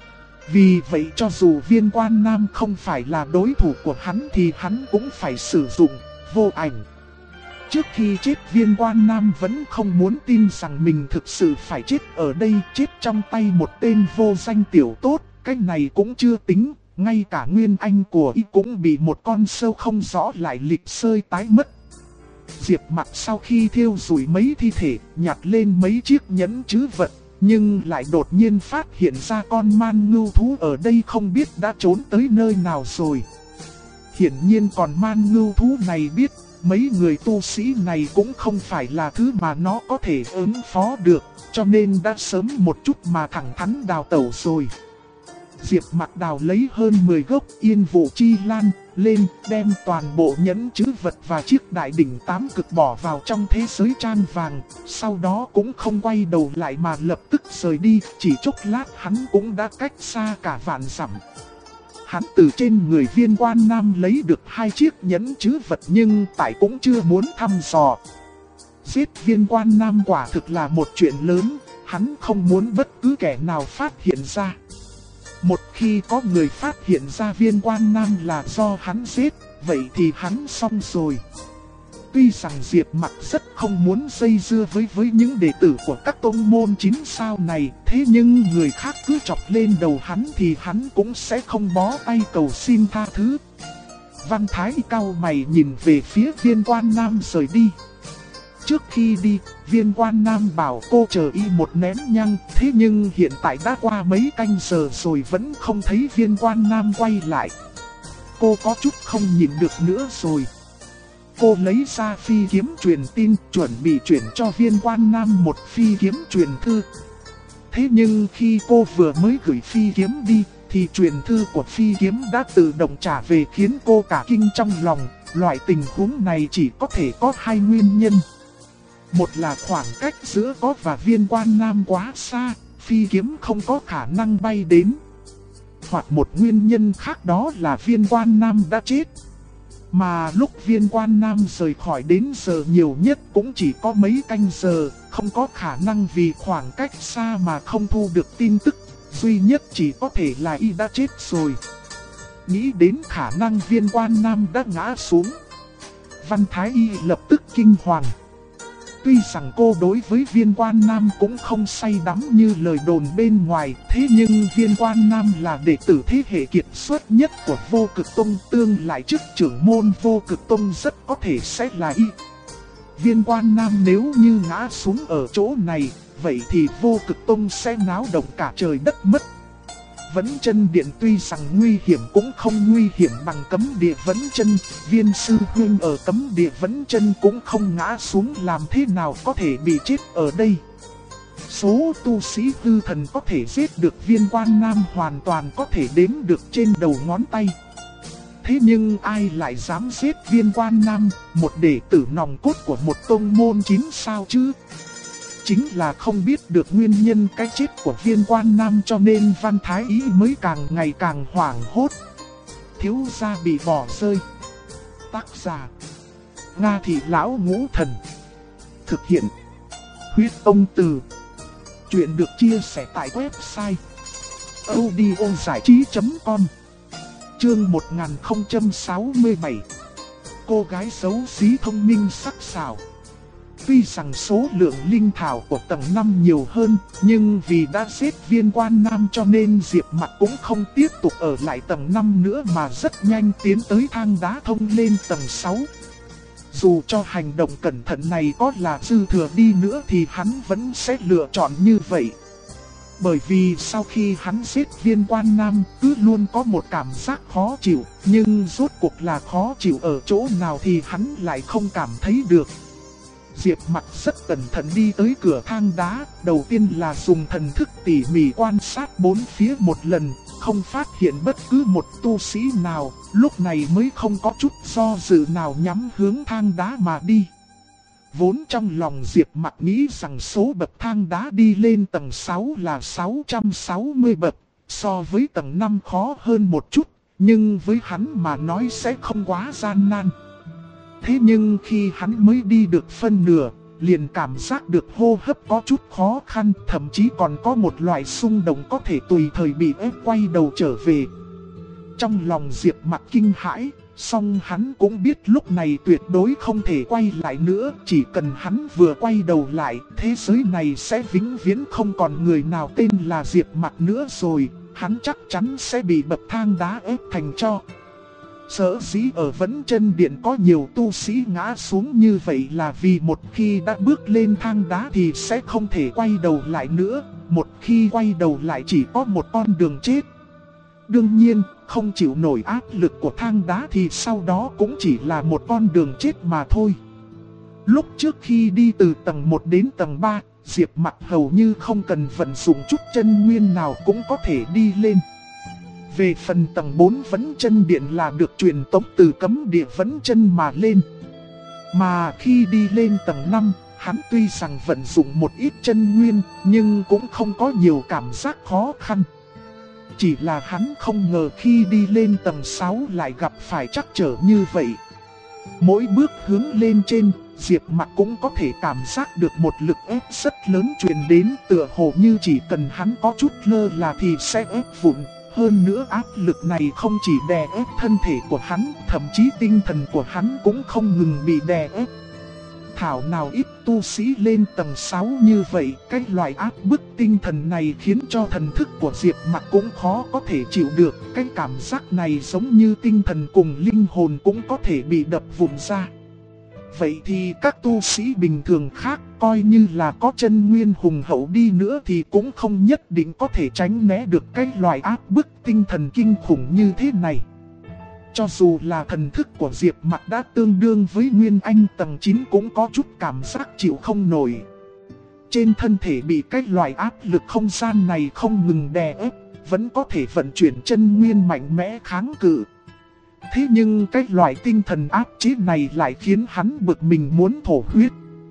Vì vậy cho dù Viên Quan Nam không phải là đối thủ của hắn thì hắn cũng phải sử dụng vô ảnh. Trước khi chết, Viên Quan Nam vẫn không muốn tin rằng mình thực sự phải chết ở đây, chết trong tay một tên vô danh tiểu tốt. Cái này cũng chưa tính, ngay cả nguyên anh của y cũng bị một con sâu không rõ lại lịch sơi tái mất. Diệp Mặc sau khi thiêu rủi mấy thi thể, nhặt lên mấy chiếc nhẫn trữ vật, nhưng lại đột nhiên phát hiện ra con man ngưu thú ở đây không biết đã trốn tới nơi nào rồi. Hiển nhiên con man ngưu thú này biết mấy người tu sĩ này cũng không phải là thứ mà nó có thể ứng phó được, cho nên đã sớm một chút mà thẳng thắn đào tẩu rồi. Diệp Mặc đào lấy hơn 10 gốc Yên Vụ Chi Lan lên, đem toàn bộ nhẫn trữ vật và chiếc đại đỉnh tám cực bỏ vào trong thế giới trang vàng, sau đó cũng không quay đầu lại mà lập tức rời đi. Chỉ chốc lát hắn cũng đã cách xa cả vạn dặm. Hắn từ trên người Viên Quan Nam lấy được 2 chiếc nhẫn trữ vật, nhưng tại cũng chưa muốn thăm dò. Giết Viên Quan Nam quả thực là một chuyện lớn, hắn không muốn bất cứ kẻ nào phát hiện ra. Một khi có người phát hiện ra Viên Quan Nam là do hắn giết, vậy thì hắn xong rồi. Tuy rằng Diệp Mặc rất không muốn dây dưa với những đệ tử của các tông môn 9 sao này, thế nhưng người khác cứ chọc lên đầu hắn thì hắn cũng sẽ không bó tay cầu xin tha thứ. Văn Thái cau mày nhìn về phía Viên Quan Nam rời đi. Trước khi đi, Viên Quan Nam bảo cô chờ y một nén nhang, thế nhưng hiện tại đã qua mấy canh giờ rồi vẫn không thấy Viên Quan Nam quay lại. Cô có chút không nhìn được nữa rồi. Cô lấy ra phi kiếm truyền tin, chuẩn bị chuyển cho Viên Quan Nam một phi kiếm truyền thư. Thế nhưng khi cô vừa mới gửi phi kiếm đi, thì truyền thư của phi kiếm đã tự động trả về, khiến cô cả kinh trong lòng. Loại tình huống này chỉ có thể có 2 nguyên nhân. Một là khoảng cách giữa cô và Viên Quan Nam quá xa, phi kiếm không có khả năng bay đến. Hoặc một nguyên nhân khác đó là Viên Quan Nam đã chết. Mà lúc Viên Quan Nam rời khỏi đến giờ nhiều nhất cũng chỉ có mấy canh giờ, không có khả năng vì khoảng cách xa mà không thu được tin tức, duy nhất chỉ có thể là y đã chết rồi. Nghĩ đến khả năng Viên Quan Nam đã ngã xuống, Văn Thái Y lập tức kinh hoàng. Tuy rằng cô đối với Viên Quan Nam cũng không say đắm như lời đồn bên ngoài, thế nhưng Viên Quan Nam là đệ tử thế hệ kiệt xuất nhất của Vô Cực Tông, tương lại chức trưởng môn Vô Cực Tông rất có thể sẽ là y. Viên Quan Nam nếu như ngã xuống ở chỗ này, vậy thì Vô Cực Tông sẽ náo động cả trời đất mất. Vấn Chân Điện tuy rằng nguy hiểm cũng không nguy hiểm bằng Cấm Địa Vấn Chân, Viên sư huynh ở Cấm Địa Vấn Chân cũng không ngã xuống, làm thế nào có thể bị chết ở đây. Số tu sĩ hư thần có thể giết được Viên Quan Nam hoàn toàn có thể đếm được trên đầu ngón tay. Thế nhưng ai lại dám giết Viên Quan Nam, một đệ tử nòng cốt của một tông môn 9 sao chứ? Chính là không biết được nguyên nhân cái chết của Viên Quan Nam cho nên Văn Thái Y mới càng ngày càng hoảng hốt. Thiếu gia bị bỏ rơi. Tác giả: Nga Thị Lão Ngũ Thần. Thực hiện: Huyết Ông Từ. Chuyện được chia sẻ tại website audiozảichí.com. Chương 1067. Cô gái xấu xí thông minh sắc sảo. Tuy rằng số lượng linh thảo của tầng 5 nhiều hơn, nhưng vì đã giết Viên Quan Nam cho nên Diệp Mặc cũng không tiếp tục ở lại tầng 5 nữa mà rất nhanh tiến tới thang đá thông lên tầng 6. Dù cho hành động cẩn thận này có là dư thừa đi nữa thì hắn vẫn sẽ lựa chọn như vậy. Bởi vì sau khi hắn giết Viên Quan Nam cứ luôn có một cảm giác khó chịu, nhưng rốt cuộc là khó chịu ở chỗ nào thì hắn lại không cảm thấy được. Diệp Mặc rất cẩn thận đi tới cửa thang đá, đầu tiên là dùng thần thức tỉ mỉ quan sát bốn phía một lần, không phát hiện bất cứ một tu sĩ nào, lúc này mới không có chút do dự nào nhắm hướng thang đá mà đi. Vốn trong lòng Diệp Mặc nghĩ rằng số bậc thang đá đi lên tầng 6 là 660 bậc, so với tầng 5 khó hơn một chút, nhưng với hắn mà nói sẽ không quá gian nan. Thế nhưng khi hắn mới đi được phân nửa, liền cảm giác được hô hấp có chút khó khăn, thậm chí còn có một loại xung động có thể tùy thời bị ép quay đầu trở về. Trong lòng Diệp Mặc kinh hãi, song hắn cũng biết lúc này tuyệt đối không thể quay lại nữa, chỉ cần hắn vừa quay đầu lại, thế giới này sẽ vĩnh viễn không còn người nào tên là Diệp Mặc nữa rồi, hắn chắc chắn sẽ bị bậc thang đá ép thành tro. Sở dĩ ở Vẫn Chân Điện có nhiều tu sĩ ngã xuống như vậy là vì một khi đã bước lên thang đá thì sẽ không thể quay đầu lại nữa, một khi quay đầu lại chỉ có một con đường chết. Đương nhiên, không chịu nổi áp lực của thang đá thì sau đó cũng chỉ là một con đường chết mà thôi. Lúc trước khi đi từ tầng 1 đến tầng 3, Diệp Mặc hầu như không cần vận dụng chút chân nguyên nào cũng có thể đi lên. Về phần tầng 4 Vẫn Chân Điện là được truyền tống từ cấm địa Vẫn Chân mà lên. Mà khi đi lên tầng 5, hắn tuy rằng vận dụng một ít chân nguyên, nhưng cũng không có nhiều cảm giác khó khăn. Chỉ là hắn không ngờ khi đi lên tầng 6 lại gặp phải trắc trở như vậy. Mỗi bước hướng lên trên, Diệp Mặc cũng có thể cảm giác được một lực ép rất lớn truyền đến, tựa hồ như chỉ cần hắn có chút lơ là thì sẽ ép vụn. Hơn nữa áp lực này không chỉ đè ép thân thể của hắn, thậm chí tinh thần của hắn cũng không ngừng bị đè ép. Thảo nào ít tu sĩ lên tầng 6 như vậy, cái loại áp bức tinh thần này khiến cho thần thức của Diệp Mặc cũng khó có thể chịu được. Cái cảm giác này giống như tinh thần cùng linh hồn cũng có thể bị đập vụn ra. Vậy thì các tu sĩ bình thường khác, coi như là có chân nguyên hùng hậu đi nữa thì cũng không nhất định có thể tránh né được cái loại áp bức tinh thần kinh khủng như thế này. Cho dù là thần thức của Diệp Mặc đã tương đương với Nguyên Anh tầng 9 cũng có chút cảm giác chịu không nổi. Trên thân thể bị cái loại áp lực không gian này không ngừng đè ép, vẫn có thể vận chuyển chân nguyên mạnh mẽ kháng cự. Thế nhưng cái loại tinh thần áp chế này lại khiến hắn bực mình muốn thổ huyết.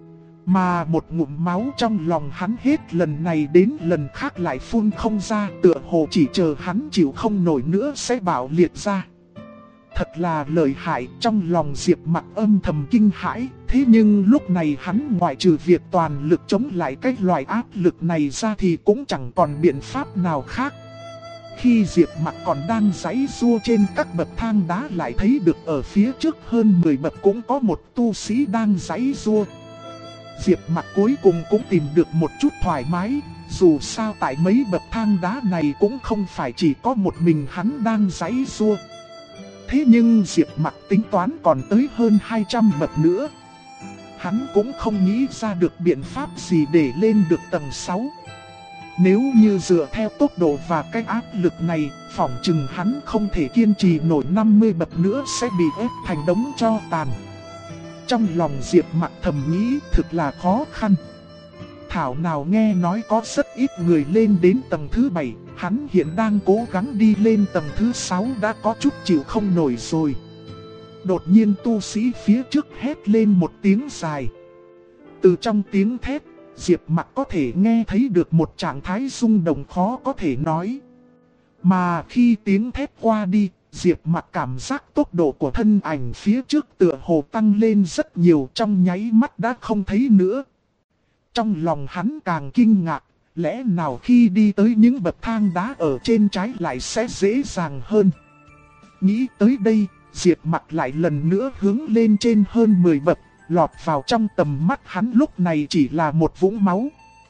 Mà một ngụm máu trong lòng hắn hết lần này đến lần khác lại phun không ra, tựa hồ chỉ chờ hắn chịu không nổi nữa sẽ bạo liệt ra. Thật là lợi hại, trong lòng Diệp Mặc âm thầm kinh hãi. Thế nhưng lúc này hắn ngoại trừ việc toàn lực chống lại cái loại áp lực này ra thì cũng chẳng còn biện pháp nào khác. Khi Diệp Mặc còn đang giãy giụa trên các bậc thang đá lại thấy được ở phía trước hơn 10 bậc cũng có một tu sĩ đang giãy giụa. Diệp Mặc cuối cùng cũng tìm được một chút thoải mái, dù sao tại mấy bậc thang đá này cũng không phải chỉ có một mình hắn đang giãy giụa. Thế nhưng Diệp Mặc tính toán còn tới hơn 200 bậc nữa. Hắn cũng không nghĩ ra được biện pháp gì để lên được tầng 6. Nếu như dựa theo tốc độ và cái áp lực này, phỏng chừng hắn không thể kiên trì nổi 50 bậc nữa sẽ bị ép thành đống tro tàn. Trong lòng Diệp Mặc thầm nghĩ thực là khó khăn. Thảo nào nghe nói có rất ít người lên đến tầng thứ 7, Hắn hiện đang cố gắng đi lên tầng thứ 6 đã có chút chịu không nổi rồi. Đột nhiên tu sĩ phía trước hét lên một tiếng dài. Từ trong tiếng thét, Diệp Mặc có thể nghe thấy được một trạng thái rung động khó có thể nói. Mà khi tiếng thét qua đi, Diệp Mặc cảm giác tốc độ của thân ảnh phía trước tựa hồ tăng lên rất nhiều, trong nháy mắt đã không thấy nữa. Trong lòng hắn càng kinh ngạc, lẽ nào khi đi tới những bậc thang đá ở trên trái lại sẽ dễ dàng hơn. Nghĩ tới đây, Diệp Mặc lại lần nữa hướng lên trên hơn 10 bậc, lọt vào trong tầm mắt hắn lúc này chỉ là một vũng máu.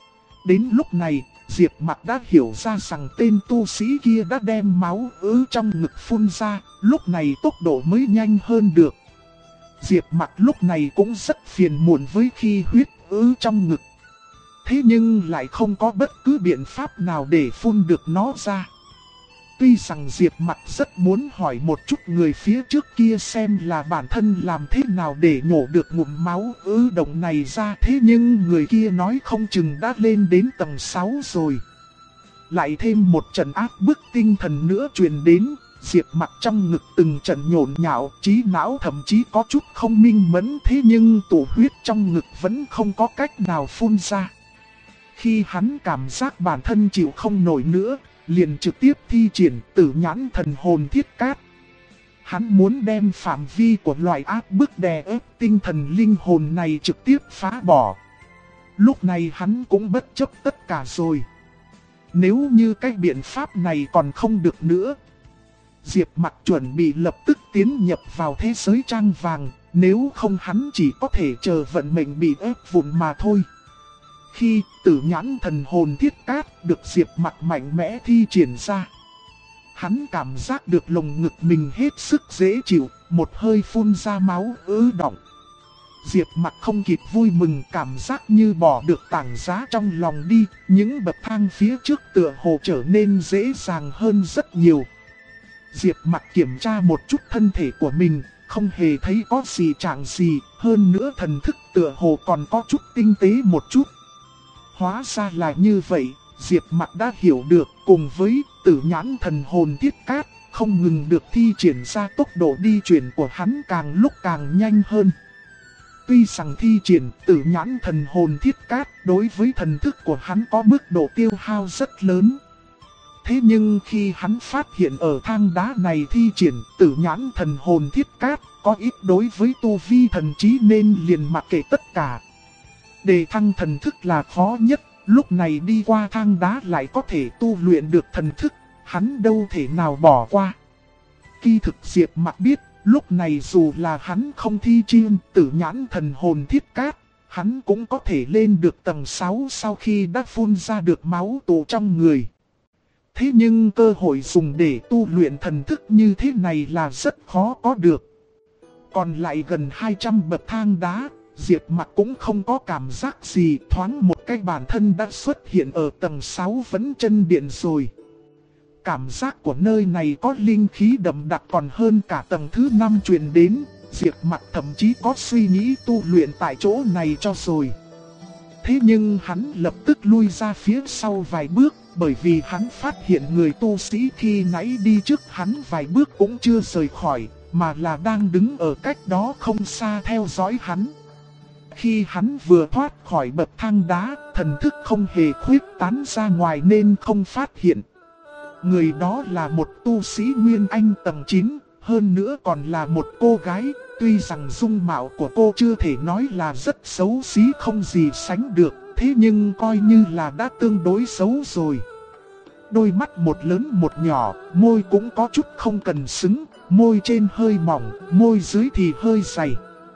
Đến lúc này, Diệp Mặc đã hiểu ra rằng tên tu sĩ kia đã đem máu trong ngực phun ra, lúc này tốc độ mới nhanh hơn được. Diệp Mặc lúc này cũng rất phiền muộn với khi huyết trong ngực. Thế nhưng lại không có bất cứ biện pháp nào để phun được nó ra. Tuy rằng Diệp Mặc rất muốn hỏi một chút người phía trước kia xem là bản thân làm thế nào để nhổ được ngụm máu động này ra, thế nhưng người kia nói không chừng đã lên đến tầng 6 rồi. Lại thêm một trận áp bức tinh thần nữa truyền đến, Diệp Mặc trong ngực từng trận nhổn nhạo, trí não thậm chí có chút không minh mẫn, thế nhưng tụ huyết trong ngực vẫn không có cách nào phun ra. Khi hắn cảm giác bản thân chịu không nổi nữa, liền trực tiếp thi triển Tử Nhãn Thần Hồn Thiết Cát. Hắn muốn đem phạm vi của loại áp bức đè ép tinh thần linh hồn này trực tiếp phá bỏ. Lúc này hắn cũng bất chấp tất cả rồi. Nếu như cái biện pháp này còn không được nữa, Diệp Mặc chuẩn bị lập tức tiến nhập vào thế giới trang vàng, nếu không hắn chỉ có thể chờ vận mệnh bị ép vụn mà thôi. Khi Tử Nhãn Thần Hồn Thiết Cát được Diệp Mặc mạnh mẽ thi triển ra, hắn cảm giác được lồng ngực mình hết sức dễ chịu, một hơi phun ra máu đọng. Diệp Mặc không kịp vui mừng, cảm giác như bỏ được tảng giá trong lòng đi, những bậc thang phía trước tựa hồ trở nên dễ dàng hơn rất nhiều. Diệp Mặc kiểm tra một chút thân thể của mình, không hề thấy có gì trạng gì, hơn nữa thần thức tựa hồ còn có chút tinh tế một chút. Hóa ra là như vậy, Diệp Mặc đã hiểu được, cùng với Tử Nhãn Thần Hồn Thiết Cát, không ngừng được thi triển ra, tốc độ đi chuyển của hắn càng lúc càng nhanh hơn. Tuy rằng thi triển Tử Nhãn Thần Hồn Thiết Cát đối với thần thức của hắn có mức độ tiêu hao rất lớn. Thế nhưng khi hắn phát hiện ở thang đá này thi triển Tử Nhãn Thần Hồn Thiết Cát có ít đối với tu vi thần trí nên liền mặc kệ tất cả. Đề thăng thần thức là khó nhất, lúc này đi qua thang đá lại có thể tu luyện được thần thức, hắn đâu thể nào bỏ qua. Kỳ thực Diệp Mặc biết, lúc này dù là hắn không thi triển Tử Nhãn Thần Hồn Thiết Cát, hắn cũng có thể lên được tầng 6 sau khi đã phun ra được máu tụ trong người. Thế nhưng cơ hội dùng để tu luyện thần thức như thế này là rất khó có được. Còn lại gần 200 bậc thang đá, Diệp Mặc cũng không có cảm giác gì, thoáng một cái bản thân đã xuất hiện ở tầng 6 Vấn Chân Điện rồi. Cảm giác của nơi này có linh khí đậm đặc còn hơn cả tầng thứ 5 truyền đến, Diệp Mặc thậm chí có suy nghĩ tu luyện tại chỗ này cho rồi. Thế nhưng hắn lập tức lui ra phía sau vài bước, bởi vì hắn phát hiện người tu sĩ khi nãy đi trước hắn vài bước cũng chưa rời khỏi, mà là đang đứng ở cách đó không xa theo dõi hắn. Khi hắn vừa thoát khỏi bậc thang đá, thần thức không hề khuyết tán ra ngoài nên không phát hiện. Người đó là một tu sĩ Nguyên Anh tầng 9, hơn nữa còn là một cô gái, tuy rằng dung mạo của cô chưa thể nói là rất xấu xí không gì sánh được, thế nhưng coi như là đã tương đối xấu rồi. Đôi mắt một lớn một nhỏ, môi cũng có chút không cần xứng, môi trên hơi mỏng, môi dưới thì hơi dày.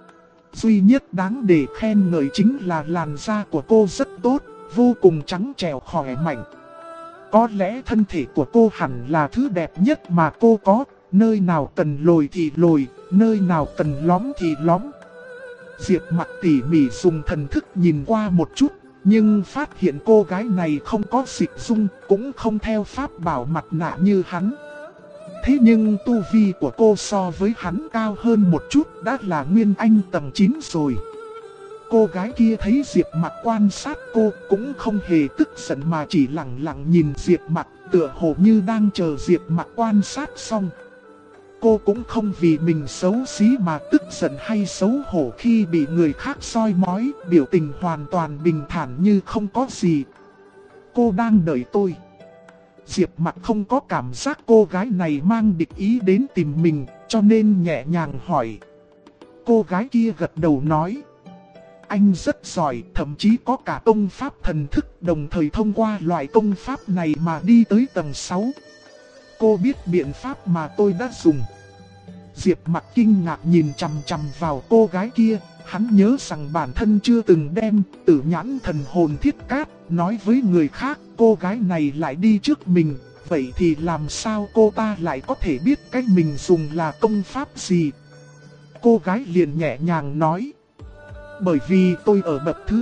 Duy nhất đáng để khen ngợi chính là làn da của cô rất tốt, vô cùng trắng trẻo khỏe mạnh. Có lẽ thân thể của cô hẳn là thứ đẹp nhất mà cô có, nơi nào cần lồi thì lồi, nơi nào cần lõm thì lõm. Diệp Mặc tỉ mỉ dùng thần thức nhìn qua một chút, nhưng phát hiện cô gái này không có dịch dung, cũng không theo pháp bảo mặt nạ như hắn. Thế nhưng tu vi của cô so với hắn cao hơn một chút, đã là Nguyên Anh tầng 9 rồi. Cô gái kia thấy Diệp Mặc quan sát cô cũng không hề tức giận mà chỉ lặng lặng nhìn Diệp Mặc, tựa hồ như đang chờ Diệp Mặc quan sát xong. Cô cũng không vì mình xấu xí mà tức giận hay xấu hổ khi bị người khác soi mói, biểu tình hoàn toàn bình thản như không có gì. Cô đang đợi tôi. Diệp Mặc không có cảm giác cô gái này mang địch ý đến tìm mình, cho nên nhẹ nhàng hỏi. Cô gái kia gật đầu nói. Anh rất giỏi, thậm chí có cả công pháp thần thức, đồng thời thông qua loại công pháp này mà đi tới tầng 6. Cô biết biện pháp mà tôi đã dùng. Diệp Mặc kinh ngạc nhìn chằm chằm vào cô gái kia, hắn nhớ rằng bản thân chưa từng đem Tử Nhãn Thần Hồn Thiết Cát nói với người khác, cô gái này lại đi trước mình, vậy thì làm sao cô ta lại có thể biết cái mình dùng là công pháp gì? Cô gái liền nhẹ nhàng nói. Bởi vì tôi ở bậc thứ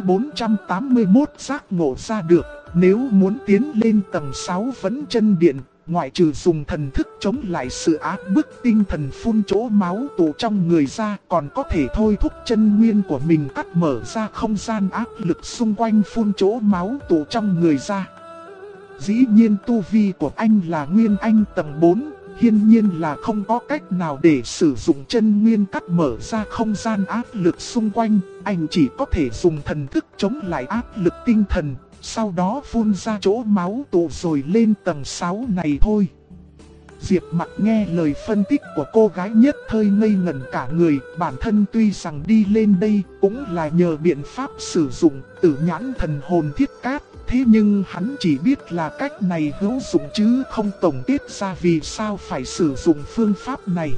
481 giác ngộ ra được, nếu muốn tiến lên tầng 6 Vẫn Chân Điện, ngoại trừ dùng thần thức chống lại sự áp bức tinh thần phun chỗ máu tụ trong người ra, còn có thể thôi thúc chân nguyên của mình cắt mở ra không gian áp lực xung quanh phun chỗ máu tụ trong người ra. Dĩ nhiên tu vi của anh là Nguyên Anh tầng 4, hiển nhiên là không có cách nào để sử dụng chân nguyên cắt mở ra không gian áp lực xung quanh, anh chỉ có thể dùng thần thức chống lại áp lực tinh thần, sau đó phun ra chỗ máu tụ rồi lên tầng 6 này thôi. Diệp Mặc nghe lời phân tích của cô gái nhất thời ngây ngẩn cả người, bản thân tuy rằng đi lên đây cũng là nhờ biện pháp sử dụng Tử Nhãn Thần Hồn Thiết Cát, thế nhưng hắn chỉ biết là cách này hữu dụng chứ không tổng kết ra vì sao phải sử dụng phương pháp này.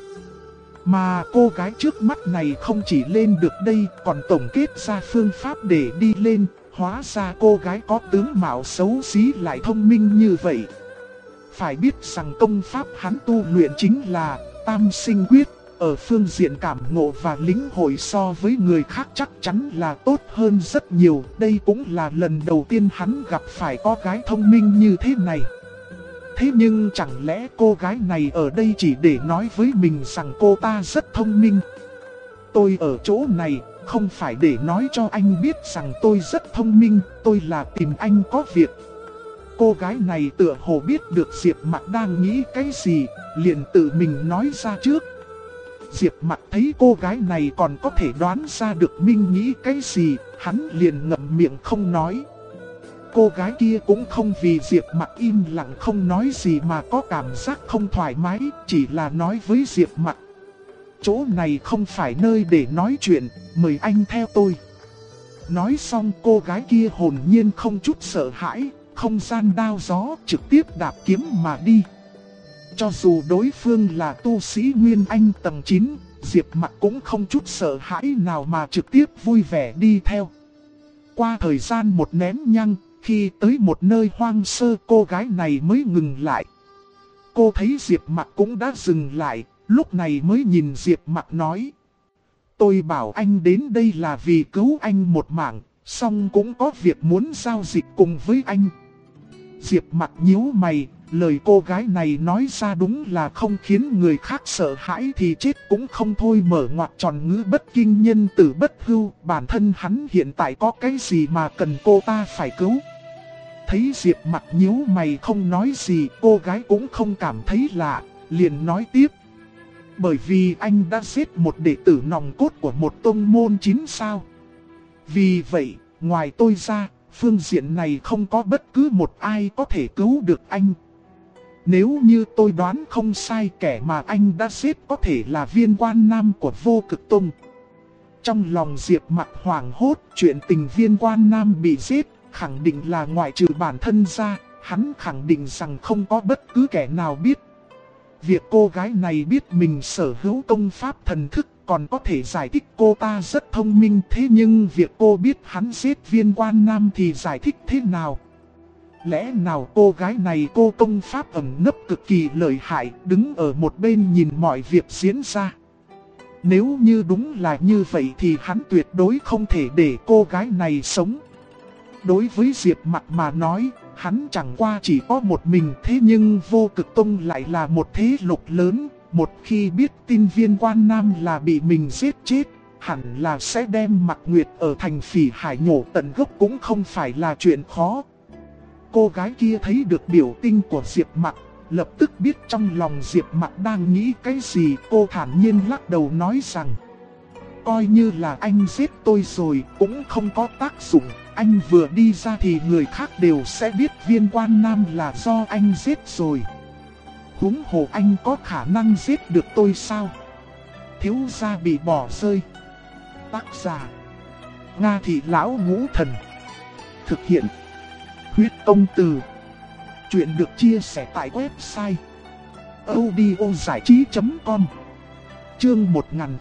Mà cô gái trước mắt này không chỉ lên được đây còn tổng kết ra phương pháp để đi lên, hóa ra cô gái có tướng mạo xấu xí lại thông minh như vậy. Phải biết rằng công pháp hắn tu luyện chính là Tam Sinh Quyết, ở phương diện cảm ngộ và lĩnh hội so với người khác chắc chắn là tốt hơn rất nhiều. Đây cũng là lần đầu tiên hắn gặp phải có gái thông minh như thế này. Thế nhưng chẳng lẽ cô gái này ở đây chỉ để nói với mình rằng cô ta rất thông minh? Tôi ở chỗ này không phải để nói cho anh biết rằng tôi rất thông minh, tôi là tìm anh có việc. Cô gái này tựa hồ biết được Diệp Mặc đang nghĩ cái gì, liền tự mình nói ra trước. Diệp Mặc thấy cô gái này còn có thể đoán ra được Minh nghĩ cái gì, hắn liền ngậm miệng không nói. Cô gái kia cũng không vì Diệp Mặc im lặng không nói gì mà có cảm giác không thoải mái, chỉ là nói với Diệp Mặc. Chỗ này không phải nơi để nói chuyện, mời anh theo tôi. Nói xong cô gái kia hồn nhiên không chút sợ hãi, không gian đao gió trực tiếp đạp kiếm mà đi. Cho dù đối phương là tu sĩ Nguyên Anh tầng 9, Diệp Mặc cũng không chút sợ hãi nào mà trực tiếp vui vẻ đi theo. Qua thời gian một nén nhang, khi tới một nơi hoang sơ cô gái này mới ngừng lại. Cô thấy Diệp Mặc cũng đã dừng lại, lúc này mới nhìn Diệp Mặc nói. Tôi bảo anh đến đây là vì cứu anh một mạng, song cũng có việc muốn giao dịch cùng với anh. Diệp Mặc nhíu mày, lời cô gái này nói ra đúng là không khiến người khác sợ hãi thì chết cũng không thôi, mở ngoặc tròn ngữ bất kinh nhân tử bất hưu, bản thân hắn hiện tại có cái gì mà cần cô ta phải cứu. Thấy Diệp Mặc nhíu mày không nói gì, cô gái cũng không cảm thấy lạ, liền nói tiếp. Bởi vì anh đã giết một đệ tử nòng cốt của một tông môn 9 sao. Vì vậy, ngoài tôi ra, phương diện này không có bất cứ một ai có thể cứu được anh. Nếu như tôi đoán không sai, kẻ mà anh đã giết có thể là Viên Quan Nam của Vô Cực Tông. Trong lòng Diệp Mặc hoảng hốt, chuyện tình Viên Quan Nam bị giết, khẳng định là ngoại trừ bản thân ra, hắn khẳng định rằng không có bất cứ kẻ nào biết. Việc cô gái này biết mình sở hữu công pháp thần thức còn có thể giải thích cô ta rất thông minh, thế nhưng việc cô biết hắn giết Viên Quan Nam thì giải thích thế nào? Lẽ nào cô gái này cô công pháp ẩn nấp cực kỳ lợi hại, đứng ở một bên nhìn mọi việc diễn ra? Nếu như đúng là như vậy thì hắn tuyệt đối không thể để cô gái này sống. Đối với Diệp Mặc mà nói, hắn chẳng qua chỉ có một mình, thế nhưng Vô Cực Tông lại là một thế lực lớn. Một khi biết tin Viên Quan Nam là bị mình giết chết, hẳn là sẽ đem Mạc Nguyệt ở thành Phỉ Hải nhổ tận gốc cũng không phải là chuyện khó. Cô gái kia thấy được biểu tình của Diệp Mặc, lập tức biết trong lòng Diệp Mặc đang nghĩ cái gì. Cô thản nhiên lắc đầu nói rằng, coi như là anh giết tôi rồi cũng không có tác dụng. Anh vừa đi ra thì người khác đều sẽ biết Viên Quan Nam là do anh giết rồi. Huống hồ anh có khả năng giết được tôi sao? Thiếu gia bị bỏ rơi. Tác giả Nga Thị Lão Ngũ Thần. Thực hiện Huyết Công Từ. Chuyện được chia sẻ tại website audiozảichí.com. Chương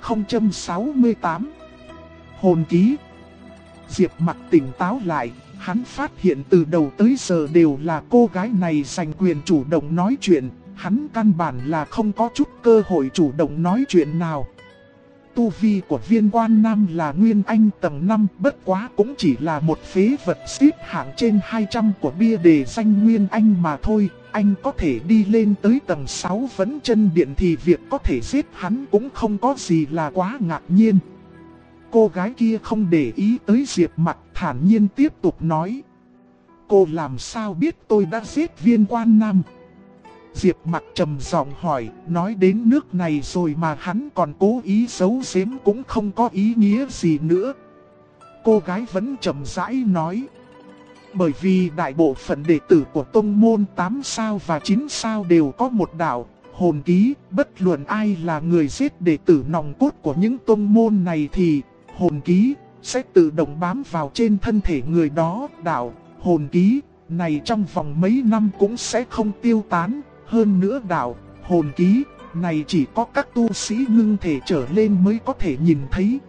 1068. Hồn ký. Diệp Mặc tỉnh táo lại, hắn phát hiện từ đầu tới giờ đều là cô gái này giành quyền chủ động nói chuyện, hắn căn bản là không có chút cơ hội chủ động nói chuyện nào. Tu vi của Viên Quan Nam là Nguyên Anh tầng 5, bất quá cũng chỉ là một phế vật xếp hạng trên 200 của bia đề danh Nguyên Anh mà thôi. Anh có thể đi lên tới tầng 6 Vấn Chân Điện thì việc có thể giết hắn cũng không có gì là quá ngạc nhiên. Cô gái kia không để ý tới Diệp Mặc, thản nhiên tiếp tục nói, cô làm sao biết tôi đã giết Viên Quan Nam? Diệp Mặc trầm giọng hỏi, nói đến nước này rồi mà hắn còn cố ý giấu giếm cũng không có ý nghĩa gì nữa. Cô gái vẫn trầm rãi nói, bởi vì đại bộ phận đệ tử của tông môn 8 sao và 9 sao đều có một đạo hồn ký. Bất luận ai là người giết đệ tử nòng cốt của những tông môn này thì hồn ký sẽ tự động bám vào trên thân thể người đó. Đạo hồn ký này trong vòng mấy năm cũng sẽ không tiêu tán. Hơn nữa đạo hồn ký này chỉ có các tu sĩ ngưng thể trở lên mới có thể nhìn thấy.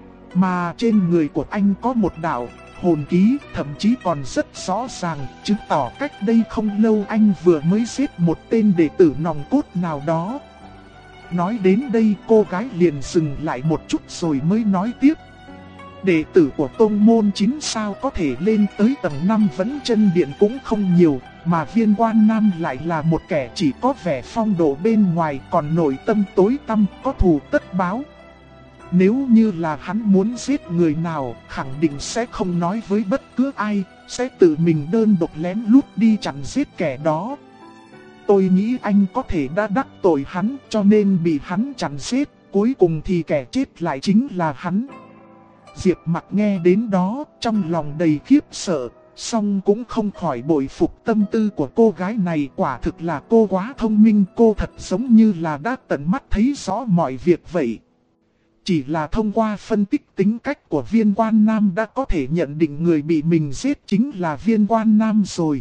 Mà trên người của anh có một đạo hồn ký, thậm chí còn rất rõ ràng, chứng tỏ cách đây không lâu anh vừa mới giết một tên đệ tử nòng cốt nào đó. Nói đến đây cô gái liền dừng lại một chút rồi mới nói tiếp. Đệ tử của tông môn 9 sao có thể lên tới tầng 5 Vấn Chân Điện cũng không nhiều, mà Viên Quan Nam lại là một kẻ chỉ có vẻ phong độ bên ngoài còn nội tâm tối tăm, có thù tất báo. Nếu như là hắn muốn giết người nào, khẳng định sẽ không nói với bất cứ ai, sẽ tự mình đơn độc lén lút đi chặn giết kẻ đó. Tôi nghĩ anh có thể đã đắc tội hắn cho nên bị hắn chặn giết, cuối cùng thì kẻ chết lại chính là hắn. Diệp Mặc nghe đến đó, trong lòng đầy khiếp sợ, song cũng không khỏi bội phục tâm tư của cô gái này. Quả thực là cô quá thông minh, cô thật giống như là đã tận mắt thấy rõ mọi việc vậy. Chỉ là thông qua phân tích tính cách của Viên Quan Nam đã có thể nhận định người bị mình giết chính là Viên Quan Nam rồi.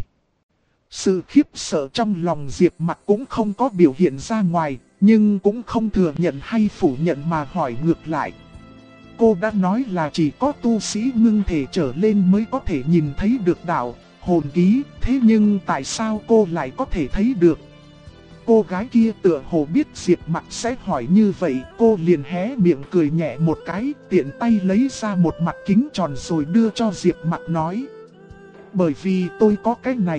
Sự khiếp sợ trong lòng Diệp Mặc cũng không có biểu hiện ra ngoài, nhưng cũng không thừa nhận hay phủ nhận mà hỏi ngược lại. Cô đã nói là chỉ có tu sĩ ngưng thể trở lên mới có thể nhìn thấy được đạo hồn ký, thế nhưng tại sao cô lại có thể thấy được? Cô gái kia tựa hồ biết Diệp Mặc sẽ hỏi như vậy, cô liền hé miệng cười nhẹ một cái, tiện tay lấy ra một mặt kính tròn rồi đưa cho Diệp Mặc nói. Bởi vì tôi có cái này.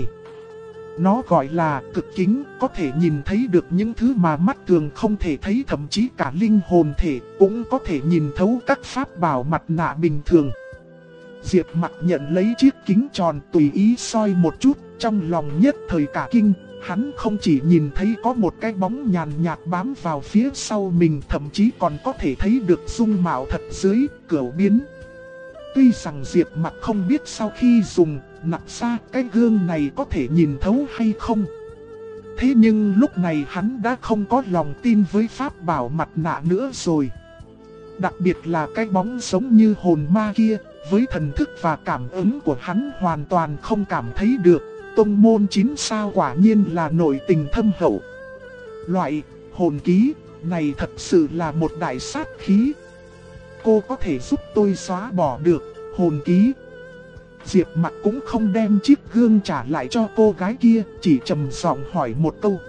Nó gọi là cực kính, có thể nhìn thấy được những thứ mà mắt thường không thể thấy, thậm chí cả linh hồn thể cũng có thể nhìn thấu các pháp bảo mặt nạ bình thường. Diệp Mặc nhận lấy chiếc kính tròn tùy ý soi một chút, trong lòng nhất thời cả kinh. Hắn không chỉ nhìn thấy có một cái bóng nhàn nhạt bám vào phía sau mình, thậm chí còn có thể thấy được dung mạo thật dưới cửu biến. Tuy rằng Diệp Mặc không biết sau khi dùng nặc xa cái gương này có thể nhìn thấu hay không. Thế nhưng lúc này hắn đã không có lòng tin với pháp bảo mặt nạ nữa rồi. Đặc biệt là cái bóng giống như hồn ma kia, với thần thức và cảm ứng của hắn hoàn toàn không cảm thấy được. Tông môn 9 sao quả nhiên là nội tình thâm hậu. Loại hồn ký này thật sự là một đại sát khí. Cô có thể giúp tôi xóa bỏ được hồn ký. Diệp Mặc cũng không đem chiếc gương trả lại cho cô gái kia, chỉ trầm giọng hỏi một câu.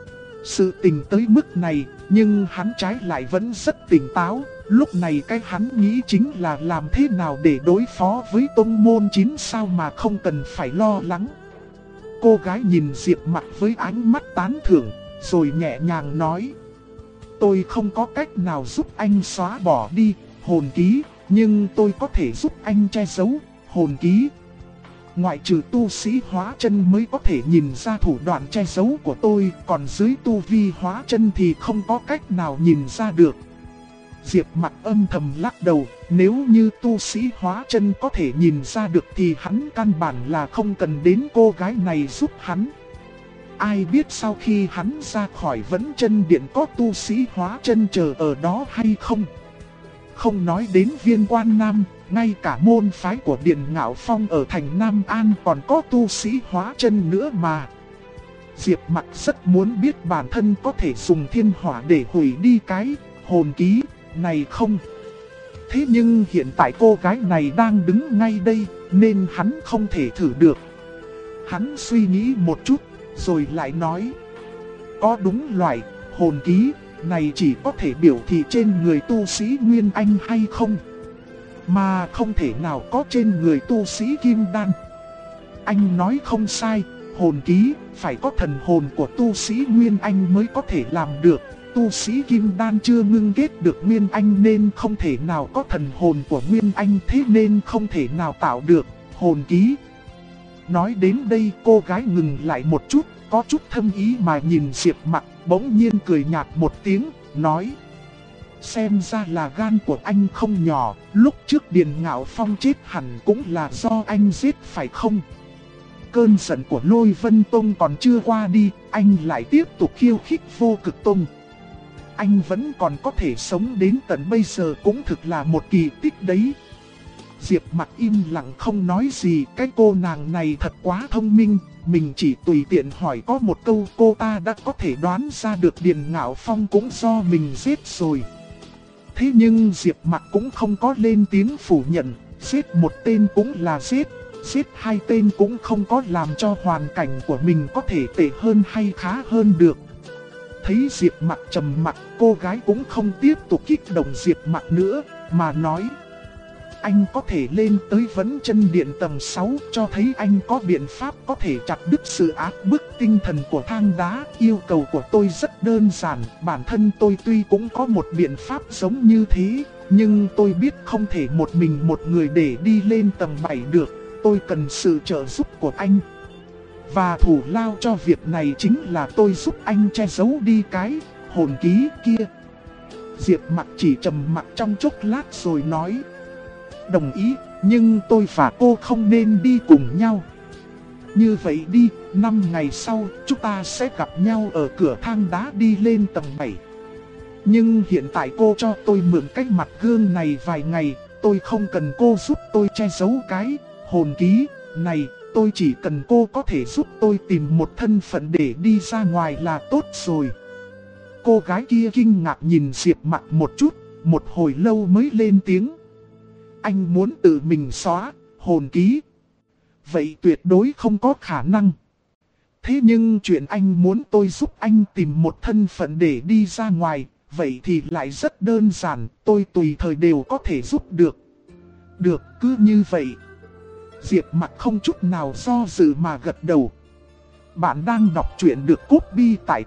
Sự tình tới mức này, nhưng hắn trái lại vẫn rất tỉnh táo. Lúc này cái hắn nghĩ chính là làm thế nào để đối phó với tông môn 9 sao mà không cần phải lo lắng. Cô gái nhìn Diệp Mặc với ánh mắt tán thưởng, rồi nhẹ nhàng nói. Tôi không có cách nào giúp anh xóa bỏ đi, hồn ký, nhưng tôi có thể giúp anh che giấu, hồn ký. Ngoại trừ tu sĩ hóa chân mới có thể nhìn ra thủ đoạn che giấu của tôi, còn dưới tu vi hóa chân thì không có cách nào nhìn ra được. Diệp Mặc âm thầm lắc đầu, nếu như tu sĩ hóa chân có thể nhìn ra được thì hắn căn bản là không cần đến cô gái này giúp hắn. Ai biết sau khi hắn ra khỏi Vẫn Chân Điện có tu sĩ hóa chân chờ ở đó hay không? Không nói đến Viên Quan Nam, ngay cả môn phái của Điện Ngạo Phong ở thành Nam An còn có tu sĩ hóa chân nữa mà. Diệp Mặc rất muốn biết bản thân có thể dùng thiên hỏa để hủy đi cái hồn ký này không? Thế nhưng hiện tại cô gái này đang đứng ngay đây nên hắn không thể thử được. Hắn suy nghĩ một chút rồi lại nói, có đúng loại hồn ký này chỉ có thể biểu thị trên người tu sĩ Nguyên Anh hay không? Mà không thể nào có trên người tu sĩ Kim Đan. Anh nói không sai, hồn ký phải có thần hồn của tu sĩ Nguyên Anh mới có thể làm được. Tu sĩ Kim Đan chưa ngưng kết được Nguyên Anh nên không thể nào có thần hồn của Nguyên Anh, thế nên không thể nào tạo được hồn ký. Nói đến đây cô gái ngừng lại một chút, có chút thâm ý mà nhìn Diệp Mặc, bỗng nhiên cười nhạt một tiếng, nói: xem ra là gan của anh không nhỏ, lúc trước Điền Ngạo Phong chết hẳn cũng là do anh giết phải không? Cơn giận của Lôi Vân Tông còn chưa qua đi, anh lại tiếp tục khiêu khích Vô Cực Tông. Anh vẫn còn có thể sống đến tận bây giờ cũng thực là một kỳ tích đấy. Diệp Mặc im lặng không nói gì, cái cô nàng này thật quá thông minh, mình chỉ tùy tiện hỏi có một câu cô ta đã có thể đoán ra được Điền Ngạo Phong cũng do mình giết rồi. Thế nhưng Diệp Mặc cũng không có lên tiếng phủ nhận, giết một tên cũng là giết hai tên cũng không có làm cho hoàn cảnh của mình có thể tệ hơn hay khá hơn được. Thấy Diệp Mặc trầm mặc, cô gái cũng không tiếp tục kích động Diệp Mặc nữa, mà nói: anh có thể lên tới Vẫn Chân Điện tầng 6, cho thấy anh có biện pháp có thể chặt đứt sự áp bức tinh thần của thang đá. Yêu cầu của tôi rất đơn giản, bản thân tôi tuy cũng có một biện pháp giống như thế, nhưng tôi biết không thể một mình một người để đi lên tầng 7 được, tôi cần sự trợ giúp của anh. Và thủ lao cho việc này chính là tôi giúp anh che giấu đi cái hồn ký kia. Diệp Mặc chỉ trầm mặc trong chốc lát rồi nói: đồng ý, nhưng tôi và cô không nên đi cùng nhau. Như vậy đi, 5 ngày sau chúng ta sẽ gặp nhau ở cửa thang đá đi lên tầng 7. Nhưng hiện tại cô cho tôi mượn cái mặt gương này vài ngày, tôi không cần cô giúp tôi che giấu cái hồn ký này, tôi chỉ cần cô có thể giúp tôi tìm một thân phận để đi ra ngoài là tốt rồi. Cô gái kia kinh ngạc nhìn Diệp Mặc một chút, một hồi lâu mới lên tiếng: anh muốn tự mình xóa hồn ký? Vậy tuyệt đối không có khả năng. Thế nhưng chuyện anh muốn tôi giúp anh tìm một thân phận để đi ra ngoài, vậy thì lại rất đơn giản, tôi tùy thời đều có thể giúp được. Được, cứ như vậy. Diệp Mặc không chút nào do dự mà gật đầu. Bạn đang đọc truyện được copy tại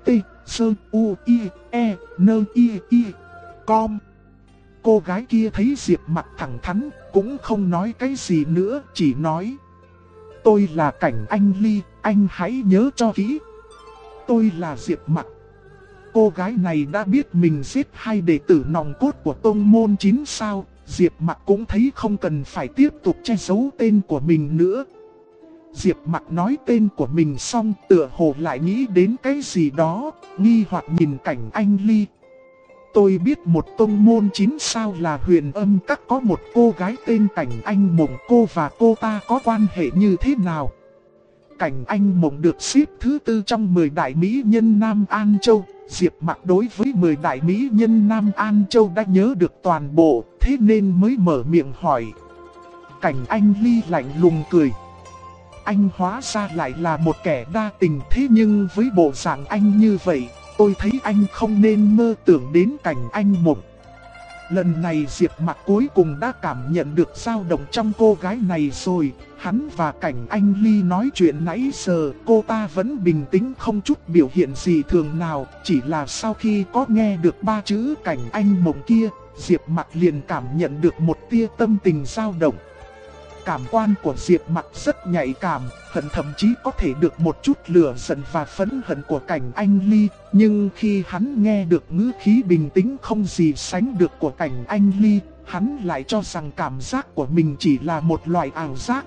t.o.i.e.n.i.i.com. Cô gái kia thấy Diệp Mặc thẳng thắn, cũng không nói cái gì nữa, chỉ nói: tôi là Cảnh Anh Ly, anh hãy nhớ cho kỹ. Tôi là Diệp Mặc. Cô gái này đã biết mình giết hai đệ tử nòng cốt của tông môn 9 sao, Diệp Mặc cũng thấy không cần phải tiếp tục che giấu tên của mình nữa. Diệp Mặc nói tên của mình xong, tựa hồ lại nghĩ đến cái gì đó, nghi hoặc nhìn Cảnh Anh Ly. Tôi biết một tông môn 9 sao là Huyền Âm Các có một cô gái tên Cảnh Anh Mộng, cô và cô ta có quan hệ như thế nào? Cảnh Anh Mộng được xếp thứ 4 trong 10 đại mỹ nhân Nam An Châu. Diệp Mặc đối với 10 đại mỹ nhân Nam An Châu đã nhớ được toàn bộ, thế nên mới mở miệng hỏi. Cảnh Anh Ly lạnh lùng cười. Anh hóa ra lại là một kẻ đa tình, thế nhưng với bộ dạng anh như vậy, tôi thấy anh không nên mơ tưởng đến Cảnh Anh Mộng. Lần này Diệp Mặc cuối cùng đã cảm nhận được dao động trong cô gái này rồi. Hắn và Cảnh Anh Ly nói chuyện nãy giờ, cô ta vẫn bình tĩnh không chút biểu hiện gì thường nào. Chỉ là sau khi có nghe được 3 chữ Cảnh Anh Mộng kia, Diệp Mặc liền cảm nhận được một tia tâm tình dao động. Cảm quan của Diệp Mặc rất nhạy cảm, thậm chí có thể được một chút lửa giận và phẫn hận của Cảnh Anh Ly. Nhưng khi hắn nghe được ngữ khí bình tĩnh không gì sánh được của Cảnh Anh Ly, hắn lại cho rằng cảm giác của mình chỉ là một loại ảo giác.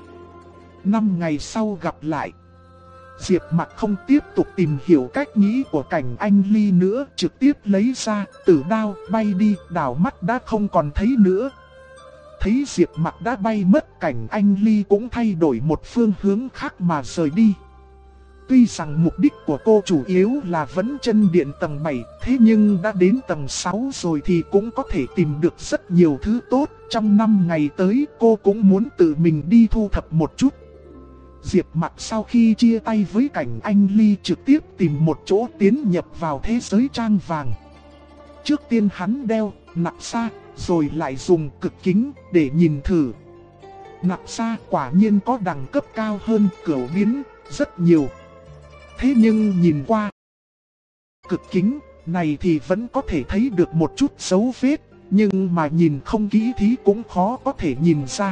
5 ngày sau gặp lại, Diệp Mặc không tiếp tục tìm hiểu cách nghĩ của Cảnh Anh Ly nữa, trực tiếp lấy ra tử đao bay đi, đảo mắt đã không còn thấy nữa. Thấy Diệp Mặc đã bay mất, Cảnh Anh Ly cũng thay đổi một phương hướng khác mà rời đi. Tuy rằng mục đích của cô chủ yếu là Vẫn Chân Điện tầng 7, thế nhưng đã đến tầng 6 rồi thì cũng có thể tìm được rất nhiều thứ tốt. Trong 5 ngày tới cô cũng muốn tự mình đi thu thập một chút. Diệp Mặc sau khi chia tay với Cảnh Anh Ly trực tiếp tìm một chỗ tiến nhập vào thế giới trang vàng. Trước tiên hắn đeo nặc sa, rồi lại dùng cực kính để nhìn thử. Nặc sa quả nhiên có đẳng cấp cao hơn cửu biến rất nhiều. Thế nhưng nhìn qua cực kính này thì vẫn có thể thấy được một chút dấu vết, nhưng mà nhìn không kỹ thì cũng khó có thể nhìn ra.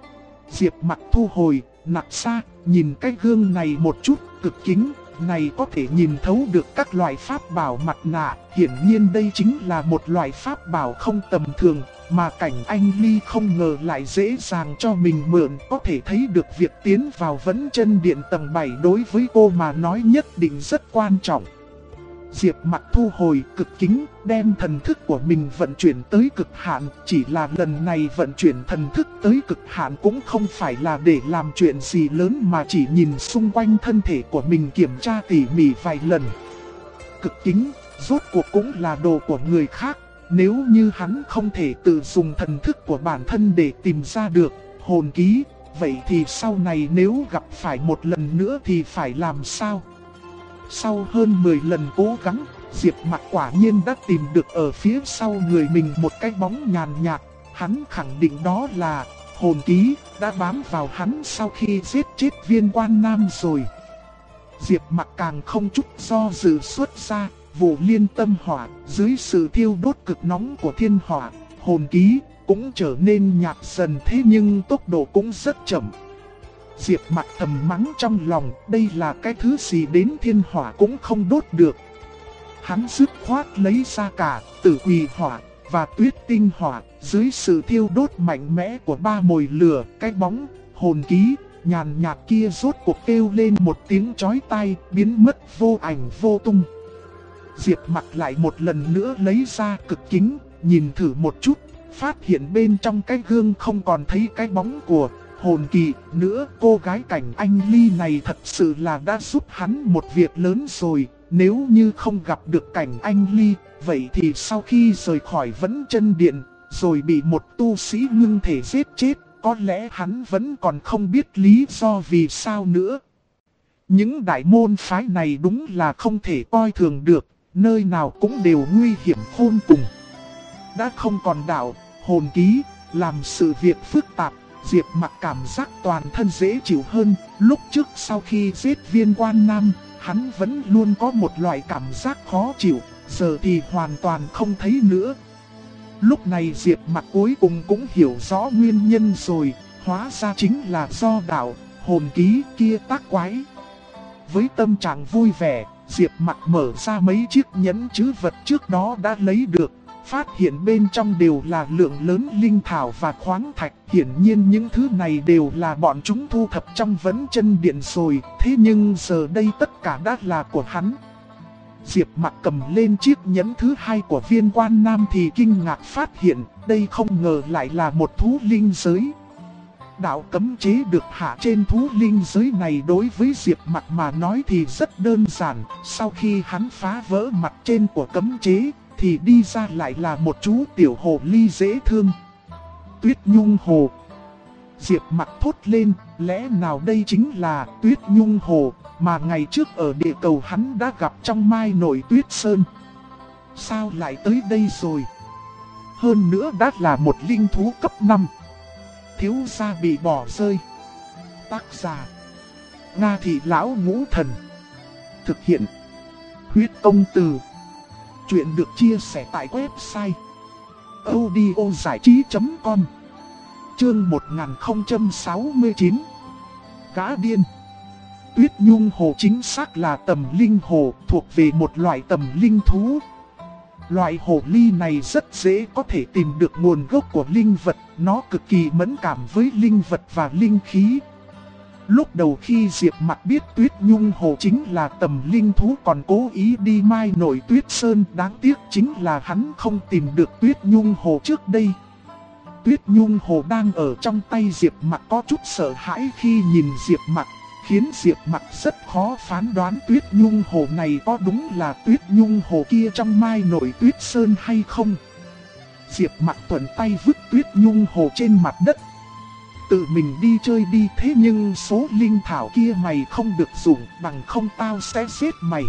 Diệp Mặc thu hồi nặc sa, nhìn cái gương này một chút, cực kính này có thể nhìn thấu được các loại pháp bảo mặt nạ. Hiển nhiên đây chính là một loại pháp bảo không tầm thường, mà Cảnh Anh Ly không ngờ lại dễ dàng cho mình mượn. Có thể thấy được việc tiến vào Vẫn Chân Điện tầng 7 đối với cô mà nói nhất định rất quan trọng. Diệp Mặc thu hồi cực kính, đem thần thức của mình vận chuyển tới cực hạn. Chỉ là lần này vận chuyển thần thức tới cực hạn cũng không phải là để làm chuyện gì lớn, mà chỉ nhìn xung quanh thân thể của mình kiểm tra tỉ mỉ vài lần. Cực kính rốt cuộc cũng là đồ của người khác, nếu như hắn không thể tự dùng thần thức của bản thân để tìm ra được hồn ký, vậy thì sau này nếu gặp phải một lần nữa thì phải làm sao? Sau hơn 10 lần cố gắng, Diệp Mặc quả nhiên đã tìm được ở phía sau người mình một cái bóng nhàn nhạt. Hắn khẳng định đó là hồn ký đã bám vào hắn sau khi giết chết Viên Quan Nam rồi. Diệp Mặc càng không chút do dự xuất ra Vụ Liên Tâm Hỏa. Dưới sự thiêu đốt cực nóng của thiên hỏa, hồn ký cũng trở nên nhạt dần, thế nhưng tốc độ cũng rất chậm. Diệp Mặc thầm mắng trong lòng, đây là cái thứ gì đến thiên hỏa cũng không đốt được. Hắn dứt khoát lấy ra cả Tử Quỳ Hỏa và Tuyết Tinh Hỏa. Dưới sự thiêu đốt mạnh mẽ của 3 mồi lửa, cái bóng hồn ký nhàn nhạt kia rốt cuộc kêu lên một tiếng chói tai, biến mất vô ảnh vô tung. Diệp Mặc lại một lần nữa lấy ra cực kính, nhìn thử một chút, phát hiện bên trong cái gương không còn thấy cái bóng của hồn kỳ nữa. Cô gái Cảnh Anh Ly này thật sự là đã giúp hắn một việc lớn rồi. Nếu như không gặp được Cảnh Anh Ly, vậy thì sau khi rời khỏi Vẫn Chân Điện, rồi bị một tu sĩ ngưng thể giết chết, có lẽ hắn vẫn còn không biết lý do vì sao nữa. Những đại môn phái này đúng là không thể coi thường được, nơi nào cũng đều nguy hiểm khôn cùng. Đã không còn đạo, hồn ký, làm sự việc phức tạp, Diệp Mặc cảm giác toàn thân dễ chịu hơn. Lúc trước sau khi giết Viên Quan Nam, hắn vẫn luôn có một loại cảm giác khó chịu, giờ thì hoàn toàn không thấy nữa. Lúc này Diệp Mặc cuối cùng cũng hiểu rõ nguyên nhân rồi, hóa ra chính là do đạo, hồn ký kia tác quái. Với tâm trạng vui vẻ, Diệp Mặc mở ra mấy chiếc nhẫn trữ vật trước đó đã lấy được, phát hiện bên trong đều là lượng lớn linh thảo và khoáng thạch. Hiển nhiên những thứ này đều là bọn chúng thu thập trong Vẫn Chân Điện rồi, thế nhưng giờ đây tất cả đã là của hắn. Diệp Mặc cầm lên chiếc nhẫn thứ 2 của Viên Quan Nam thì kinh ngạc phát hiện, đây không ngờ lại là một thú linh giới. Đạo cấm chế được hạ trên thú linh giới này đối với Diệp Mặc mà nói thì rất đơn giản. Sau khi hắn phá vỡ mặt trên của cấm chế, thì đi ra lại là một chú tiểu hồ ly dễ thương. Tuyết Nhung Hồ. Diệp Mặc thốt lên, lẽ nào đây chính là Tuyết Nhung Hồ mà ngày trước ở địa cầu hắn đã gặp trong Mai Nội Tuyết Sơn. Sao lại tới đây rồi? Hơn nữa đã là một linh thú cấp 5. Thiếu gia bị bỏ rơi. Tác giả: Nga Thị Lão Ngũ Thần. Thực hiện: Huyết Công Từ. Chuyện được chia sẻ tại website audiozảichí.com. Chương 1069. Gã điên. Tuyết Nhung Hồ chính xác là tầm linh hồ, thuộc về một loại tầm linh thú. Loại hồ ly này rất dễ có thể tìm được nguồn gốc của linh vật, nó cực kỳ mẫn cảm với linh vật và linh khí. Lúc đầu khi Diệp Mặc biết Tuyết Nhung Hồ chính là tầm linh thú còn cố ý đi mai nổi Tuyết Sơn, đáng tiếc chính là hắn không tìm được Tuyết Nhung Hồ trước đây. Tuyết Nhung Hồ đang ở trong tay Diệp Mặc có chút sợ hãi khi nhìn Diệp Mặc, khiến Diệp Mặc rất khó phán đoán Tuyết Nhung Hồ này có đúng là Tuyết Nhung Hồ kia trong mai nổi Tuyết Sơn hay không. Diệp Mặc thuận tay vứt Tuyết Nhung Hồ trên mặt đất. Tự mình đi chơi đi, thế nhưng số linh thảo kia mày không được dùng, bằng không tao sẽ giết mày.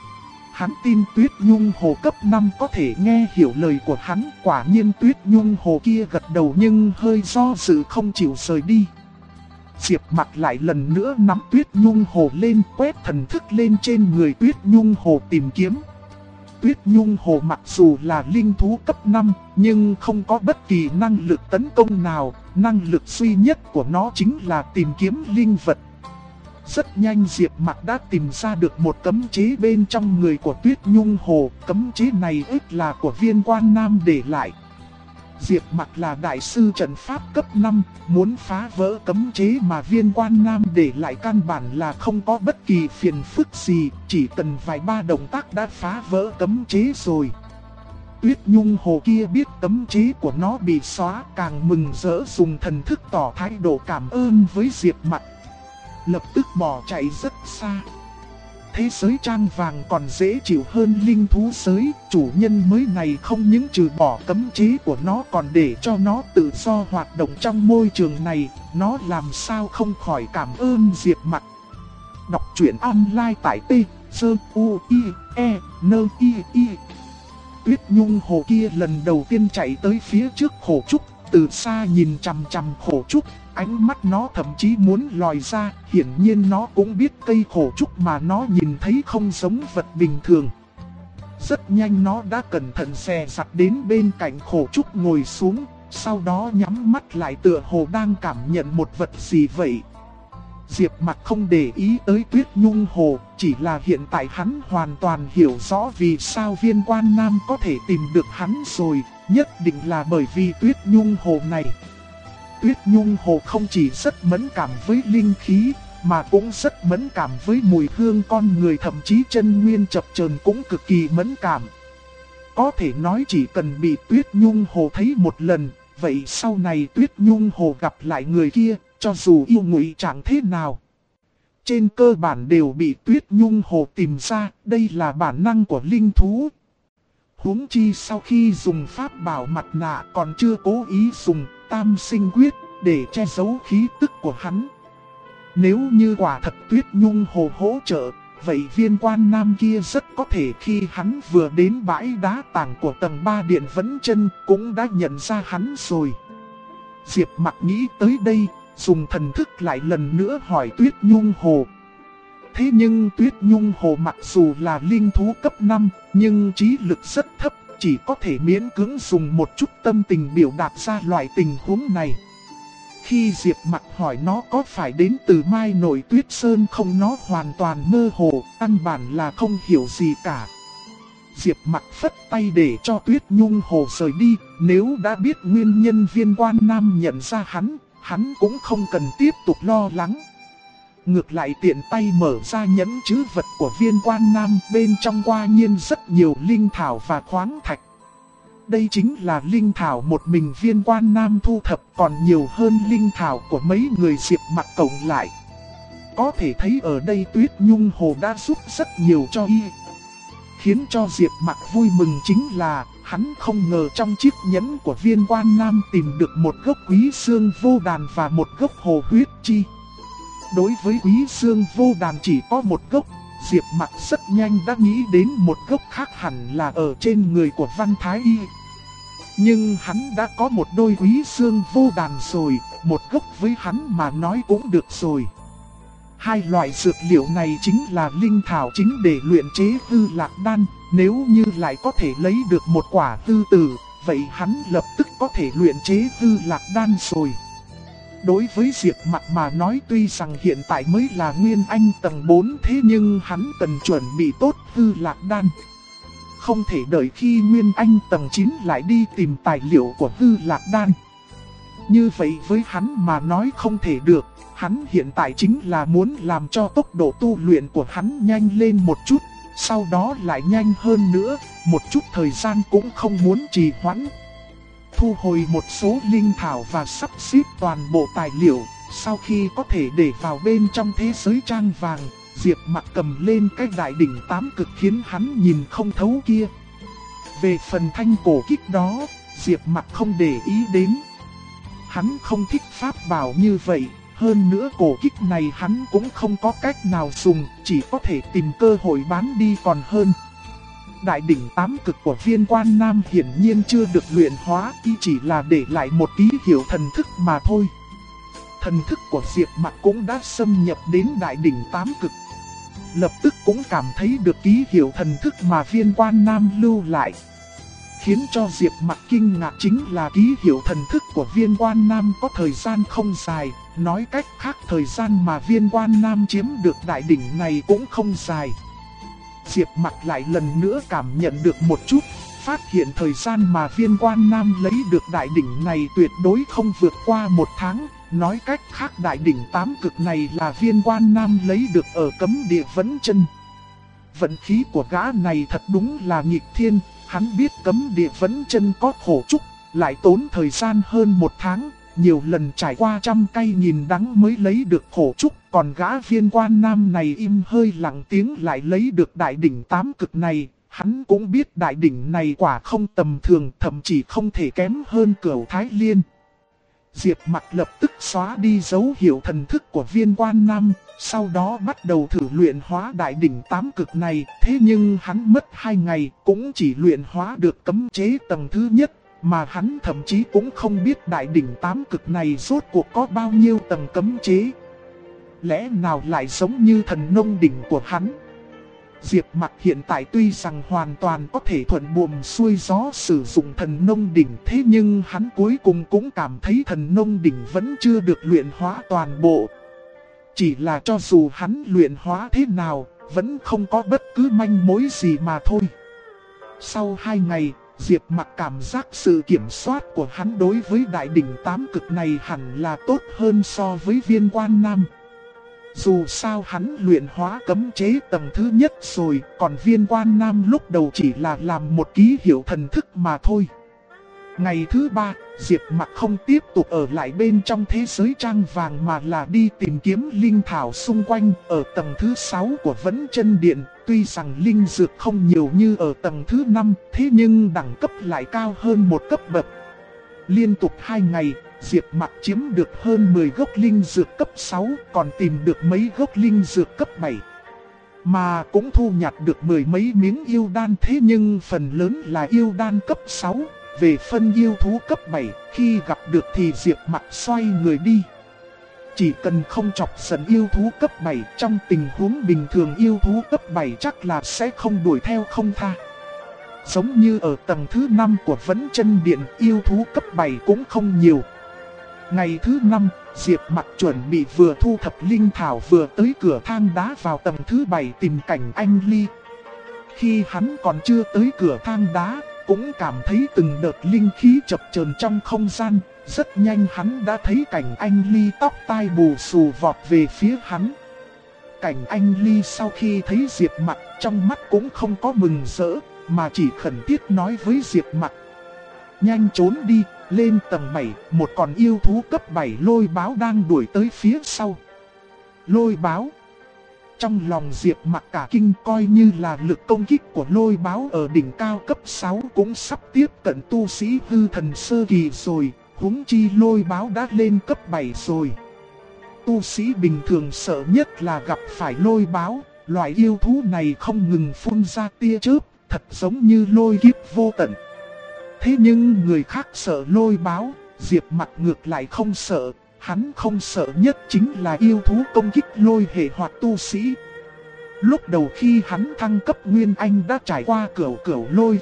Hắn tin Tuyết Nhung Hồ cấp 5 có thể nghe hiểu lời của hắn, quả nhiên Tuyết Nhung Hồ kia gật đầu nhưng hơi do dự không chịu rời đi. Diệp Mặc lại lần nữa nắm Tuyết Nhung Hồ lên, quét thần thức lên trên người Tuyết Nhung Hồ tìm kiếm. Tuyết Nhung Hồ mặc dù là linh thú cấp 5, nhưng không có bất kỳ năng lực tấn công nào, năng lực duy nhất của nó chính là tìm kiếm linh vật. Rất nhanh Diệp Mặc đã tìm ra được một cấm chế bên trong người của Tuyết Nhung Hồ, cấm chế này ích là của Viên Quan Nam để lại. Diệp Mặc là đại sư trận pháp cấp 5, muốn phá vỡ cấm chế mà Viên Quan Nam để lại căn bản là không có bất kỳ phiền phức gì, chỉ cần vài ba động tác đã phá vỡ cấm chế rồi. Tuyết Nhung Hồ kia biết cấm chế của nó bị xóa, càng mừng rỡ dùng thần thức tỏ thái độ cảm ơn với Diệp Mặc. Lập tức bỏ chạy rất xa. Thế giới trang vàng còn dễ chịu hơn linh thú giới, chủ nhân mới này không những trừ bỏ cấm chế của nó còn để cho nó tự do hoạt động trong môi trường này, nó làm sao không khỏi cảm ơn Diệp Mặc. Đọc truyện online tại t.u.i.e.n.i.i. Tuyết Nhung Hồ kia lần đầu tiên chạy tới phía trước Khổ Trúc, từ xa nhìn chằm chằm Khổ Trúc, ánh mắt nó thậm chí muốn lòi ra, hiển nhiên nó cũng biết cây Khổ Trúc mà nó nhìn thấy không giống vật bình thường. Rất nhanh nó đã cẩn thận dè dặt đến bên cạnh Khổ Trúc ngồi xuống, sau đó nhắm mắt lại tựa hồ đang cảm nhận một vật gì vậy. Diệp Mặc không để ý tới Tuyết Nhung Hồ, chỉ là hiện tại hắn hoàn toàn hiểu rõ vì sao Viên Quan Nam có thể tìm được hắn rồi, nhất định là bởi vì Tuyết Nhung Hồ này. Tuyết Nhung Hồ không chỉ rất mẫn cảm với linh khí, mà cũng rất mẫn cảm với mùi hương con người, thậm chí chân nguyên chập chờn cũng cực kỳ mẫn cảm. Có thể nói chỉ cần bị Tuyết Nhung Hồ thấy một lần, vậy sau này Tuyết Nhung Hồ gặp lại người kia, cho dù yêu ngụy chẳng thế nào, trên cơ bản đều bị Tuyết Nhung Hồ tìm ra, đây là bản năng của linh thú. Huống chi sau khi dùng pháp bảo mặt nạ còn chưa cố ý dùng Tam Sinh Quyết để che giấu khí tức của hắn. Nếu như quả thật Tuyết Nhung Hồ hỗ trợ, vậy Viên Quan Nam kia rất có thể khi hắn vừa đến bãi đá tảng của tầng 3 điện Vẫn Chân cũng đã nhận ra hắn rồi. Diệp Mặc nghĩ tới đây, dùng thần thức lại lần nữa hỏi Tuyết Nhung Hồ. Thế nhưng Tuyết Nhung Hồ mặc dù là linh thú cấp 5, nhưng trí lực rất thấp, chỉ có thể miễn cưỡng dùng một chút tâm tình biểu đạt ra loại tình huống này. Khi Diệp Mặc hỏi nó có phải đến từ mai nổi Tuyết Sơn không, nó hoàn toàn mơ hồ, căn bản là không hiểu gì cả. Diệp Mặc phất tay để cho Tuyết Nhung Hồ rời đi, nếu đã biết nguyên nhân Viên Quan Nam nhận ra hắn cũng không cần tiếp tục lo lắng. Ngược lại tiện tay mở ra nhẫn trữ vật của Viên Quan Nam, bên trong quả nhiên rất nhiều linh thảo và khoáng thạch. Đây chính là linh thảo một mình Viên Quan Nam thu thập, còn nhiều hơn linh thảo của mấy người Diệp Mặc cộng lại. Có thể thấy ở đây Tuyết Nhung Hồ đã giúp rất nhiều cho y. Khiến cho Diệp Mặc vui mừng chính là hắn không ngờ trong chiếc nhẫn của Viên Quan Nam tìm được một gốc quý xương vô đàn và một gốc hồ huyết chi. Đối với quý xương vô đàn chỉ có một gốc, Diệp Mặc rất nhanh đã nghĩ đến một gốc khác hẳn là ở trên người của Văn Thái Y. Nhưng hắn đã có một đôi quý xương vô đàn rồi, một gốc với hắn mà nói cũng được rồi. Hai loại dược liệu này chính là linh thảo chính để luyện chế Hư Lạc Đan, nếu như lại có thể lấy được một quả tư tử, vậy hắn lập tức có thể luyện chế hư lạc đan rồi. Đối với Diệp Mặc mà nói, tuy rằng hiện tại mới là Nguyên Anh tầng 4, thế nhưng hắn cần chuẩn bị tốt hư lạc đan. Không thể đợi khi Nguyên Anh tầng 9 lại đi tìm tài liệu của hư lạc đan. Như vậy với hắn mà nói không thể được, hắn hiện tại chính là muốn làm cho tốc độ tu luyện của hắn nhanh lên một chút, sau đó lại nhanh hơn nữa, một chút thời gian cũng không muốn trì hoãn. Thu hồi một số linh thảo và sắp xếp toàn bộ tài liệu, sau khi có thể để vào bên trong thế giới trang vàng, Diệp Mặc cầm lên cái đại đỉnh 8 cực khiến hắn nhìn không thấu kia. Về phần thanh cổ kích đó, Diệp Mặc không để ý đến. Hắn không thích pháp bảo như vậy, hơn nữa cổ kích này hắn cũng không có cách nào dùng, chỉ có thể tìm cơ hội bán đi còn hơn. Đại đỉnh 8 cực của Viên Quan Nam hiển nhiên chưa được luyện hóa, y chỉ là để lại một ký hiệu thần thức mà thôi. Thần thức của Diệp Mặc cũng đã xâm nhập đến đại đỉnh 8 cực. Lập tức cũng cảm thấy được ký hiệu thần thức mà Viên Quan Nam lưu lại. Khiến cho Diệp Mặc kinh ngạc chính là ký hiệu thần thức của Viên Quan Nam có thời gian không dài, nói cách khác thời gian mà Viên Quan Nam chiếm được đại đỉnh này cũng không dài. Diệp Mặc lại lần nữa cảm nhận được một chút, phát hiện thời gian mà Viên Quan Nam lấy được đại đỉnh này tuyệt đối không vượt qua 1 tháng, nói cách khác đại đỉnh 8 cực này là Viên Quan Nam lấy được ở Cấm Địa Vấn Chân. Vận khí của gã này thật đúng là nghịch thiên, hắn biết Cấm Địa Vấn Chân có khổ trúc, lại tốn thời gian hơn 1 tháng, nhiều lần trải qua trăm cay nghìn đắng mới lấy được khổ trúc, còn gã Viên Quan Nam này im hơi lặng tiếng lại lấy được đại đỉnh 8 cực này, hắn cũng biết đại đỉnh này quả không tầm thường, thậm chí không thể kém hơn Cửu Thái Liên. Diệp Mặc lập tức xóa đi dấu hiệu thần thức của Viên Quan Nam, sau đó bắt đầu thử luyện hóa đại đỉnh 8 cực này, thế nhưng hắn mất 2 ngày cũng chỉ luyện hóa được cấm chế tầng thứ nhất. Mà hắn thậm chí cũng không biết đại đỉnh 8 cực này rốt cuộc có bao nhiêu tầng cấm chế. Lẽ nào lại giống như thần nông đỉnh của hắn? Diệp Mặc hiện tại tuy rằng hoàn toàn có thể thuận buồm xuôi gió sử dụng thần nông đỉnh, thế nhưng hắn cuối cùng cũng cảm thấy thần nông đỉnh vẫn chưa được luyện hóa toàn bộ. Chỉ là cho dù hắn luyện hóa thế nào, vẫn không có bất cứ manh mối gì mà thôi. Sau 2 ngày, Diệp Mặc cảm giác sự kiểm soát của hắn đối với đại đỉnh 8 cực này hẳn là tốt hơn so với Viên Quan Nam. Dù sao hắn luyện hóa cấm chế tầng thứ nhất rồi, còn Viên Quan Nam lúc đầu chỉ là làm một ký hiệu thần thức mà thôi. Ngày thứ 3, Diệp Mặc không tiếp tục ở lại bên trong thế giới trang vàng mà là đi tìm kiếm linh thảo xung quanh ở tầng thứ 6 của Vấn Chân Điện. Tuy rằng linh dược không nhiều như ở tầng thứ 5, thế nhưng đẳng cấp lại cao hơn một cấp bậc. Liên tục 2 ngày, Diệp Mặc chiếm được hơn 10 gốc linh dược cấp 6, còn tìm được mấy gốc linh dược cấp 7. Mà cũng thu nhặt được 10 mấy miếng yêu đan, thế nhưng phần lớn là yêu đan cấp 6. Về phân yêu thú cấp 7, khi gặp được thì Diệp Mặc xoay người đi. Chỉ cần không chọc giận yêu thú cấp 7, trong tình huống bình thường yêu thú cấp 7 chắc là sẽ không đuổi theo không tha. Giống như ở tầng thứ 5 của Vấn Chân Điện, yêu thú cấp 7 cũng không nhiều. Ngày thứ 5, Diệp Mặc chuẩn bị vừa thu thập linh thảo vừa tới cửa thang đá vào tầng thứ 7 tìm Cảnh Anh Ly. Khi hắn còn chưa tới cửa thang đá, cũng cảm thấy từng đợt linh khí chập chờn trong không gian. Rất nhanh hắn đã thấy Cảnh Anh Ly tóc tai bù xù vọt về phía hắn. Cảnh Anh Ly sau khi thấy Diệp Mặc, trong mắt cũng không có mừng rỡ, mà chỉ khẩn thiết nói với Diệp Mặc: nhanh trốn đi, lên tầng 7, một con yêu thú cấp 7 lôi báo đang đuổi tới phía sau. Lôi báo. Trong lòng Diệp Mặc cả kinh, coi như là lực công kích của lôi báo ở đỉnh cao cấp 6 cũng sắp tiếp cận tu sĩ hư thần sơ kỳ rồi, huống chi lôi báo đã lên cấp 7 rồi. Tu sĩ bình thường sợ nhất là gặp phải lôi báo, loại yêu thú này không ngừng phun ra tia chớp, thật giống như lôi kiếp vô tận. Thế nhưng người khác sợ lôi báo, Diệp Mặc ngược lại không sợ. Hắn không sợ nhất chính là yêu thú công kích lôi hệ hoặc tu sĩ. Lúc đầu khi hắn thăng cấp Nguyên Anh đã trải qua cửu lôi kiếp,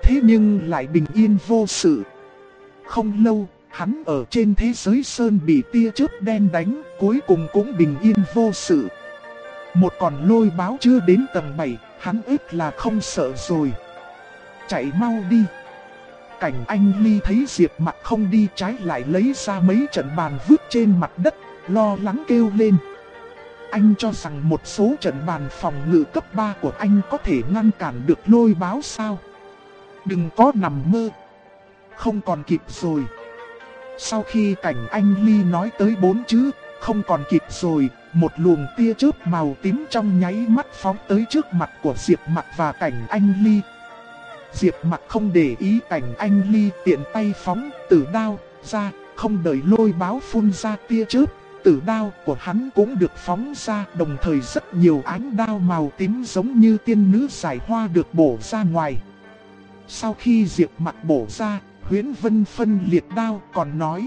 thế nhưng lại bình yên vô sự. Không lâu, hắn ở trên thế giới sơn bị tia chớp đen đánh, cuối cùng cũng bình yên vô sự. Một con lôi báo chưa đến tầng 7, hắn ít là không sợ rồi. Chạy mau đi. Cảnh Anh Ly thấy Diệp Mặc không đi, trái lại lấy ra mấy trận bàn vứt trên mặt đất, lo lắng kêu lên. Anh cho rằng một số trận bàn phòng ngự cấp 3 của anh có thể ngăn cản được lôi báo sao? Đừng có nằm mơ. Không còn kịp rồi. Sau khi Cảnh Anh Ly nói tới 4 chữ không còn kịp rồi, một luồng tia chớp màu tím trong nháy mắt phóng tới trước mặt của Diệp Mặc và Cảnh Anh Ly. Diệp Mặc không để ý Cảnh Anh Ly, tiện tay phóng tử đao ra, không đợi lôi báo phun ra tia chớp, tử đao của hắn cũng được phóng ra, đồng thời rất nhiều ánh đao màu tím giống như tiên nữ giải hoa được bổ ra ngoài. Sau khi Diệp Mặc bổ ra, Huyễn Vân phân liệt đao còn nói: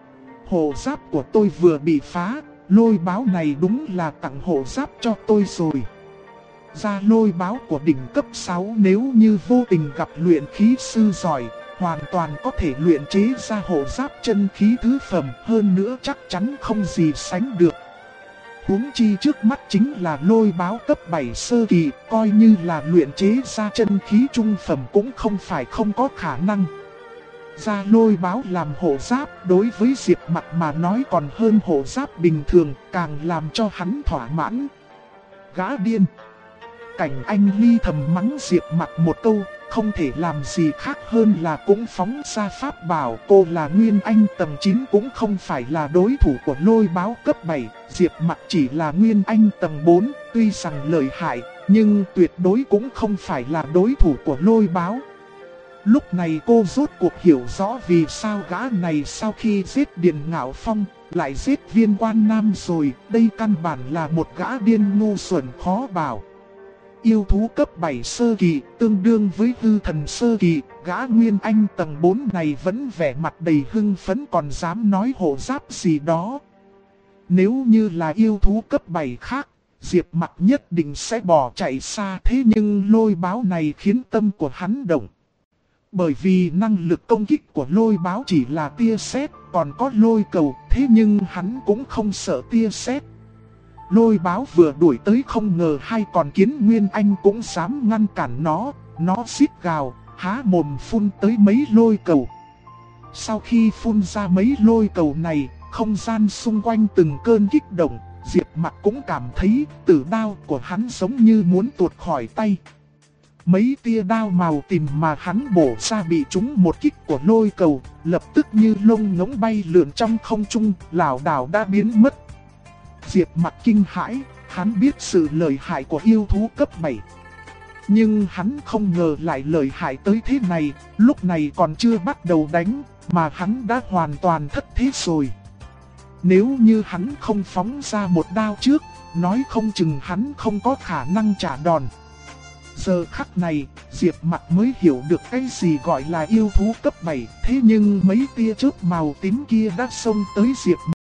hộ giáp của tôi vừa bị phá, lôi báo này đúng là tặng hộ giáp cho tôi rồi. Ra lôi báo của đỉnh cấp 6 nếu như vô tình gặp luyện khí sư giỏi, hoàn toàn có thể luyện chế ra hộ giáp chân khí thứ phẩm, hơn nữa chắc chắn không gì sánh được. Huống chi trước mắt chính là lôi báo cấp 7 sơ kỳ, coi như là luyện chế ra chân khí trung phẩm cũng không phải không có khả năng. Ra lôi báo làm hộ giáp đối với Diệp Mặc mà nói còn hơn hộ giáp bình thường, càng làm cho hắn thỏa mãn. Gã điên. Cảnh Anh Ly thầm mắng Diệp Mặc một câu, không thể làm gì khác hơn là cũng phóng ra pháp bảo. Cô là Nguyên Anh tầng 9 cũng không phải là đối thủ của lôi báo cấp 7, Diệp Mặc chỉ là Nguyên Anh tầng 4, tuy rằng lợi hại, nhưng tuyệt đối cũng không phải là đối thủ của lôi báo. Lúc này cô rốt cuộc hiểu rõ vì sao gã này sau khi giết Điền Ngạo Phong, lại giết Viên Quan Nam rồi, đây căn bản là một gã điên ngu xuẩn khó bảo. Yêu thú cấp 7 sơ kỳ, tương đương với hư thần sơ kỳ, gã Nguyên Anh tầng 4 này vẫn vẻ mặt đầy hưng phấn còn dám nói hộ giáp gì đó. Nếu như là yêu thú cấp 7 khác, Diệp Mặc nhất định sẽ bỏ chạy xa, thế nhưng lôi báo này khiến tâm của hắn động. Bởi vì năng lực công kích của lôi báo chỉ là tia sét, còn có lôi cầu, thế nhưng hắn cũng không sợ tia sét. Lôi báo vừa đuổi tới không ngờ hai con kiến Nguyên Anh cũng dám ngăn cản nó xít gào, há mồm phun tới mấy lôi cầu. Sau khi phun ra mấy lôi cầu này, không gian xung quanh từng cơn kích động, Diệp Mặc cũng cảm thấy tử đao của hắn giống như muốn tuột khỏi tay. Mấy tia đao màu tím mà hắn bổ ra bị trúng một kích của lôi cầu, lập tức như lông ngỗng bay lượn trong không trung, lảo đảo đã biến mất. Diệp Mặc kinh hãi, hắn biết sự lợi hại của yêu thú cấp 7. Nhưng hắn không ngờ lại lợi hại tới thế này, lúc này còn chưa bắt đầu đánh, mà hắn đã hoàn toàn thất thế rồi. Nếu như hắn không phóng ra một đao trước, nói không chừng hắn không có khả năng trả đòn. Giờ khắc này, Diệp Mặc mới hiểu được cái gì gọi là yêu thú cấp 7, thế nhưng mấy tia chớp màu tím kia đã xông tới Diệp Mặc.